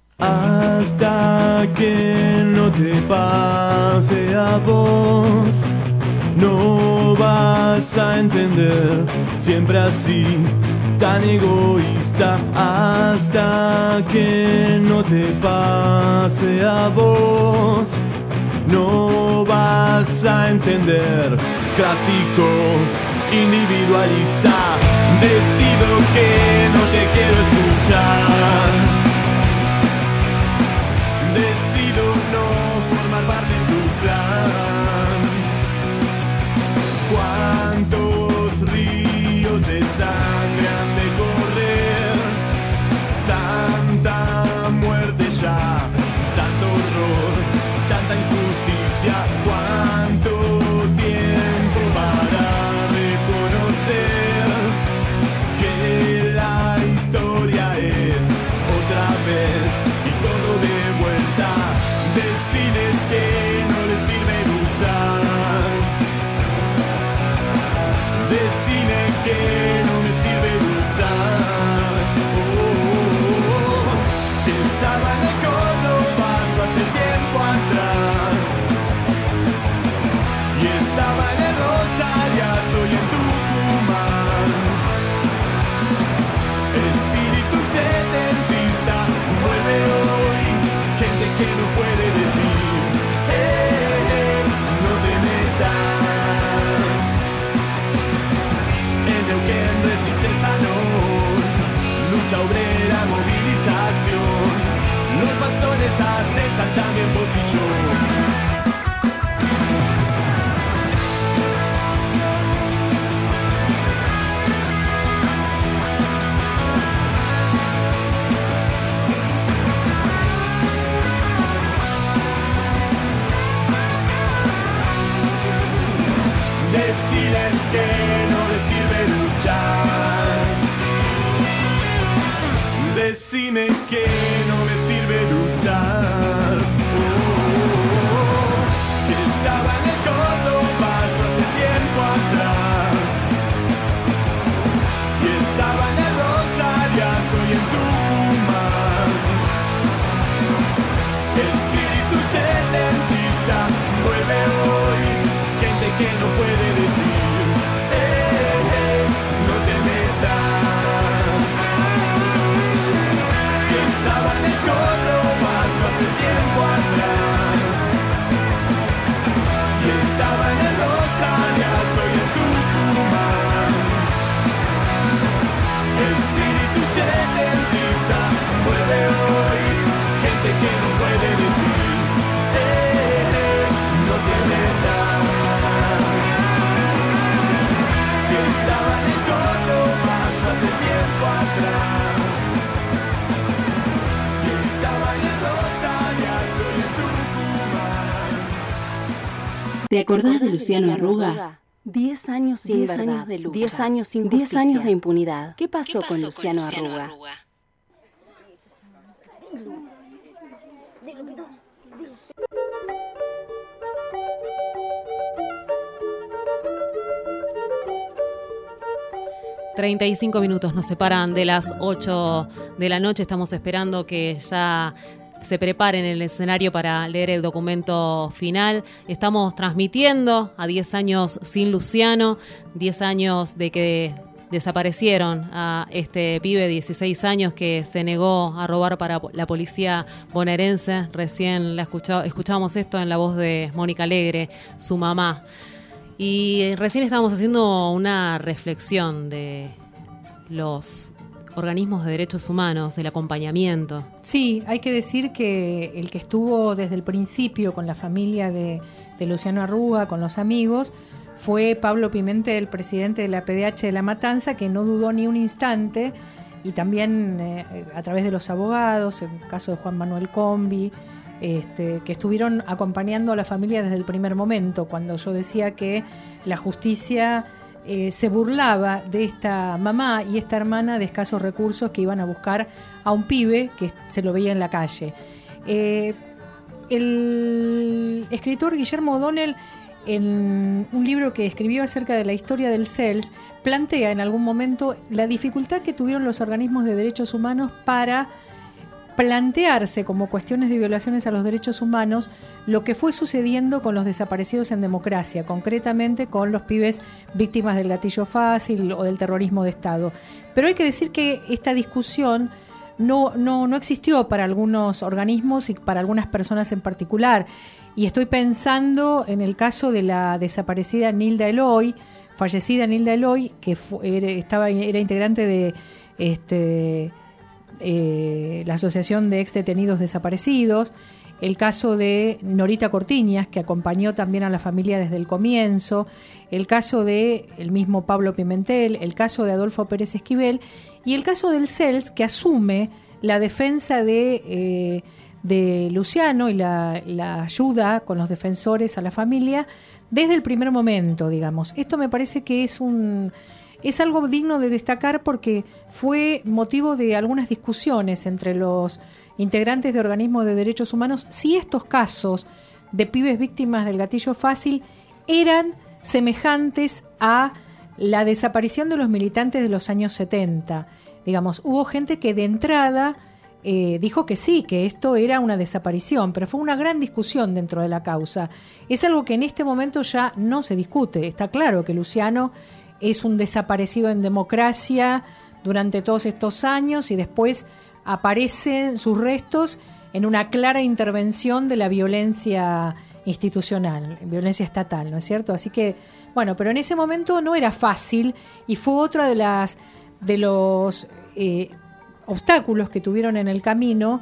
Hasta que no te pase a vos, no vas a entender, siempre así, tan egoísta. Hasta que no te pase a vos, no vas a entender, clásico individualista. Decido que no te quiero escuchar, decido no formar parte de tu plan. ¿Cuántos ríos de sangre han de correr? Tanta muerte ya, tanto horror, tanta injusticia. ¿Cuánto tiempo para reconocer que la historia es otra vez y todo de vuelta? Deciles que no les sirve luchar, decile que no me sirve luchar. Si estaba en el Córdoba hace tiempo atrás y estaba en el Rosario, soy en Tucumán. grandes ascensan también vos y yo. Deciles que no les sirve luchar. Decime que no me sirve luchar. Si estaba en el Córdoba hace tiempo atrás, y estaba en el Rosario, soy en Tucumán. Espíritu setentista vuelve hoy, gente que no puede decir, no te metas. Si estaba en el Córdoba hace tiempo atrás, y estaba en el Rosario, soy en Tucumán. Espíritu setentista vuelve hoy, gente que no puede decir, no te metas. Si estaba en el Córdoba hace tiempo atrás, y estaba en el Rosario, soy en Tucumán. ¿Te acordás de Luciano Arruga? 10 años sin verdad, 10 años sin justicia, 10 años de impunidad. ¿Qué pasó con Luciano Arruga? 35 minutos nos separan de las 8 de la noche. Estamos esperando que ya se preparen el escenario para leer el documento final. Estamos transmitiendo a 10 años sin Luciano, 10 años de que desaparecieron a este pibe de 16 años que se negó a robar para la policía bonaerense. Recién escuchábamos esto en la voz de Mónica Alegre, su mamá. Y recién estábamos haciendo una reflexión de los organismos de derechos humanos, del acompañamiento. Sí, hay que decir que el que estuvo desde el principio con la familia de Luciano Arruga, con los amigos, fue Pablo Pimentel, presidente de la PDH de La Matanza, que no dudó ni un instante, y también a través de los abogados, en el caso de Juan Manuel Combi, que estuvieron acompañando a la familia desde el primer momento, cuando yo decía que la justicia se burlaba de esta mamá y esta hermana de escasos recursos que iban a buscar a un pibe que se lo veía en la calle. El escritor Guillermo O'Donnell, en un libro que escribió acerca de la historia del CELS, plantea en algún momento la dificultad que tuvieron los organismos de derechos humanos para plantearse como cuestiones de violaciones a los derechos humanos lo que fue sucediendo con los desaparecidos en democracia, concretamente con los pibes víctimas del gatillo fácil o del terrorismo de Estado. Pero hay que decir que esta discusión no existió para algunos organismos y para algunas personas en particular. Y estoy pensando en el caso de la desaparecida Nilda Eloy, fallecida Nilda Eloy, que era integrante de la Asociación de Ex Detenidos Desaparecidos, el caso de Norita Cortiñas, que acompañó también a la familia desde el comienzo, el caso de el mismo Pablo Pimentel, el caso de Adolfo Pérez Esquivel y el caso del CELS, que asume la defensa de Luciano y la ayuda con los defensores a la familia desde el primer momento, digamos. Esto me parece que es algo digno de destacar porque fue motivo de algunas discusiones entre los integrantes de organismos de derechos humanos si estos casos de pibes víctimas del gatillo fácil eran semejantes a la desaparición de los militantes de los años 70. Digamos, hubo gente que de entrada dijo que sí, que esto era una desaparición, pero fue una gran discusión dentro de la causa. Es algo que en este momento ya no se discute. Está claro que Luciano es un desaparecido en democracia durante todos estos años y después aparecen sus restos en una clara intervención de la violencia institucional, violencia estatal, ¿no es cierto? Así que, bueno, pero en ese momento no era fácil y fue otra de los obstáculos que tuvieron en el camino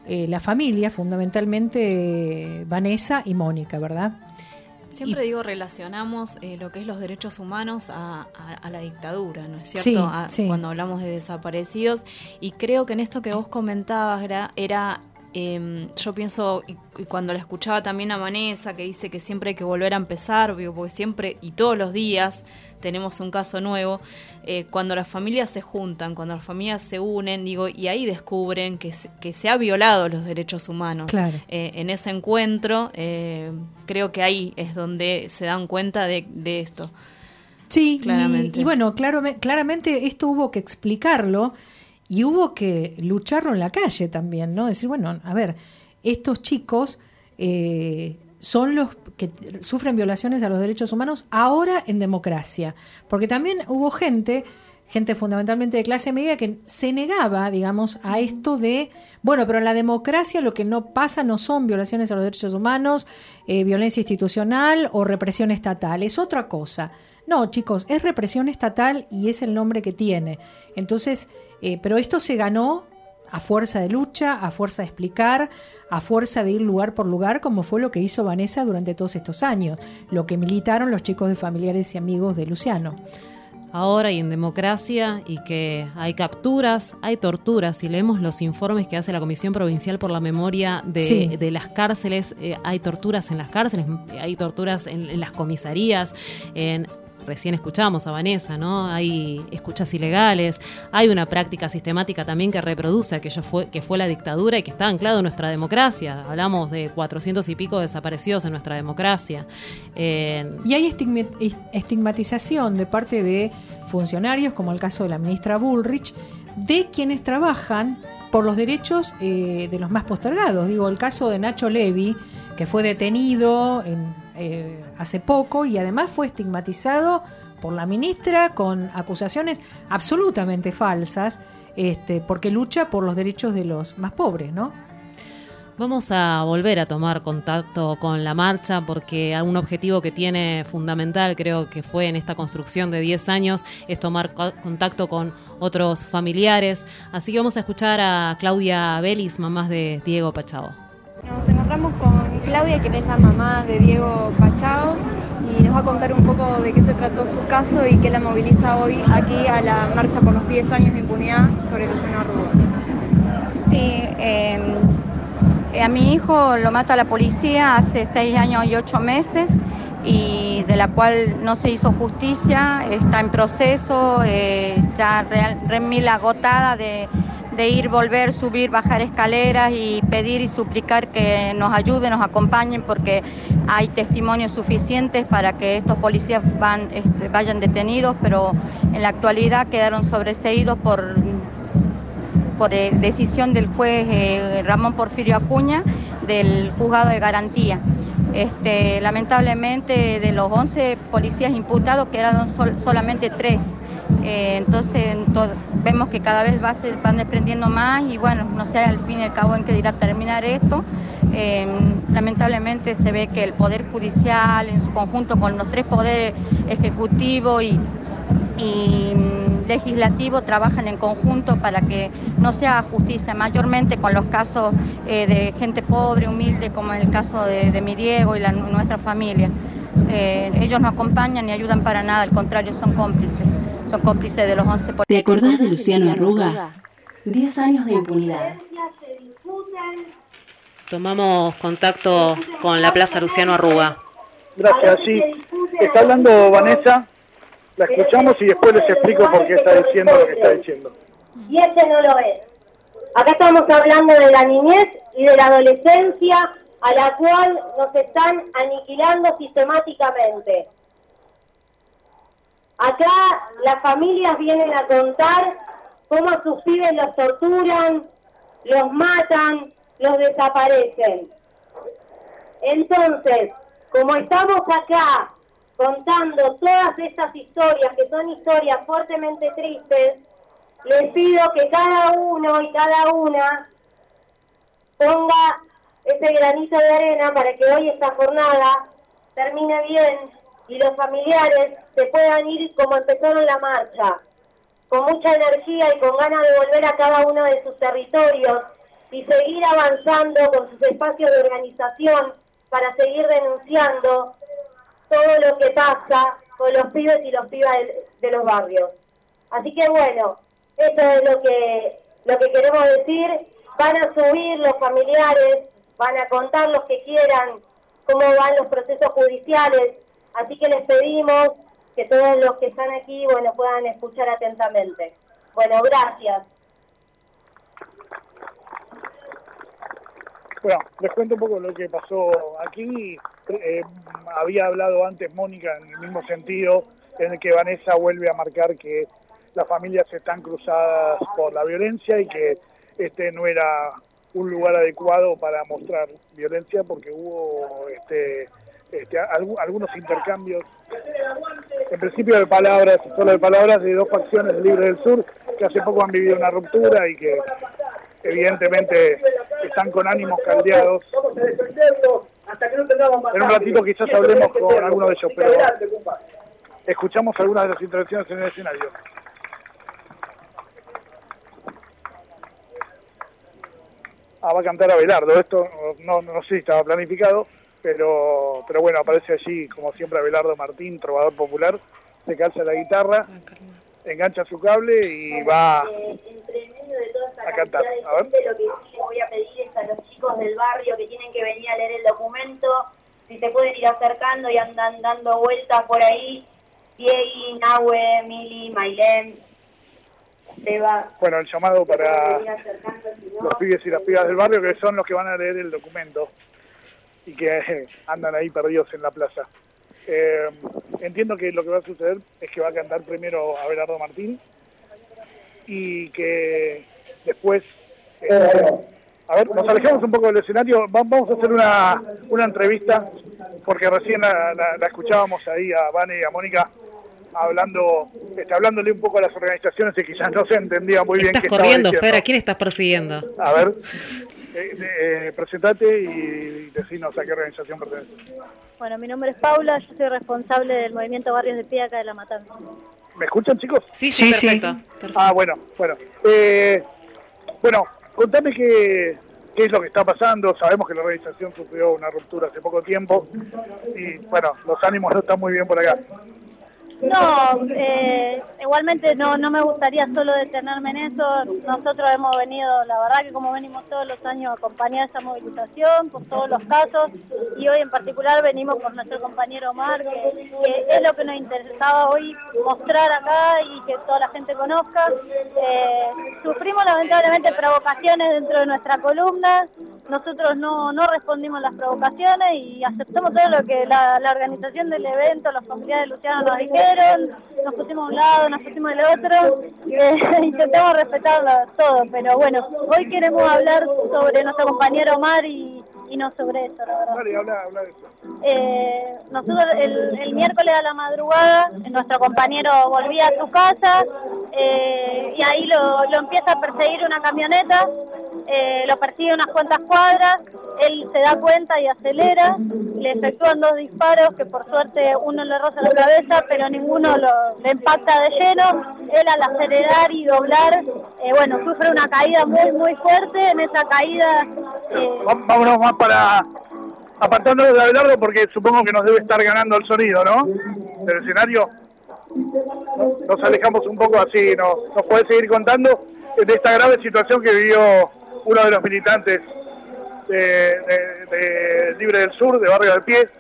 la familia, fundamentalmente Vanessa y Mónica, ¿verdad? Siempre relacionamos lo que es los derechos humanos a la dictadura, ¿no es cierto? Sí. Cuando hablamos de desaparecidos. Y creo que en esto que vos comentabas era yo pienso, y cuando la escuchaba también a Vanessa, que dice que siempre hay que volver a empezar, porque siempre y todos los días tenemos un caso nuevo, cuando las familias se juntan, cuando las familias se unen, y ahí descubren que se ha violado los derechos humanos. Claro. En ese encuentro, creo que ahí es donde se dan cuenta de esto. Sí, claramente. Y bueno, claramente esto hubo que explicarlo y hubo que lucharlo en la calle también, ¿no? Decir, bueno, a ver, estos chicos son los que sufren violaciones a los derechos humanos ahora en democracia. Porque también hubo gente fundamentalmente de clase media que se negaba, digamos, a esto de, bueno, pero en la democracia lo que no pasa no son violaciones a los derechos humanos, violencia institucional o represión estatal, es otra cosa. No, chicos, es represión estatal y es el nombre que tiene. Entonces, pero esto se ganó a fuerza de lucha, a fuerza de explicar, a fuerza de ir lugar por lugar, como fue lo que hizo Vanessa durante todos estos años, lo que militaron los chicos de familiares y amigos de Luciano. Ahora y en democracia, y que hay capturas, hay torturas. Si leemos los informes que hace la Comisión Provincial por la Memoria de las cárceles, hay torturas en las cárceles, hay torturas en las comisarías, recién escuchamos a Vanessa, ¿no? Hay escuchas ilegales, hay una práctica sistemática también que reproduce aquello que fue la dictadura y que está anclado en nuestra democracia. Hablamos de 400 y pico desaparecidos en nuestra democracia. Y hay estigmatización de parte de funcionarios, como el caso de la ministra Bullrich, de quienes trabajan por los derechos de los más postergados. Digo, el caso de Nacho Levi, que fue detenido hace poco y además fue estigmatizado por la ministra con acusaciones absolutamente falsas, porque lucha por los derechos de los más pobres, ¿no? Vamos a volver a tomar contacto con la marcha porque un objetivo que tiene fundamental, creo que fue en esta construcción de 10 años, es tomar contacto con otros familiares. Así que vamos a escuchar a Claudia Vélez, mamá de Diego Pachao. Nos encontramos con Claudia, quien es la mamá de Diego Pachao, y nos va a contar un poco de qué se trató su caso y qué la moviliza hoy aquí a la marcha por los 10 años de impunidad sobre Luciano Arruga. Sí, a mi hijo lo mata la policía hace 6 años y 8 meses y de la cual no se hizo justicia, está en proceso, ya remil agotada de ir, volver, subir, bajar escaleras y pedir y suplicar que nos ayuden, nos acompañen, porque hay testimonios suficientes para que estos policías vayan detenidos, pero en la actualidad quedaron sobreseídos por decisión del juez Ramón Porfirio Acuña del juzgado de garantía. Lamentablemente de los 11 policías imputados quedaron solamente 3. Entonces vemos que cada vez se van desprendiendo más y bueno, no sé al fin y al cabo en qué dirá terminar esto. Lamentablemente se ve que el Poder Judicial en su conjunto con los 3 poderes ejecutivo y legislativo trabajan en conjunto para que no se haga justicia, mayormente con los casos de gente pobre, humilde, como en el caso de mi Diego y nuestra familia. Ellos no acompañan ni ayudan para nada, al contrario, son cómplices de los 11 policías. ¿Te acordás de Luciano Arruga? 10 años de impunidad. Tomamos contacto con la Plaza Luciano Arruga. Gracias, sí. Está hablando Vanessa, la escuchamos y después les explico por qué está diciendo lo que está diciendo. Y este no lo es. Acá estamos hablando de la niñez y de la adolescencia a la cual nos están aniquilando sistemáticamente. Acá las familias vienen a contar cómo a sus pibes los torturan, los matan, los desaparecen. Entonces, como estamos acá contando todas estas historias, que son historias fuertemente tristes, les pido que cada uno y cada una ponga ese granito de arena para que hoy esta jornada termine bien y los familiares se puedan ir como empezaron la marcha, con mucha energía y con ganas de volver a cada uno de sus territorios y seguir avanzando con sus espacios de organización para seguir denunciando todo lo que pasa con los pibes y los pibas de los barrios. Así que bueno, eso es lo que queremos decir. Van a subir los familiares, van a contar los que quieran cómo van los procesos judiciales, así que les pedimos que todos los que están aquí, bueno, puedan escuchar atentamente. Bueno, gracias. Bueno, les cuento un poco lo que pasó aquí. Había hablado antes Mónica en el mismo sentido, en el que Vanessa vuelve a marcar que las familias están cruzadas por la violencia y que este no era un lugar adecuado para mostrar violencia porque hubo algunos intercambios, en principio de palabras, solo de palabras, de dos facciones libres del sur que hace poco han vivido una ruptura y que evidentemente están con ánimos caldeados. En un ratito quizás hablemos con alguno de ellos, pero escuchamos algunas de las intervenciones en el escenario. Va a cantar Abelardo, esto no sé si estaba planificado, pero bueno, aparece allí como siempre Abelardo Martín, trovador popular, se calza la guitarra, engancha su cable y va a cantar. A ver. Lo que sí les voy a pedir es a los chicos del barrio que tienen que venir a leer el documento, si se pueden ir acercando y andan dando vueltas por ahí, Diego, Nahue, Mili, Mailén, Seba. Bueno, el llamado para los pibes y las pibas del barrio, que son los que van a leer el documento y que andan ahí perdidos en la plaza. Entiendo que lo que va a suceder es que va a cantar primero Abelardo Martín y que después... a ver, nos alejamos un poco del escenario, vamos a hacer una entrevista, porque recién la escuchábamos ahí a Vane y a Mónica hablándole un poco a las organizaciones y quizás no se entendía muy bien qué estaba corriendo, diciendo. Fer, ¿a quién estás persiguiendo? A ver, presentate y decinos a qué organización perteneces. Bueno, mi nombre es Paula, yo soy responsable del movimiento Barrios de Pie acá de La Matanza. ¿Me escuchan, chicos? Sí, perfecto. Bueno. Bueno, contame qué es lo que está pasando. Sabemos que la organización sufrió una ruptura hace poco tiempo y, bueno, los ánimos no están muy bien por acá. No, igualmente no me gustaría solo detenerme en eso. Nosotros hemos venido, la verdad que como venimos todos los años a acompañar esta movilización por todos los casos, y hoy en particular venimos por nuestro compañero Omar, que es lo que nos interesaba hoy mostrar acá y que toda la gente conozca. Sufrimos lamentablemente provocaciones dentro de nuestra columna. Nosotros no respondimos las provocaciones y aceptamos todo lo que la organización del evento, los familiares de Luciano nos dijeron. Nos pusimos a un lado, nos pusimos del otro, intentamos respetarlo todo, pero bueno, hoy queremos hablar sobre nuestro compañero Omar y no sobre eso, la verdad. Dale, habla de eso. Nosotros el miércoles a la madrugada, nuestro compañero volvía a su casa y ahí lo empieza a perseguir una camioneta, lo persigue unas cuantas cuadras, él se da cuenta y acelera, le efectúan 2 disparos que por suerte uno le roza la cabeza, pero ninguno le impacta de lleno. Él al acelerar y doblar, bueno, sufre una caída muy fuerte. En esa caída... Vámonos más para... apartándonos de Abelardo, porque supongo que nos debe estar ganando el sonido, ¿no? Del escenario. Nos alejamos un poco así, ¿nos podés seguir contando de esta grave situación que vivió uno de los militantes de Libre del Sur, de Barrios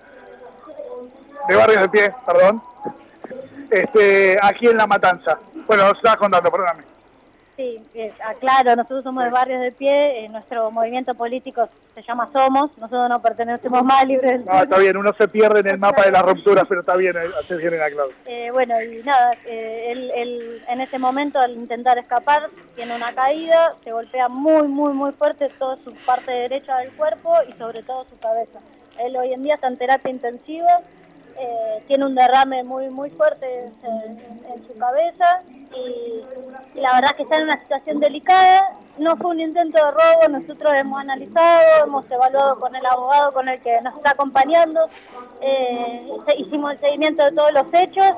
del Pie, perdón, aquí en La Matanza? Bueno, nos estabas contando, perdóname. Sí, claro, nosotros somos de Barrios de Pie, nuestro movimiento político se llama Somos, nosotros no pertenecemos más a Libre del Sur. No, está bien, uno se pierde en el mapa de las rupturas, pero está bien, haces bien en la clave. Bueno, y nada, él en ese momento al intentar escapar tiene una caída, se golpea muy fuerte toda su parte derecha del cuerpo y sobre todo su cabeza. Él hoy en día está en terapia intensiva, tiene un derrame muy fuerte en su cabeza y la verdad que está en una situación delicada. No fue un intento de robo, nosotros hemos analizado, hemos evaluado con el abogado con el que nos está acompañando, hicimos el seguimiento de todos los hechos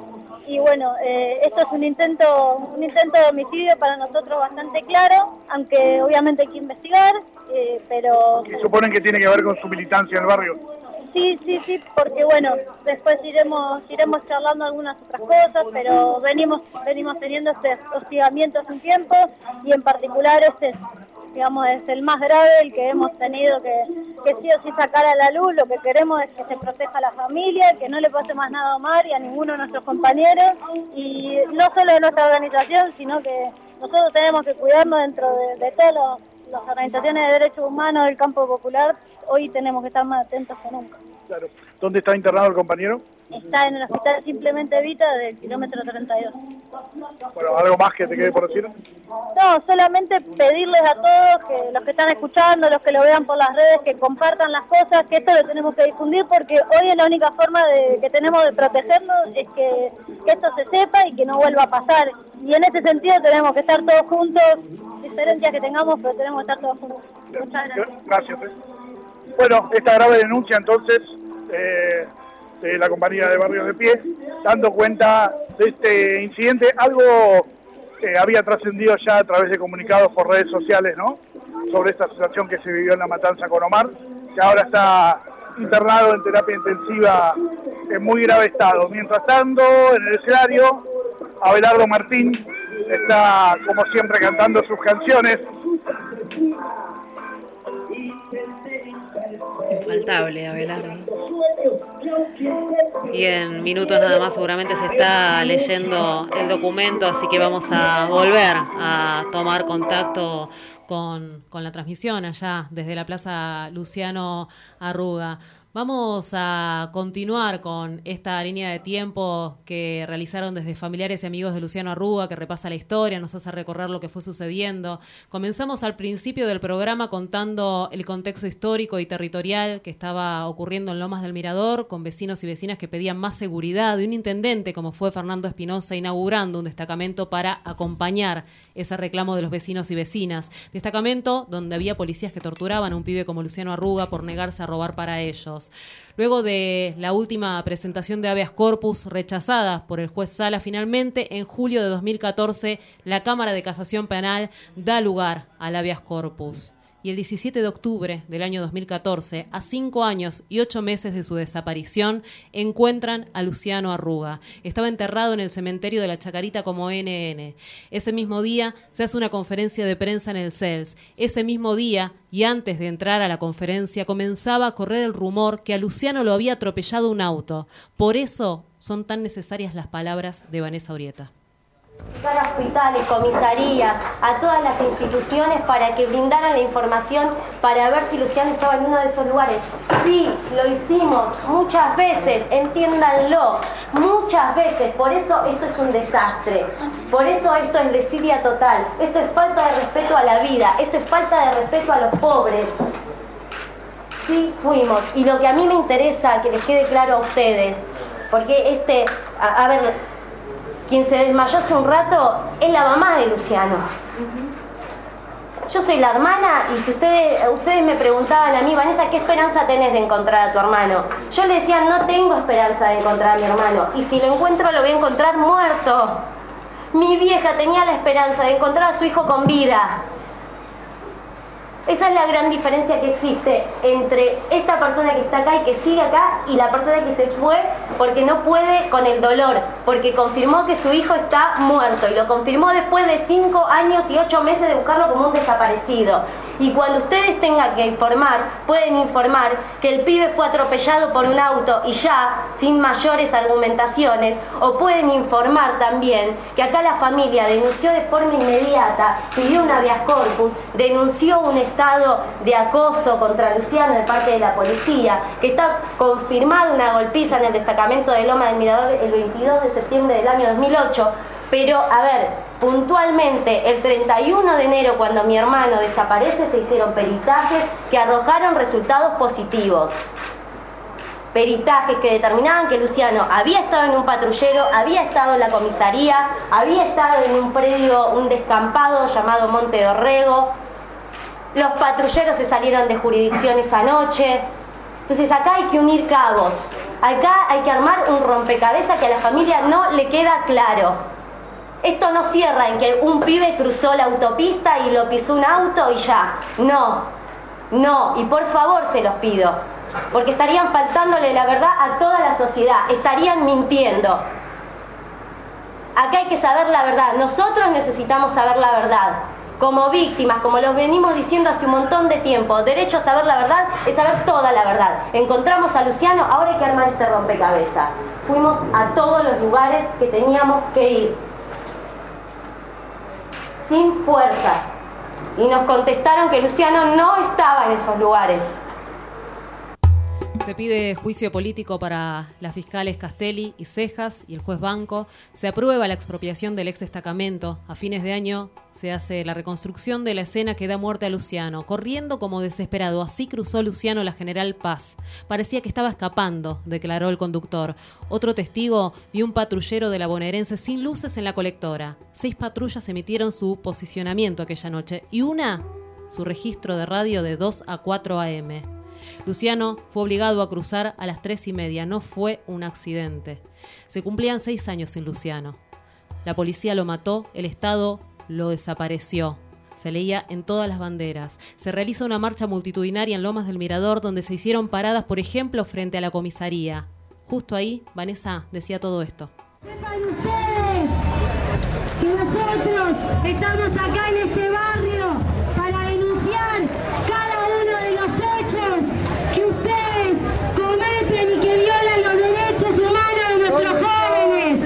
Y bueno, esto es un intento de homicidio para nosotros bastante claro, aunque obviamente hay que investigar, pero... ¿Y suponen que tiene que ver con su militancia en el barrio? Sí, porque bueno, después iremos charlando algunas otras cosas, pero venimos teniendo este hostigamiento hace un tiempo, y en particular digamos, es el más grave, el que hemos tenido que sí o sí sacar a la luz. Lo que queremos es que se proteja a la familia, que no le pase más nada a Omar y a ninguno de nuestros compañeros, y no solo de nuestra organización, sino que nosotros tenemos que cuidarnos dentro de todas las organizaciones de derechos humanos del campo popular. Hoy tenemos que estar más atentos que nunca. Claro. ¿Dónde está internado el compañero? Está en el hospital Simplemente Evita del kilómetro 32. Bueno, ¿algo más que te quede por decir? No, solamente pedirles a todos, que los que están escuchando, los que lo vean por las redes, que compartan las cosas, que esto lo tenemos que difundir, porque hoy es la única forma que tenemos de protegernos, es que esto se sepa y que no vuelva a pasar. Y en ese sentido tenemos que estar todos juntos, diferencias que tengamos, pero tenemos que estar todos juntos. Muchas gracias. Gracias. Bueno, esta grave denuncia entonces de la compañía de Barrios de Pie, dando cuenta de este incidente, algo había trascendido ya a través de comunicados por redes sociales, ¿no? Sobre esta situación que se vivió en La Matanza con Omar, que ahora está internado en terapia intensiva en muy grave estado. Mientras tanto, en el escenario, Abelardo Martín está, como siempre, cantando sus canciones. Infaltable, Abelardo. Y en minutos nada más seguramente se está leyendo el documento, así que vamos a volver a tomar contacto con la transmisión allá desde la Plaza Luciano Arruga. Vamos a continuar con esta línea de tiempo que realizaron desde familiares y amigos de Luciano Arruga, que repasa la historia, nos hace recorrer lo que fue sucediendo. Comenzamos al principio del programa contando el contexto histórico y territorial que estaba ocurriendo en Lomas del Mirador, con vecinos y vecinas que pedían más seguridad, y un intendente como fue Fernando Espinosa inaugurando un destacamento para acompañar ese reclamo de los vecinos y vecinas. Destacamento donde había policías que torturaban a un pibe como Luciano Arruga por negarse a robar para ellos. Luego de la última presentación de habeas corpus rechazada por el juez Sala, finalmente en julio de 2014 la Cámara de Casación Penal da lugar al habeas corpus. Y el 17 de octubre del año 2014, a 5 años y 8 meses de su desaparición, encuentran a Luciano Arruga. Estaba enterrado en el cementerio de la Chacarita como NN. Ese mismo día se hace una conferencia de prensa en el CELS. Ese mismo día, y antes de entrar a la conferencia, comenzaba a correr el rumor que a Luciano lo había atropellado un auto. Por eso son tan necesarias las palabras de Vanessa Urieta. A hospitales, comisarías, a todas las instituciones para que brindaran la información para ver si Luciano estaba en uno de esos lugares. Sí, lo hicimos muchas veces, entiéndanlo, muchas veces. Por eso esto es un desastre, por eso esto es desidia total, esto es falta de respeto a la vida, esto es falta de respeto a los pobres. Sí, fuimos. Y lo que a mí me interesa que les quede claro a ustedes, porque a ver, quien se desmayó hace un rato es la mamá de Luciano. Yo soy la hermana, y si ustedes me preguntaban a mí, Vanessa, ¿qué esperanza tenés de encontrar a tu hermano? Yo le decía, no tengo esperanza de encontrar a mi hermano, y si lo encuentro lo voy a encontrar muerto. Mi vieja tenía la esperanza de encontrar a su hijo con vida. Esa es la gran diferencia que existe entre esta persona que está acá y que sigue acá, y la persona que se fue porque no puede con el dolor, porque confirmó que su hijo está muerto, y lo confirmó después de 5 años y 8 meses de buscarlo como un desaparecido. Y cuando ustedes tengan que informar, pueden informar que el pibe fue atropellado por un auto y ya, sin mayores argumentaciones, o pueden informar también que acá la familia denunció de forma inmediata, pidió un habeas corpus, denunció un estado de acoso contra Luciano de parte de la policía, que está confirmada una golpiza en el destacamento de Loma del Mirador el 22 de septiembre del año 2008, pero, a ver, puntualmente, el 31 de enero, cuando mi hermano desaparece, se hicieron peritajes que arrojaron resultados positivos. Peritajes que determinaban que Luciano había estado en un patrullero, había estado en la comisaría, había estado en un predio, un descampado llamado Monte de Orrego. Los patrulleros se salieron de jurisdicción esa noche. Entonces acá hay que unir cabos. Acá hay que armar un rompecabezas que a la familia no le queda claro. Esto no cierra en que un pibe cruzó la autopista y lo pisó un auto y ya. No, y por favor se los pido, porque estarían faltándole la verdad a toda la sociedad, estarían mintiendo. Acá hay que saber la verdad, nosotros necesitamos saber la verdad. Como víctimas, como los venimos diciendo hace un montón de tiempo, derecho a saber la verdad es saber toda la verdad. Encontramos a Luciano, ahora hay que armar este rompecabezas. Fuimos a todos los lugares que teníamos que ir, sin fuerza, y nos contestaron que Luciano no estaba en esos lugares. Se pide juicio político para las fiscales Castelli y Cejas y el juez Banco. Se aprueba la expropiación del ex destacamento. A fines de año se hace la reconstrucción de la escena que da muerte a Luciano. Corriendo como desesperado, así cruzó Luciano la General Paz. Parecía que estaba escapando, declaró el conductor. Otro testigo vio un patrullero de la bonaerense sin luces en la colectora. 6 patrullas emitieron su posicionamiento aquella noche y una, su registro de radio de 2 a 4 a.m. Luciano fue obligado a cruzar a las 3:30. No fue un accidente. Se cumplían 6 años sin Luciano. La policía lo mató, el Estado lo desapareció. Se leía en todas las banderas. Se realiza una marcha multitudinaria en Lomas del Mirador, donde se hicieron paradas, por ejemplo, frente a la comisaría. Justo ahí, Vanessa decía todo esto. Sepan ustedes que nosotros estamos acá en este barrio para denunciar cada uno de los hechos que ustedes cometen y que violan los derechos humanos de nuestros jóvenes.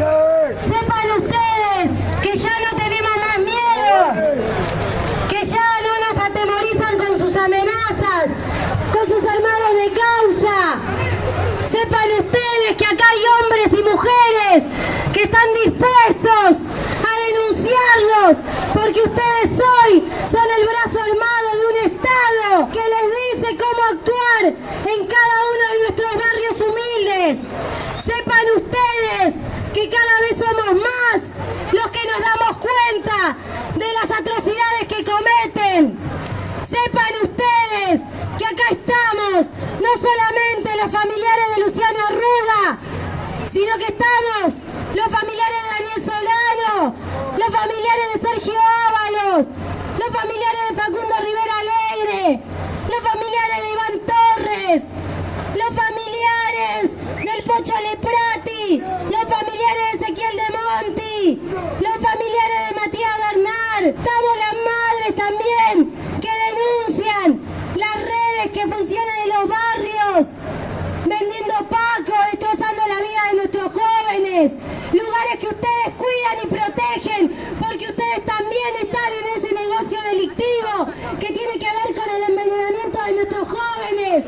Sepan ustedes que ya no tenemos más miedo, que ya no nos atemorizan con sus amenazas, con sus armados de causa. Sepan ustedes que acá hay hombres y mujeres que están dispuestos a denunciarlos, porque ustedes hoy son el brazo armado de un Estado que les dice cómo actuar en cada uno de nuestros barrios humildes. Sepan ustedes que cada vez somos más los que nos damos cuenta de las atrocidades que cometen. Sepan ustedes que acá estamos, no solamente los familiares de Luciano Arruga, sino que estamos los familiares de Daniel Solano, los familiares de Sergio Ábalos, los familiares de Facundo Rivera Alegre, los familiares de Iván Torres, los familiares del Pocho Leprati, los familiares de Ezequiel de Monti, los familiares de Matías Bernal. Estamos las madres también que denuncian las redes que funcionan en los barrios, vendiendo paco, destrozando la vida de nuestros jóvenes, lugares que ustedes cuidan y protegen, porque ustedes también están en ese negocio delictivo que tiene que ver con el envenenamiento de nuestros jóvenes.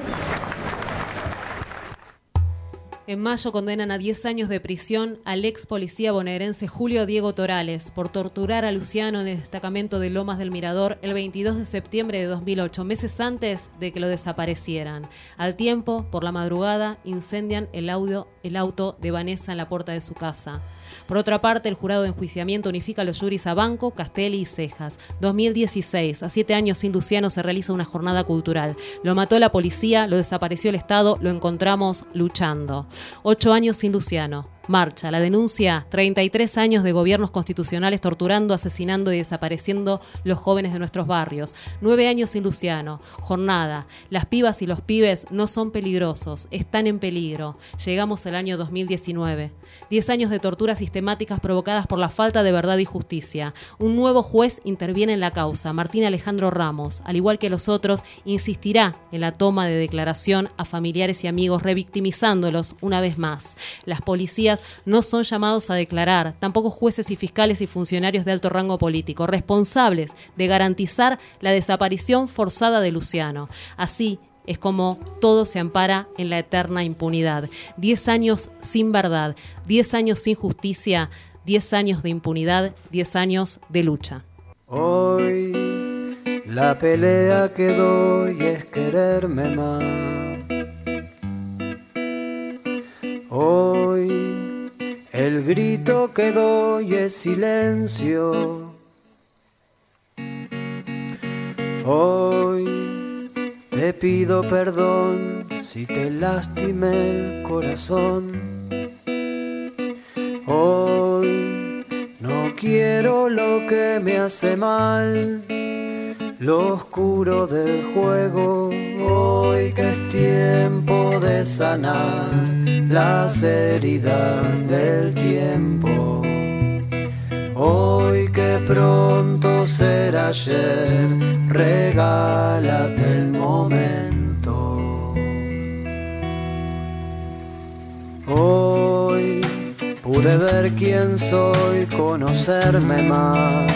En mayo condenan a 10 años de prisión al ex policía bonaerense Julio Diego Torales por torturar a Luciano en el destacamento de Lomas del Mirador el 22 de septiembre de 2008, meses antes de que lo desaparecieran. Al tiempo, por la madrugada, incendian el auto de Vanessa en la puerta de su casa. Por otra parte, el jurado de enjuiciamiento unifica a los juris a Banco, Castelli y Cejas. 2016, a 7 años sin Luciano, se realiza una jornada cultural. Lo mató la policía, lo desapareció el Estado, lo encontramos luchando. 8 años sin Luciano. Marcha, la denuncia, 33 años de gobiernos constitucionales torturando, asesinando y desapareciendo los jóvenes de nuestros barrios. 9 años sin Luciano. Jornada, las pibas y los pibes no son peligrosos, están en peligro. Llegamos al año 2019. 10 años de torturas sistemáticas provocadas por la falta de verdad y justicia. Un nuevo juez interviene en la causa, Martín Alejandro Ramos. Al igual que los otros, insistirá en la toma de declaración a familiares y amigos, revictimizándolos una vez más. Las policías no son llamados a declarar, tampoco jueces y fiscales y funcionarios de alto rango político, responsables de garantizar la desaparición forzada de Luciano. Así es como todo se ampara en la eterna impunidad. 10 años sin verdad, 10 años sin justicia, 10 años de impunidad, 10 años de lucha. Hoy la pelea que doy es quererme más. Hoy el grito que doy es silencio. Hoy te te pido perdón si te lastimé el corazón. Hoy no quiero lo que me hace mal, lo oscuro del juego. Hoy que es tiempo de sanar las heridas del tiempo. Hoy que pronto será ayer, regálate el momento. Hoy pude ver quién soy, conocerme más.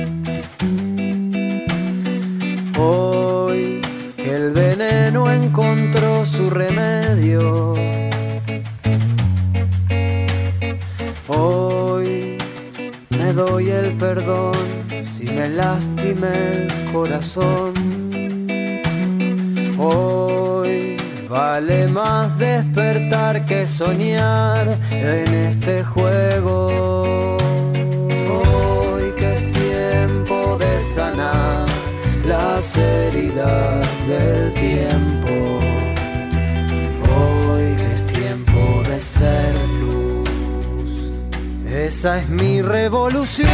Hoy que el veneno encontró su remedio. Hoy me doy el perdón si me lastimé el corazón. Hoy vale más despertar que soñar en este juego. Hoy que es tiempo de sanar las heridas del tiempo. Hoy que es tiempo de ser luz. Esa es mi revolución,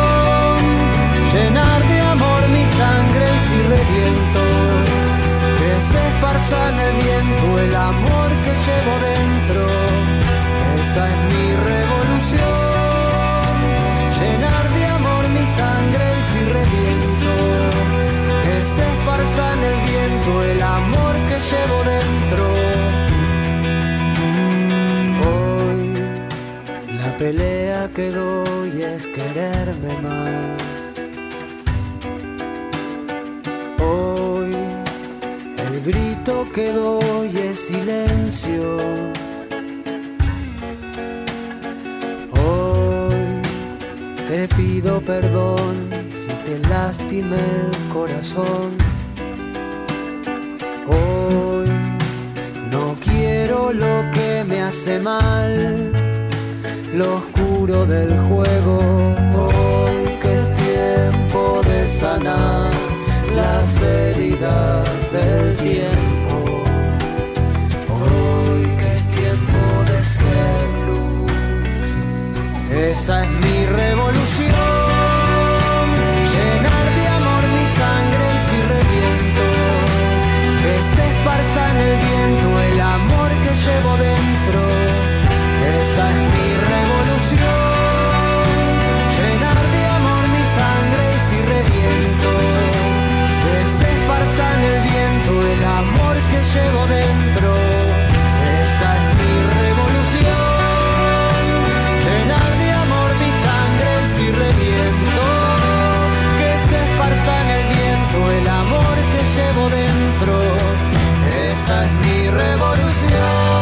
llenar de amor mi sangre si reviento, que se esparza en el viento el amor que llevo dentro. Esa es mi revolución, llenar de amor mi sangre si reviento, que se esparza en el viento el amor que llevo dentro. La pelea que doy es quererme más. Hoy el grito que doy es silencio. Hoy te pido perdón si te lastimé el corazón. Hoy no quiero lo que me hace mal, lo oscuro del juego. Hoy que es tiempo de sanar las heridas del tiempo. Hoy que es tiempo de ser luz. Esa es mi revolución, llenar de amor mi sangre y si reviento, que se esparza en el viento el amor que llevo dentro. Esa es mi revolución, llenar de amor mi sangre y si reviento, que se esparza en el viento el amor que llevo dentro. Esa es mi revolución, llenar de amor mi sangre y si reviento, que se esparza en el viento el amor que llevo dentro. Esa es mi revolución.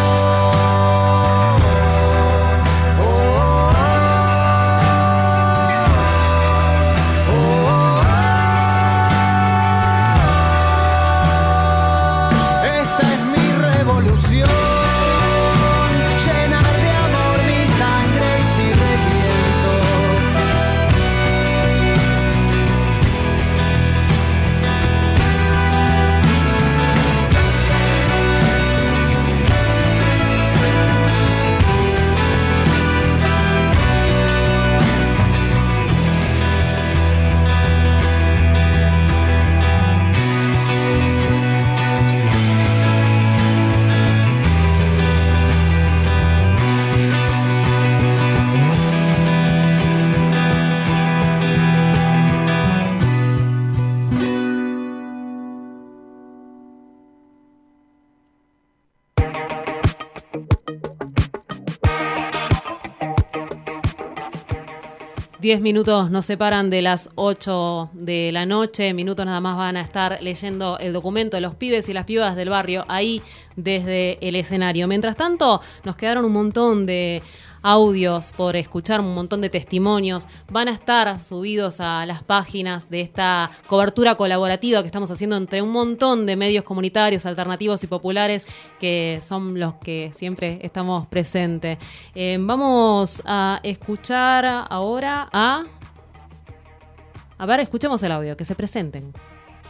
Diez minutos nos separan de las 8 de la noche, minutos nada más van a estar leyendo el documento de los pibes y las pibas del barrio ahí desde el escenario. Mientras tanto, nos quedaron un montón de audios por escuchar, un montón de testimonios. Van a estar subidos a las páginas de esta cobertura colaborativa que estamos haciendo entre un montón de medios comunitarios, alternativos y populares, que son los que siempre estamos presentes. Vamos a escuchar ahora a ver, escuchemos el audio, que se presenten.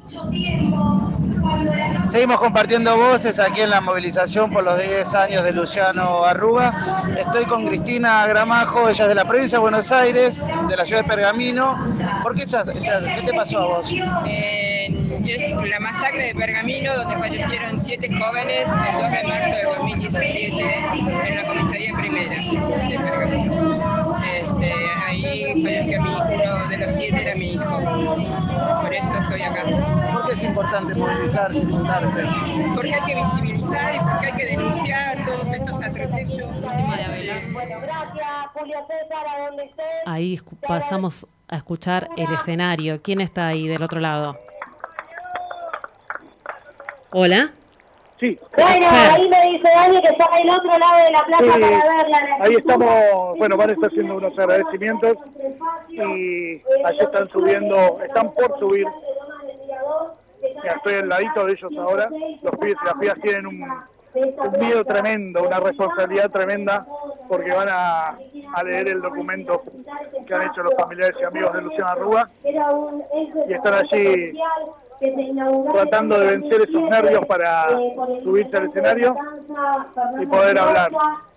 Seguimos compartiendo voces aquí en la movilización por los 10 años de Luciano Arruga. Estoy con Cristina Gramajo, ella es de la provincia de Buenos Aires, de la ciudad de Pergamino. ¿Por qué qué te pasó a vos? Es la masacre de Pergamino, donde fallecieron 7 jóvenes el 2 de marzo del 2017 en la comisaría primera de Pergamino. Ahí falleció mi hijo, uno de los 7 era mi hijo. Por eso estoy acá. ¿Por qué es importante movilizarse y juntarse? Porque hay que visibilizar y porque hay que denunciar todos estos atropellos. Bueno, gracias, Julio César, a donde estés. Ahí pasamos a escuchar el escenario. ¿Quién está ahí del otro lado? Hola. Sí. Bueno, ahí me dice Dani que está del otro lado de la plaza para verla. Ahí estamos, bueno, van a estar haciendo unos agradecimientos y allí están subiendo, están por subir. Ya estoy al ladito de ellos ahora. Los pibes y las pibas tienen un miedo tremendo, una responsabilidad tremenda, porque van a leer el documento que han hecho los familiares y amigos de Luciano Arruga y están allí tratando de vencer esos nervios para subirse al escenario y poder hablar.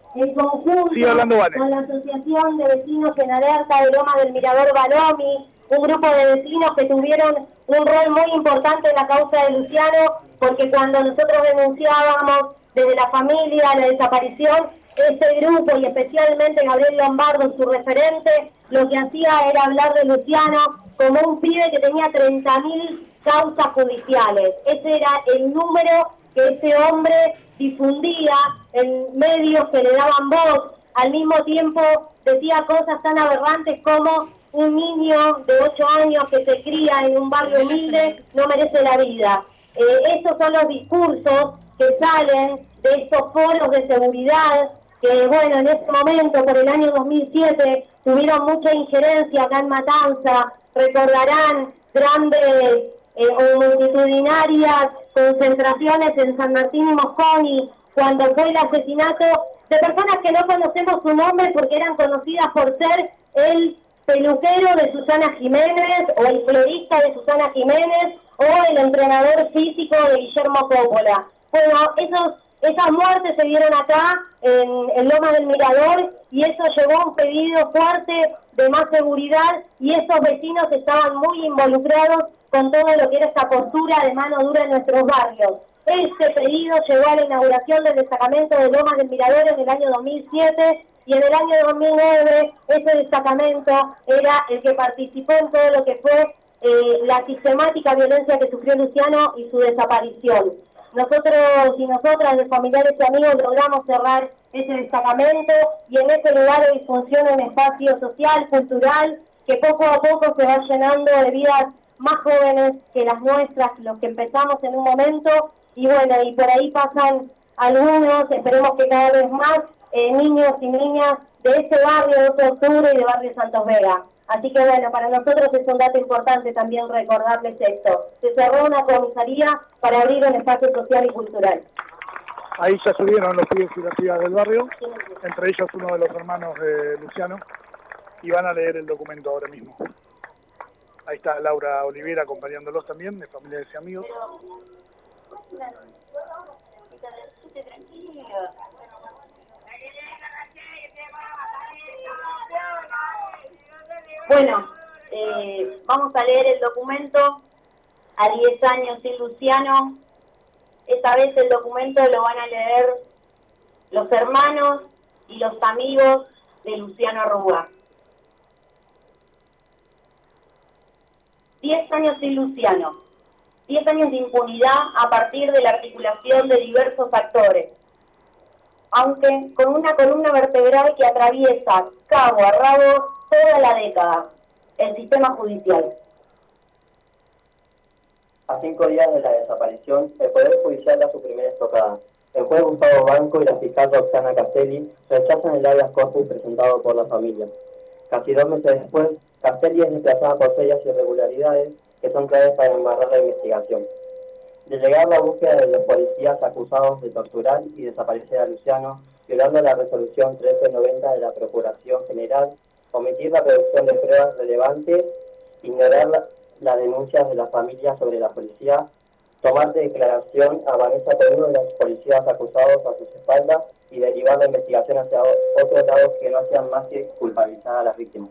Sigue hablando, Vane. Con la Asociación de Vecinos en Alerta de Lomas del Mirador Balomi, un grupo de vecinos que tuvieron un rol muy importante en la causa de Luciano, porque cuando nosotros denunciábamos desde la familia la desaparición, este grupo y especialmente Gabriel Lombardo, su referente, lo que hacía era hablar de Luciano como un pibe que tenía 30.000 causas judiciales. Ese era el número que ese hombre difundía en medios que le daban voz. Al mismo tiempo decía cosas tan aberrantes como un niño de 8 años que se cría en un barrio humilde no merece la vida. Esos son los discursos que salen de estos foros de seguridad que, bueno, en ese momento, por el año 2007, tuvieron mucha injerencia acá en Matanza. Recordarán grandes o multitudinarias concentraciones en San Martín y Mosconi, cuando fue el asesinato de personas que no conocemos su nombre porque eran conocidas por ser el peluquero de Susana Jiménez o el florista de Susana Jiménez o el entrenador físico de Guillermo Coppola. Bueno, esas muertes se dieron acá en Lomas del Mirador y eso llevó a un pedido fuerte de más seguridad y esos vecinos estaban muy involucrados con todo lo que era esta postura de mano dura en nuestros barrios. Este pedido llevó a la inauguración del destacamento de Lomas del Mirador en el año 2007 y en el año 2009 ese destacamento era el que participó en todo lo que fue la sistemática violencia que sufrió Luciano y su desaparición. Nosotros y nosotras, de familiares y amigos, logramos cerrar ese destacamento y en ese lugar hoy funciona un espacio social, cultural, que poco a poco se va llenando de vidas más jóvenes que las nuestras, los que empezamos en un momento, y bueno, y por ahí pasan algunos, esperemos que cada vez más, niños y niñas de ese barrio 2 de Octubre y de barrio Santos Vega. Así que bueno, para nosotros es un dato importante también recordarles esto. Se cerró una comisaría para abrir un espacio social y cultural. Ahí ya subieron los pibes y las pibas del barrio, entre ellos uno de los hermanos de Luciano, y van a leer el documento ahora mismo. Ahí está Laura Olivera acompañándolos también, de familiares y amigos. Bueno, vamos a leer el documento a 10 años sin Luciano. Esta vez el documento lo van a leer los hermanos y los amigos de Luciano Arruga. 10 años sin Luciano. 10 años de impunidad a partir de la articulación de diversos actores. Aunque con una columna vertebral que atraviesa cabo a rabo toda la década, el sistema judicial. A 5 días de la desaparición, el Poder Judicial da su primera estocada. El juez Gustavo Banco y la fiscal Roxana Castelli rechazan el habeas corpus presentado por la familia. Casi 2 meses después, Castelli es desplazada por serias irregularidades que son claves para embarrar la investigación. De llegar la búsqueda de los policías acusados de torturar y desaparecer a Luciano, violando la resolución 1390 de la Procuración General, omitir la producción de pruebas relevantes, ignorar las denuncias de las familias sobre la policía, tomar de declaración a Vanessa con uno de los policías acusados a sus espaldas y derivar la investigación hacia otros lados que no hacían más que culpabilizar a las víctimas.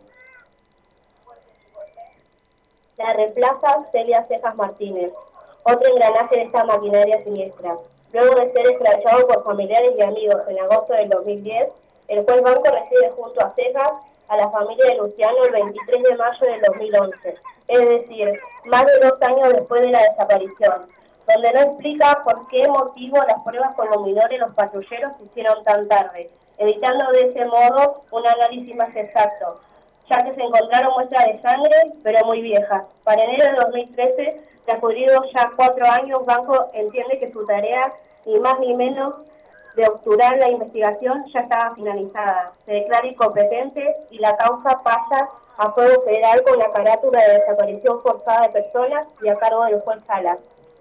La reemplaza Celia Cejas Martínez, otro engranaje de esta maquinaria siniestra. Luego de ser escrachado por familiares y amigos en agosto del 2010, el juez Banco recibe junto a Cejas a la familia de Luciano el 23 de mayo del 2011, es decir, más de 2 años después de la desaparición, donde no explica por qué motivo las pruebas con los menores los patrulleros se hicieron tan tarde, evitando de ese modo un análisis más exacto, ya que se encontraron muestras de sangre, pero muy viejas. Para enero de 2013, transcurridos ya 4 años, Banco entiende que su tarea, ni más ni menos, de obturar la investigación ya estaba finalizada. Se declara incompetente y la causa pasa a fuego federal con la carátula de desaparición forzada de personas y a cargo del juez Salas.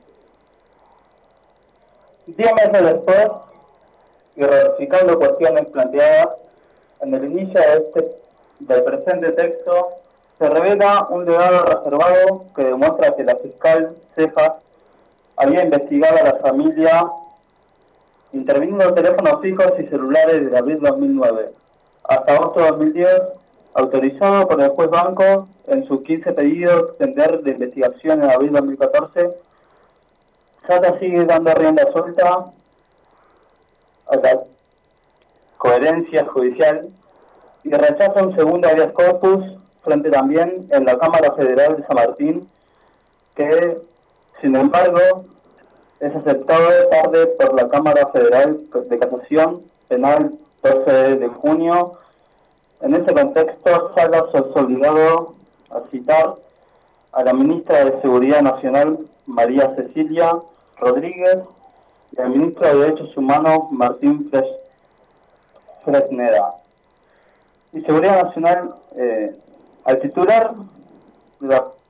10 meses después, y ratificando cuestiones planteadas en el inicio del presente texto, se revela un legado reservado que demuestra que la fiscal Cejas había investigado a la familia interviniendo teléfonos fijos y celulares desde abril 2009 hasta agosto de 2010, autorizado por el juez Banco en sus 15 pedidos de extender de investigación en abril 2014. Sata sigue dando rienda suelta a la coherencia judicial y rechaza un segundo habeas corpus frente también en la Cámara Federal de San Martín, que sin embargo es aceptado tarde por la Cámara Federal de Casación Penal 12 de junio. En ese contexto, Salas es obligado a citar a la ministra de Seguridad Nacional, María Cecilia Rodríguez, y al ministro de Derechos Humanos, Martín Fresneda. Y Seguridad Nacional, al titular de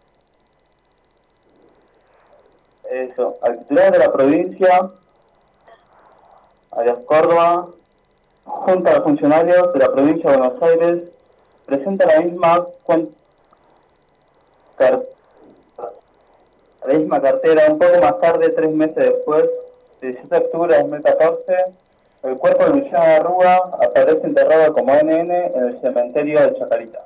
la provincia, Arias Córdoba, junto a los funcionarios de la provincia de Buenos Aires, presenta la misma cartera un poco más tarde, 3 meses después, el 17 de octubre de 2014, el cuerpo de Luciano Arruga aparece enterrado como NN en el cementerio de Chacarita.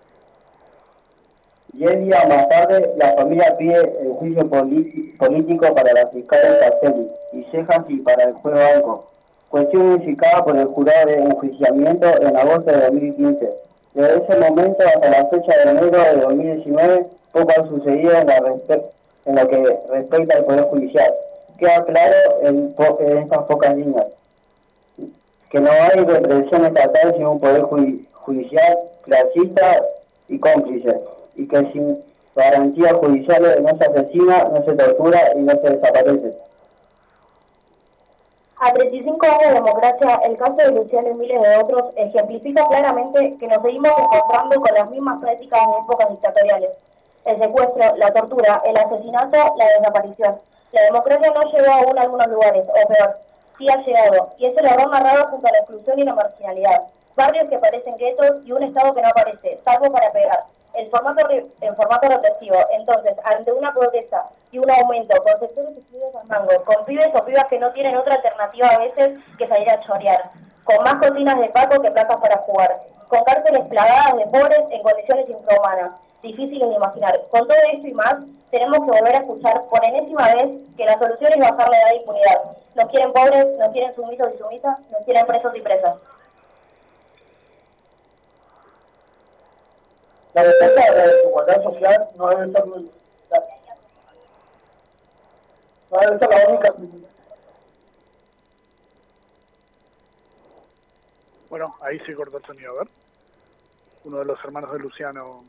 10 días más tarde, la familia pide el juicio político para la fiscal Caselli y Cejas y para el juez Banco, cuestión unificada por el jurado de enjuiciamiento en agosto de 2015. Desde ese momento hasta la fecha de enero de 2019, poco ha sucedido en lo que respecta al Poder Judicial. Queda claro en estas pocas líneas que no hay represión estatal sino un Poder Judicial clasista y cómplice, y que sin garantías judiciales no se asesina, no se tortura y no se desaparece. A 35 años de democracia, el caso de Luciano y miles de otros ejemplifica claramente que nos seguimos encontrando con las mismas prácticas en épocas dictatoriales. El secuestro, la tortura, el asesinato, la desaparición. La democracia no llegó aún a algunos lugares, o peor, sí ha llegado, y es el horror narrado junto a la exclusión y la marginalidad. Barrios que parecen guetos y un Estado que no aparece, salvo para pegar. En formato represivo. Entonces, ante una pobreza y un aumento con sectores excluidos al mango, con pibes o pibas que no tienen otra alternativa a veces que salir a chorear, con más cocinas de Paco que plazas para jugar, con cárceles plagadas de pobres en condiciones infrahumanas, difíciles de imaginar. Con todo esto y más, tenemos que volver a escuchar por enésima vez que la solución es bajar la edad de impunidad. Nos quieren pobres, nos quieren sumisos y sumisas, nos quieren presos y presas. La defensa de la desigualdad social no debe ser la única. Bueno, ahí se cortó el sonido, a ver. Uno de los hermanos de Luciano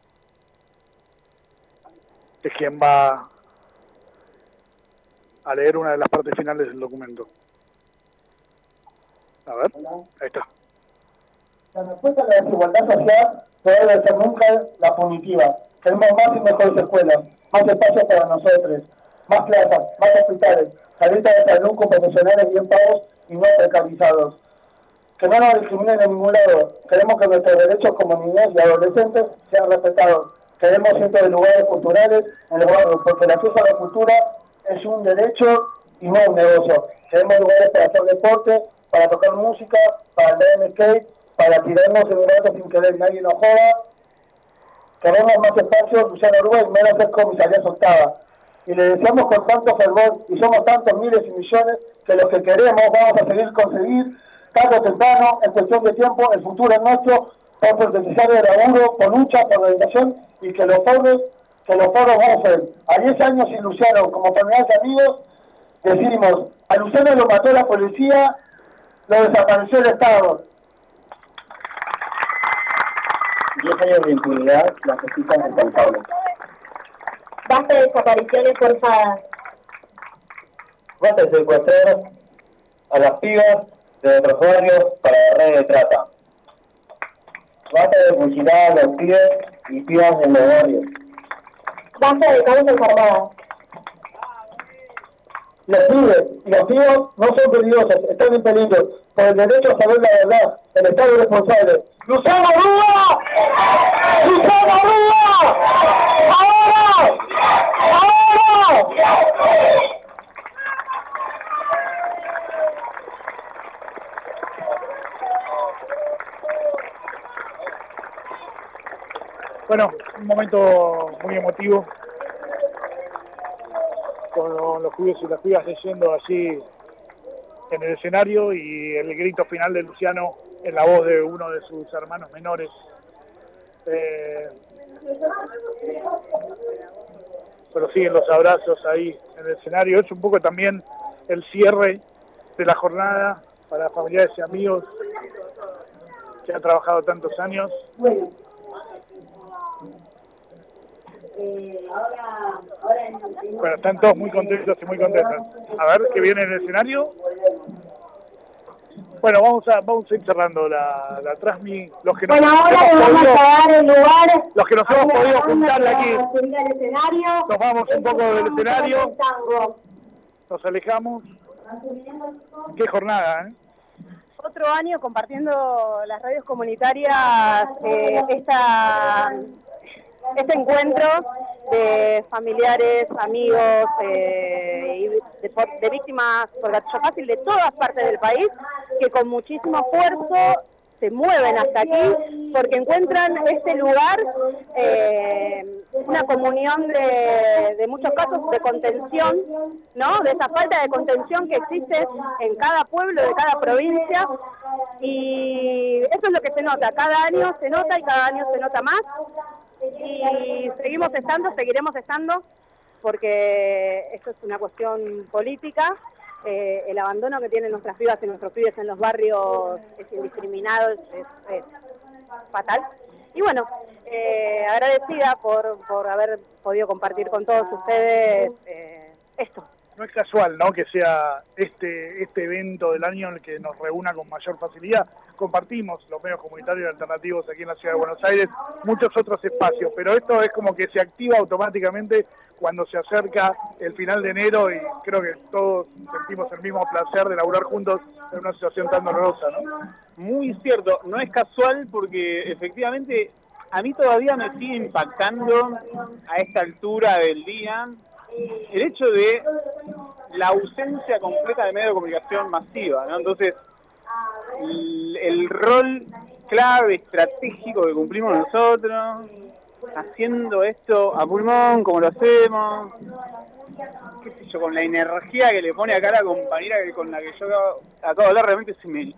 es quien va a leer una de las partes finales del documento. A ver, ahí está. La respuesta a la desigualdad social no debe ser nunca la punitiva. Queremos más y mejores escuelas, más espacios para nosotros, más plazas, más hospitales, salidas de salud con profesionales bien pagos y no precarizados. Que no nos discriminen en ningún lado. Queremos que nuestros derechos como niñez y adolescentes sean respetados. queremos cientos de lugares culturales en los barrios, porque el acceso a la cultura es un derecho y no un negocio. Queremos lugares para hacer deporte, para tocar música, para andar en skate, para tirarnos en un auto sin que nadie nos joda. Queremos más espacios, Luciano Arruga, y menos es comisaría Octava. Y le deseamos con tanto fervor, y somos tantos miles y millones, que los que queremos vamos a conseguir, tarde o temprano, en cuestión de tiempo, el futuro es nuestro, por necesario de laburo, por lucha, por dedicación, y que los foros gofen. A 10 años sin Luciano, como familiares y amigos, decimos, a Luciano lo mató la policía, lo desapareció el Estado. 10 años de impunidad, la justicia es responsable. Basta de desapariciones forzadas. Basta de secuestrar a las pibas de nuestros barrios para la red de trata. Basta de fusilar a los pibes y pibas en los barrios. Basta de causas armadas. Los pibes y los pibas no son peligrosos, están en peligro. Por el derecho a saber la verdad, el Estado es responsable. ¡Luciano Arruga! ¡Luciano Arruga! ¡Ahora! ¡Ahora! Bueno, un momento muy emotivo, con los pibes y las pibas leyendo allí en el escenario y el grito final de Luciano en la voz de uno de sus hermanos menores. Pero siguen los abrazos ahí en el escenario. Es un poco también el cierre de la jornada para familiares y amigos que han trabajado tantos años. Bueno, están todos muy contentos y muy contentas. A ver qué viene en el escenario. Bueno, vamos a ir cerrando la transmi. Los que nos ahora vamos a dar el lugar. Los que nos hemos podido juntar de aquí. Nos vamos un poco del escenario. Nos alejamos. Qué jornada, ¿eh? Otro año compartiendo las radios comunitarias este encuentro de familiares, amigos y de víctimas por gatillo fácil de todas partes del país, que con muchísimo esfuerzo se mueven hasta aquí porque encuentran este lugar una comunión de muchos casos de contención, ¿no? De esa falta de contención que existe en cada pueblo de cada provincia, y eso es lo que se nota, cada año se nota y cada año se nota más, y seguiremos estando, porque esto es una cuestión política. El abandono que tienen nuestras pibas y nuestros pibes en los barrios es indiscriminado, es fatal. Y bueno, agradecida por haber podido compartir con todos ustedes esto. No es casual, ¿no?, que sea este evento del año en el que nos reúna con mayor facilidad. Compartimos los medios comunitarios alternativos aquí en la Ciudad de Buenos Aires, muchos otros espacios, pero esto es como que se activa automáticamente cuando se acerca el final de enero, y creo que todos sentimos el mismo placer de laburar juntos en una situación tan dolorosa, ¿no? Muy cierto, no es casual porque efectivamente a mí todavía me sigue impactando a esta altura del día el hecho de la ausencia completa de medios de comunicación masiva, ¿no? Entonces, el rol clave, estratégico que cumplimos nosotros, haciendo esto a pulmón, como lo hacemos, qué sé yo, con la energía que le pone acá la compañera con la que yo acabo de hablar, realmente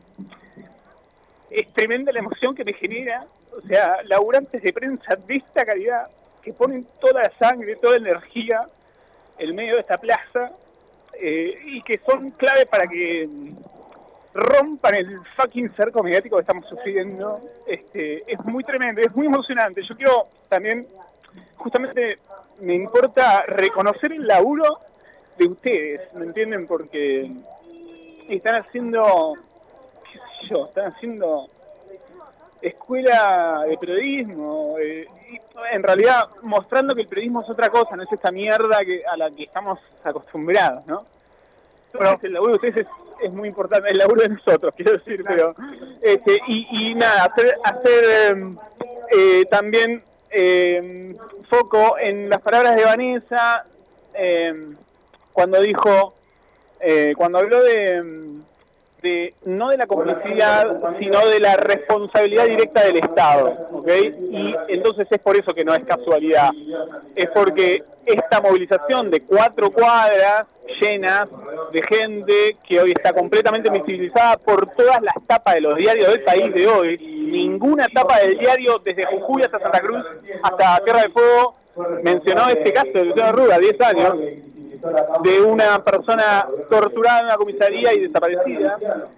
es tremenda la emoción que me genera. O sea, laburantes de prensa de esta calidad, que ponen toda la sangre, toda la energía en medio de esta plaza, y que son clave para que rompan el fucking cerco mediático que estamos sufriendo. Es muy tremendo, es muy emocionante. Yo quiero también, justamente me importa reconocer el laburo de ustedes, ¿me entienden? Porque están haciendo, qué sé yo, están haciendo escuela de periodismo, y en realidad mostrando que el periodismo es otra cosa, no es esta mierda a la que estamos acostumbrados, ¿no? Entonces, el laburo de ustedes es muy importante, el laburo de nosotros, quiero decir, pero y nada, hacer también foco en las palabras de Vanessa cuando dijo, cuando habló de no de la complicidad, sino de la responsabilidad directa del Estado, ¿ok? Y entonces es por eso que no es casualidad, es porque esta movilización de 4 cuadras llenas de gente que hoy está completamente visibilizada por todas las tapas de los diarios del país de hoy, ninguna tapa del diario desde Jujuy hasta Santa Cruz hasta Tierra del Fuego mencionó este caso de Luciano Arruga, 10 años, de una persona torturada en una comisaría y desaparecida.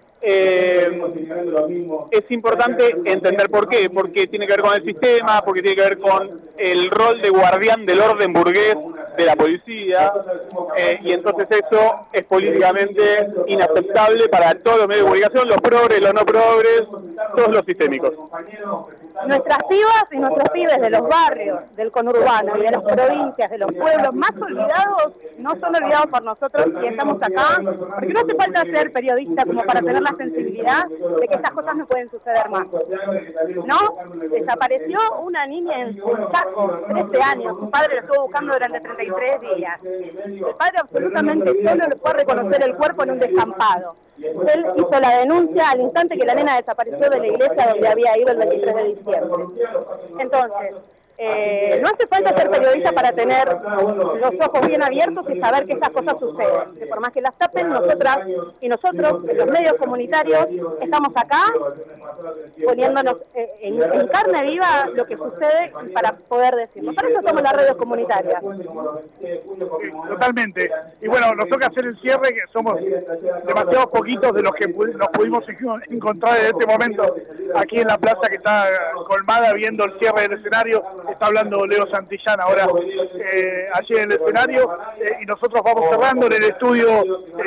Es importante entender por qué, porque tiene que ver con el sistema, porque tiene que ver con el rol de guardián del orden burgués de la policía, y entonces eso es políticamente inaceptable para todos los medios de comunicación, los progres, los no progres, todos los sistémicos. Nuestras pibas y nuestros pibes de los barrios, del conurbano y de las provincias, de los pueblos más olvidados, no son olvidados por nosotros y estamos acá, porque no hace falta ser periodista como para tener la sensibilidad de que estas cosas no pueden suceder más. ¿No? Desapareció una niña en Chaco, 13 años, su padre la estuvo buscando durante 33 días. El padre absolutamente solo le fue a reconocer el cuerpo en un descampado. Él hizo la denuncia al instante que la nena desapareció de la iglesia donde había ido el 23 de diciembre. Entonces, no hace falta ser periodista para tener los ojos bien abiertos y saber que estas cosas suceden. Que por más que las tapen, nosotras y nosotros, los medios comunitarios, estamos acá poniéndonos en carne viva lo que sucede para poder decirlo. Para eso somos las redes comunitarias. Totalmente. Y bueno, nos toca hacer el cierre, que somos demasiados poquitos de los que nos pudimos encontrar en este momento aquí en la plaza que está colmada viendo el cierre del escenario. Está hablando Leo Santillán ahora allí en el escenario, y nosotros vamos cerrando. En el estudio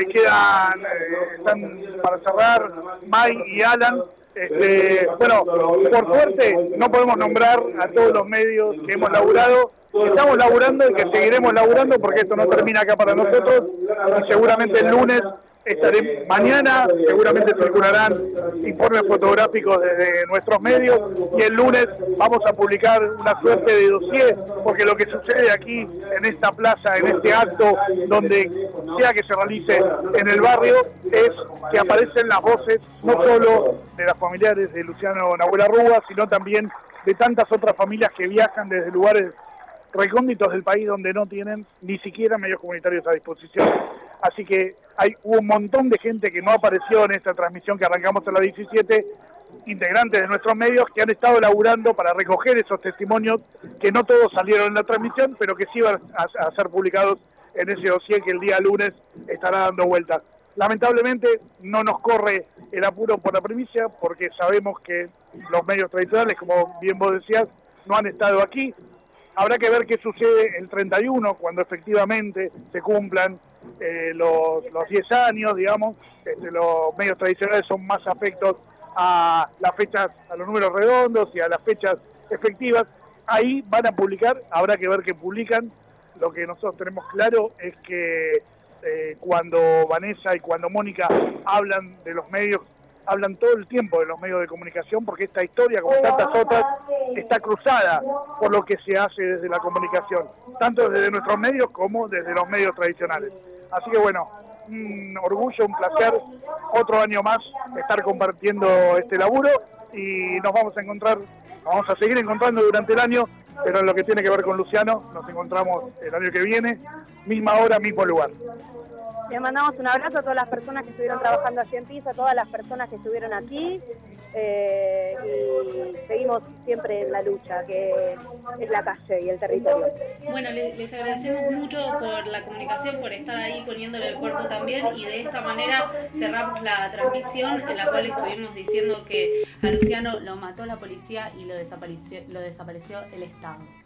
están para cerrar May y Alan. Bueno, por suerte no podemos nombrar a todos los medios que hemos laburado. Estamos laburando y que seguiremos laburando porque esto no termina acá para nosotros, y seguramente el lunes mañana seguramente circularán informes fotográficos desde nuestros medios, y el lunes vamos a publicar una suerte de dossier, porque lo que sucede aquí en esta plaza, en este acto, donde sea que se realice en el barrio, es que aparecen las voces no solo de las familiares de Luciano Nahuel Arruga, sino también de tantas otras familias que viajan desde lugares recónditos del país donde no tienen ni siquiera medios comunitarios a disposición. Así que hubo un montón de gente que no apareció en esta transmisión que arrancamos a las 17, integrantes de nuestros medios que han estado laburando para recoger esos testimonios, que no todos salieron en la transmisión, pero que sí van a ser publicados en ese dossier que el día lunes estará dando vueltas. Lamentablemente no nos corre el apuro por la primicia, porque sabemos que los medios tradicionales, como bien vos decías, no han estado aquí. Habrá que ver qué sucede el 31, cuando efectivamente se cumplan los 10 años, digamos. Los medios tradicionales son más afectos a las fechas, a los números redondos y a las fechas efectivas. Ahí van a publicar, habrá que ver qué publican. Lo que nosotros tenemos claro es que cuando Vanessa y cuando Mónica hablan de los medios, hablan todo el tiempo de los medios de comunicación, porque esta historia, como tantas otras, está cruzada por lo que se hace desde la comunicación, tanto desde nuestros medios como desde los medios tradicionales. Así que bueno, un orgullo, un placer, otro año más estar compartiendo este laburo, y nos vamos a seguir encontrando durante el año, pero en lo que tiene que ver con Luciano, nos encontramos el año que viene, misma hora, mismo lugar. Les mandamos un abrazo a todas las personas que estuvieron trabajando allí en Pisa, a todas las personas que estuvieron aquí, y seguimos siempre en la lucha, que es la calle y el territorio. Bueno, les agradecemos mucho por la comunicación, por estar ahí poniéndole el cuerpo también, y de esta manera cerramos la transmisión en la cual estuvimos diciendo que a Luciano lo mató la policía y lo desapareció el Estado.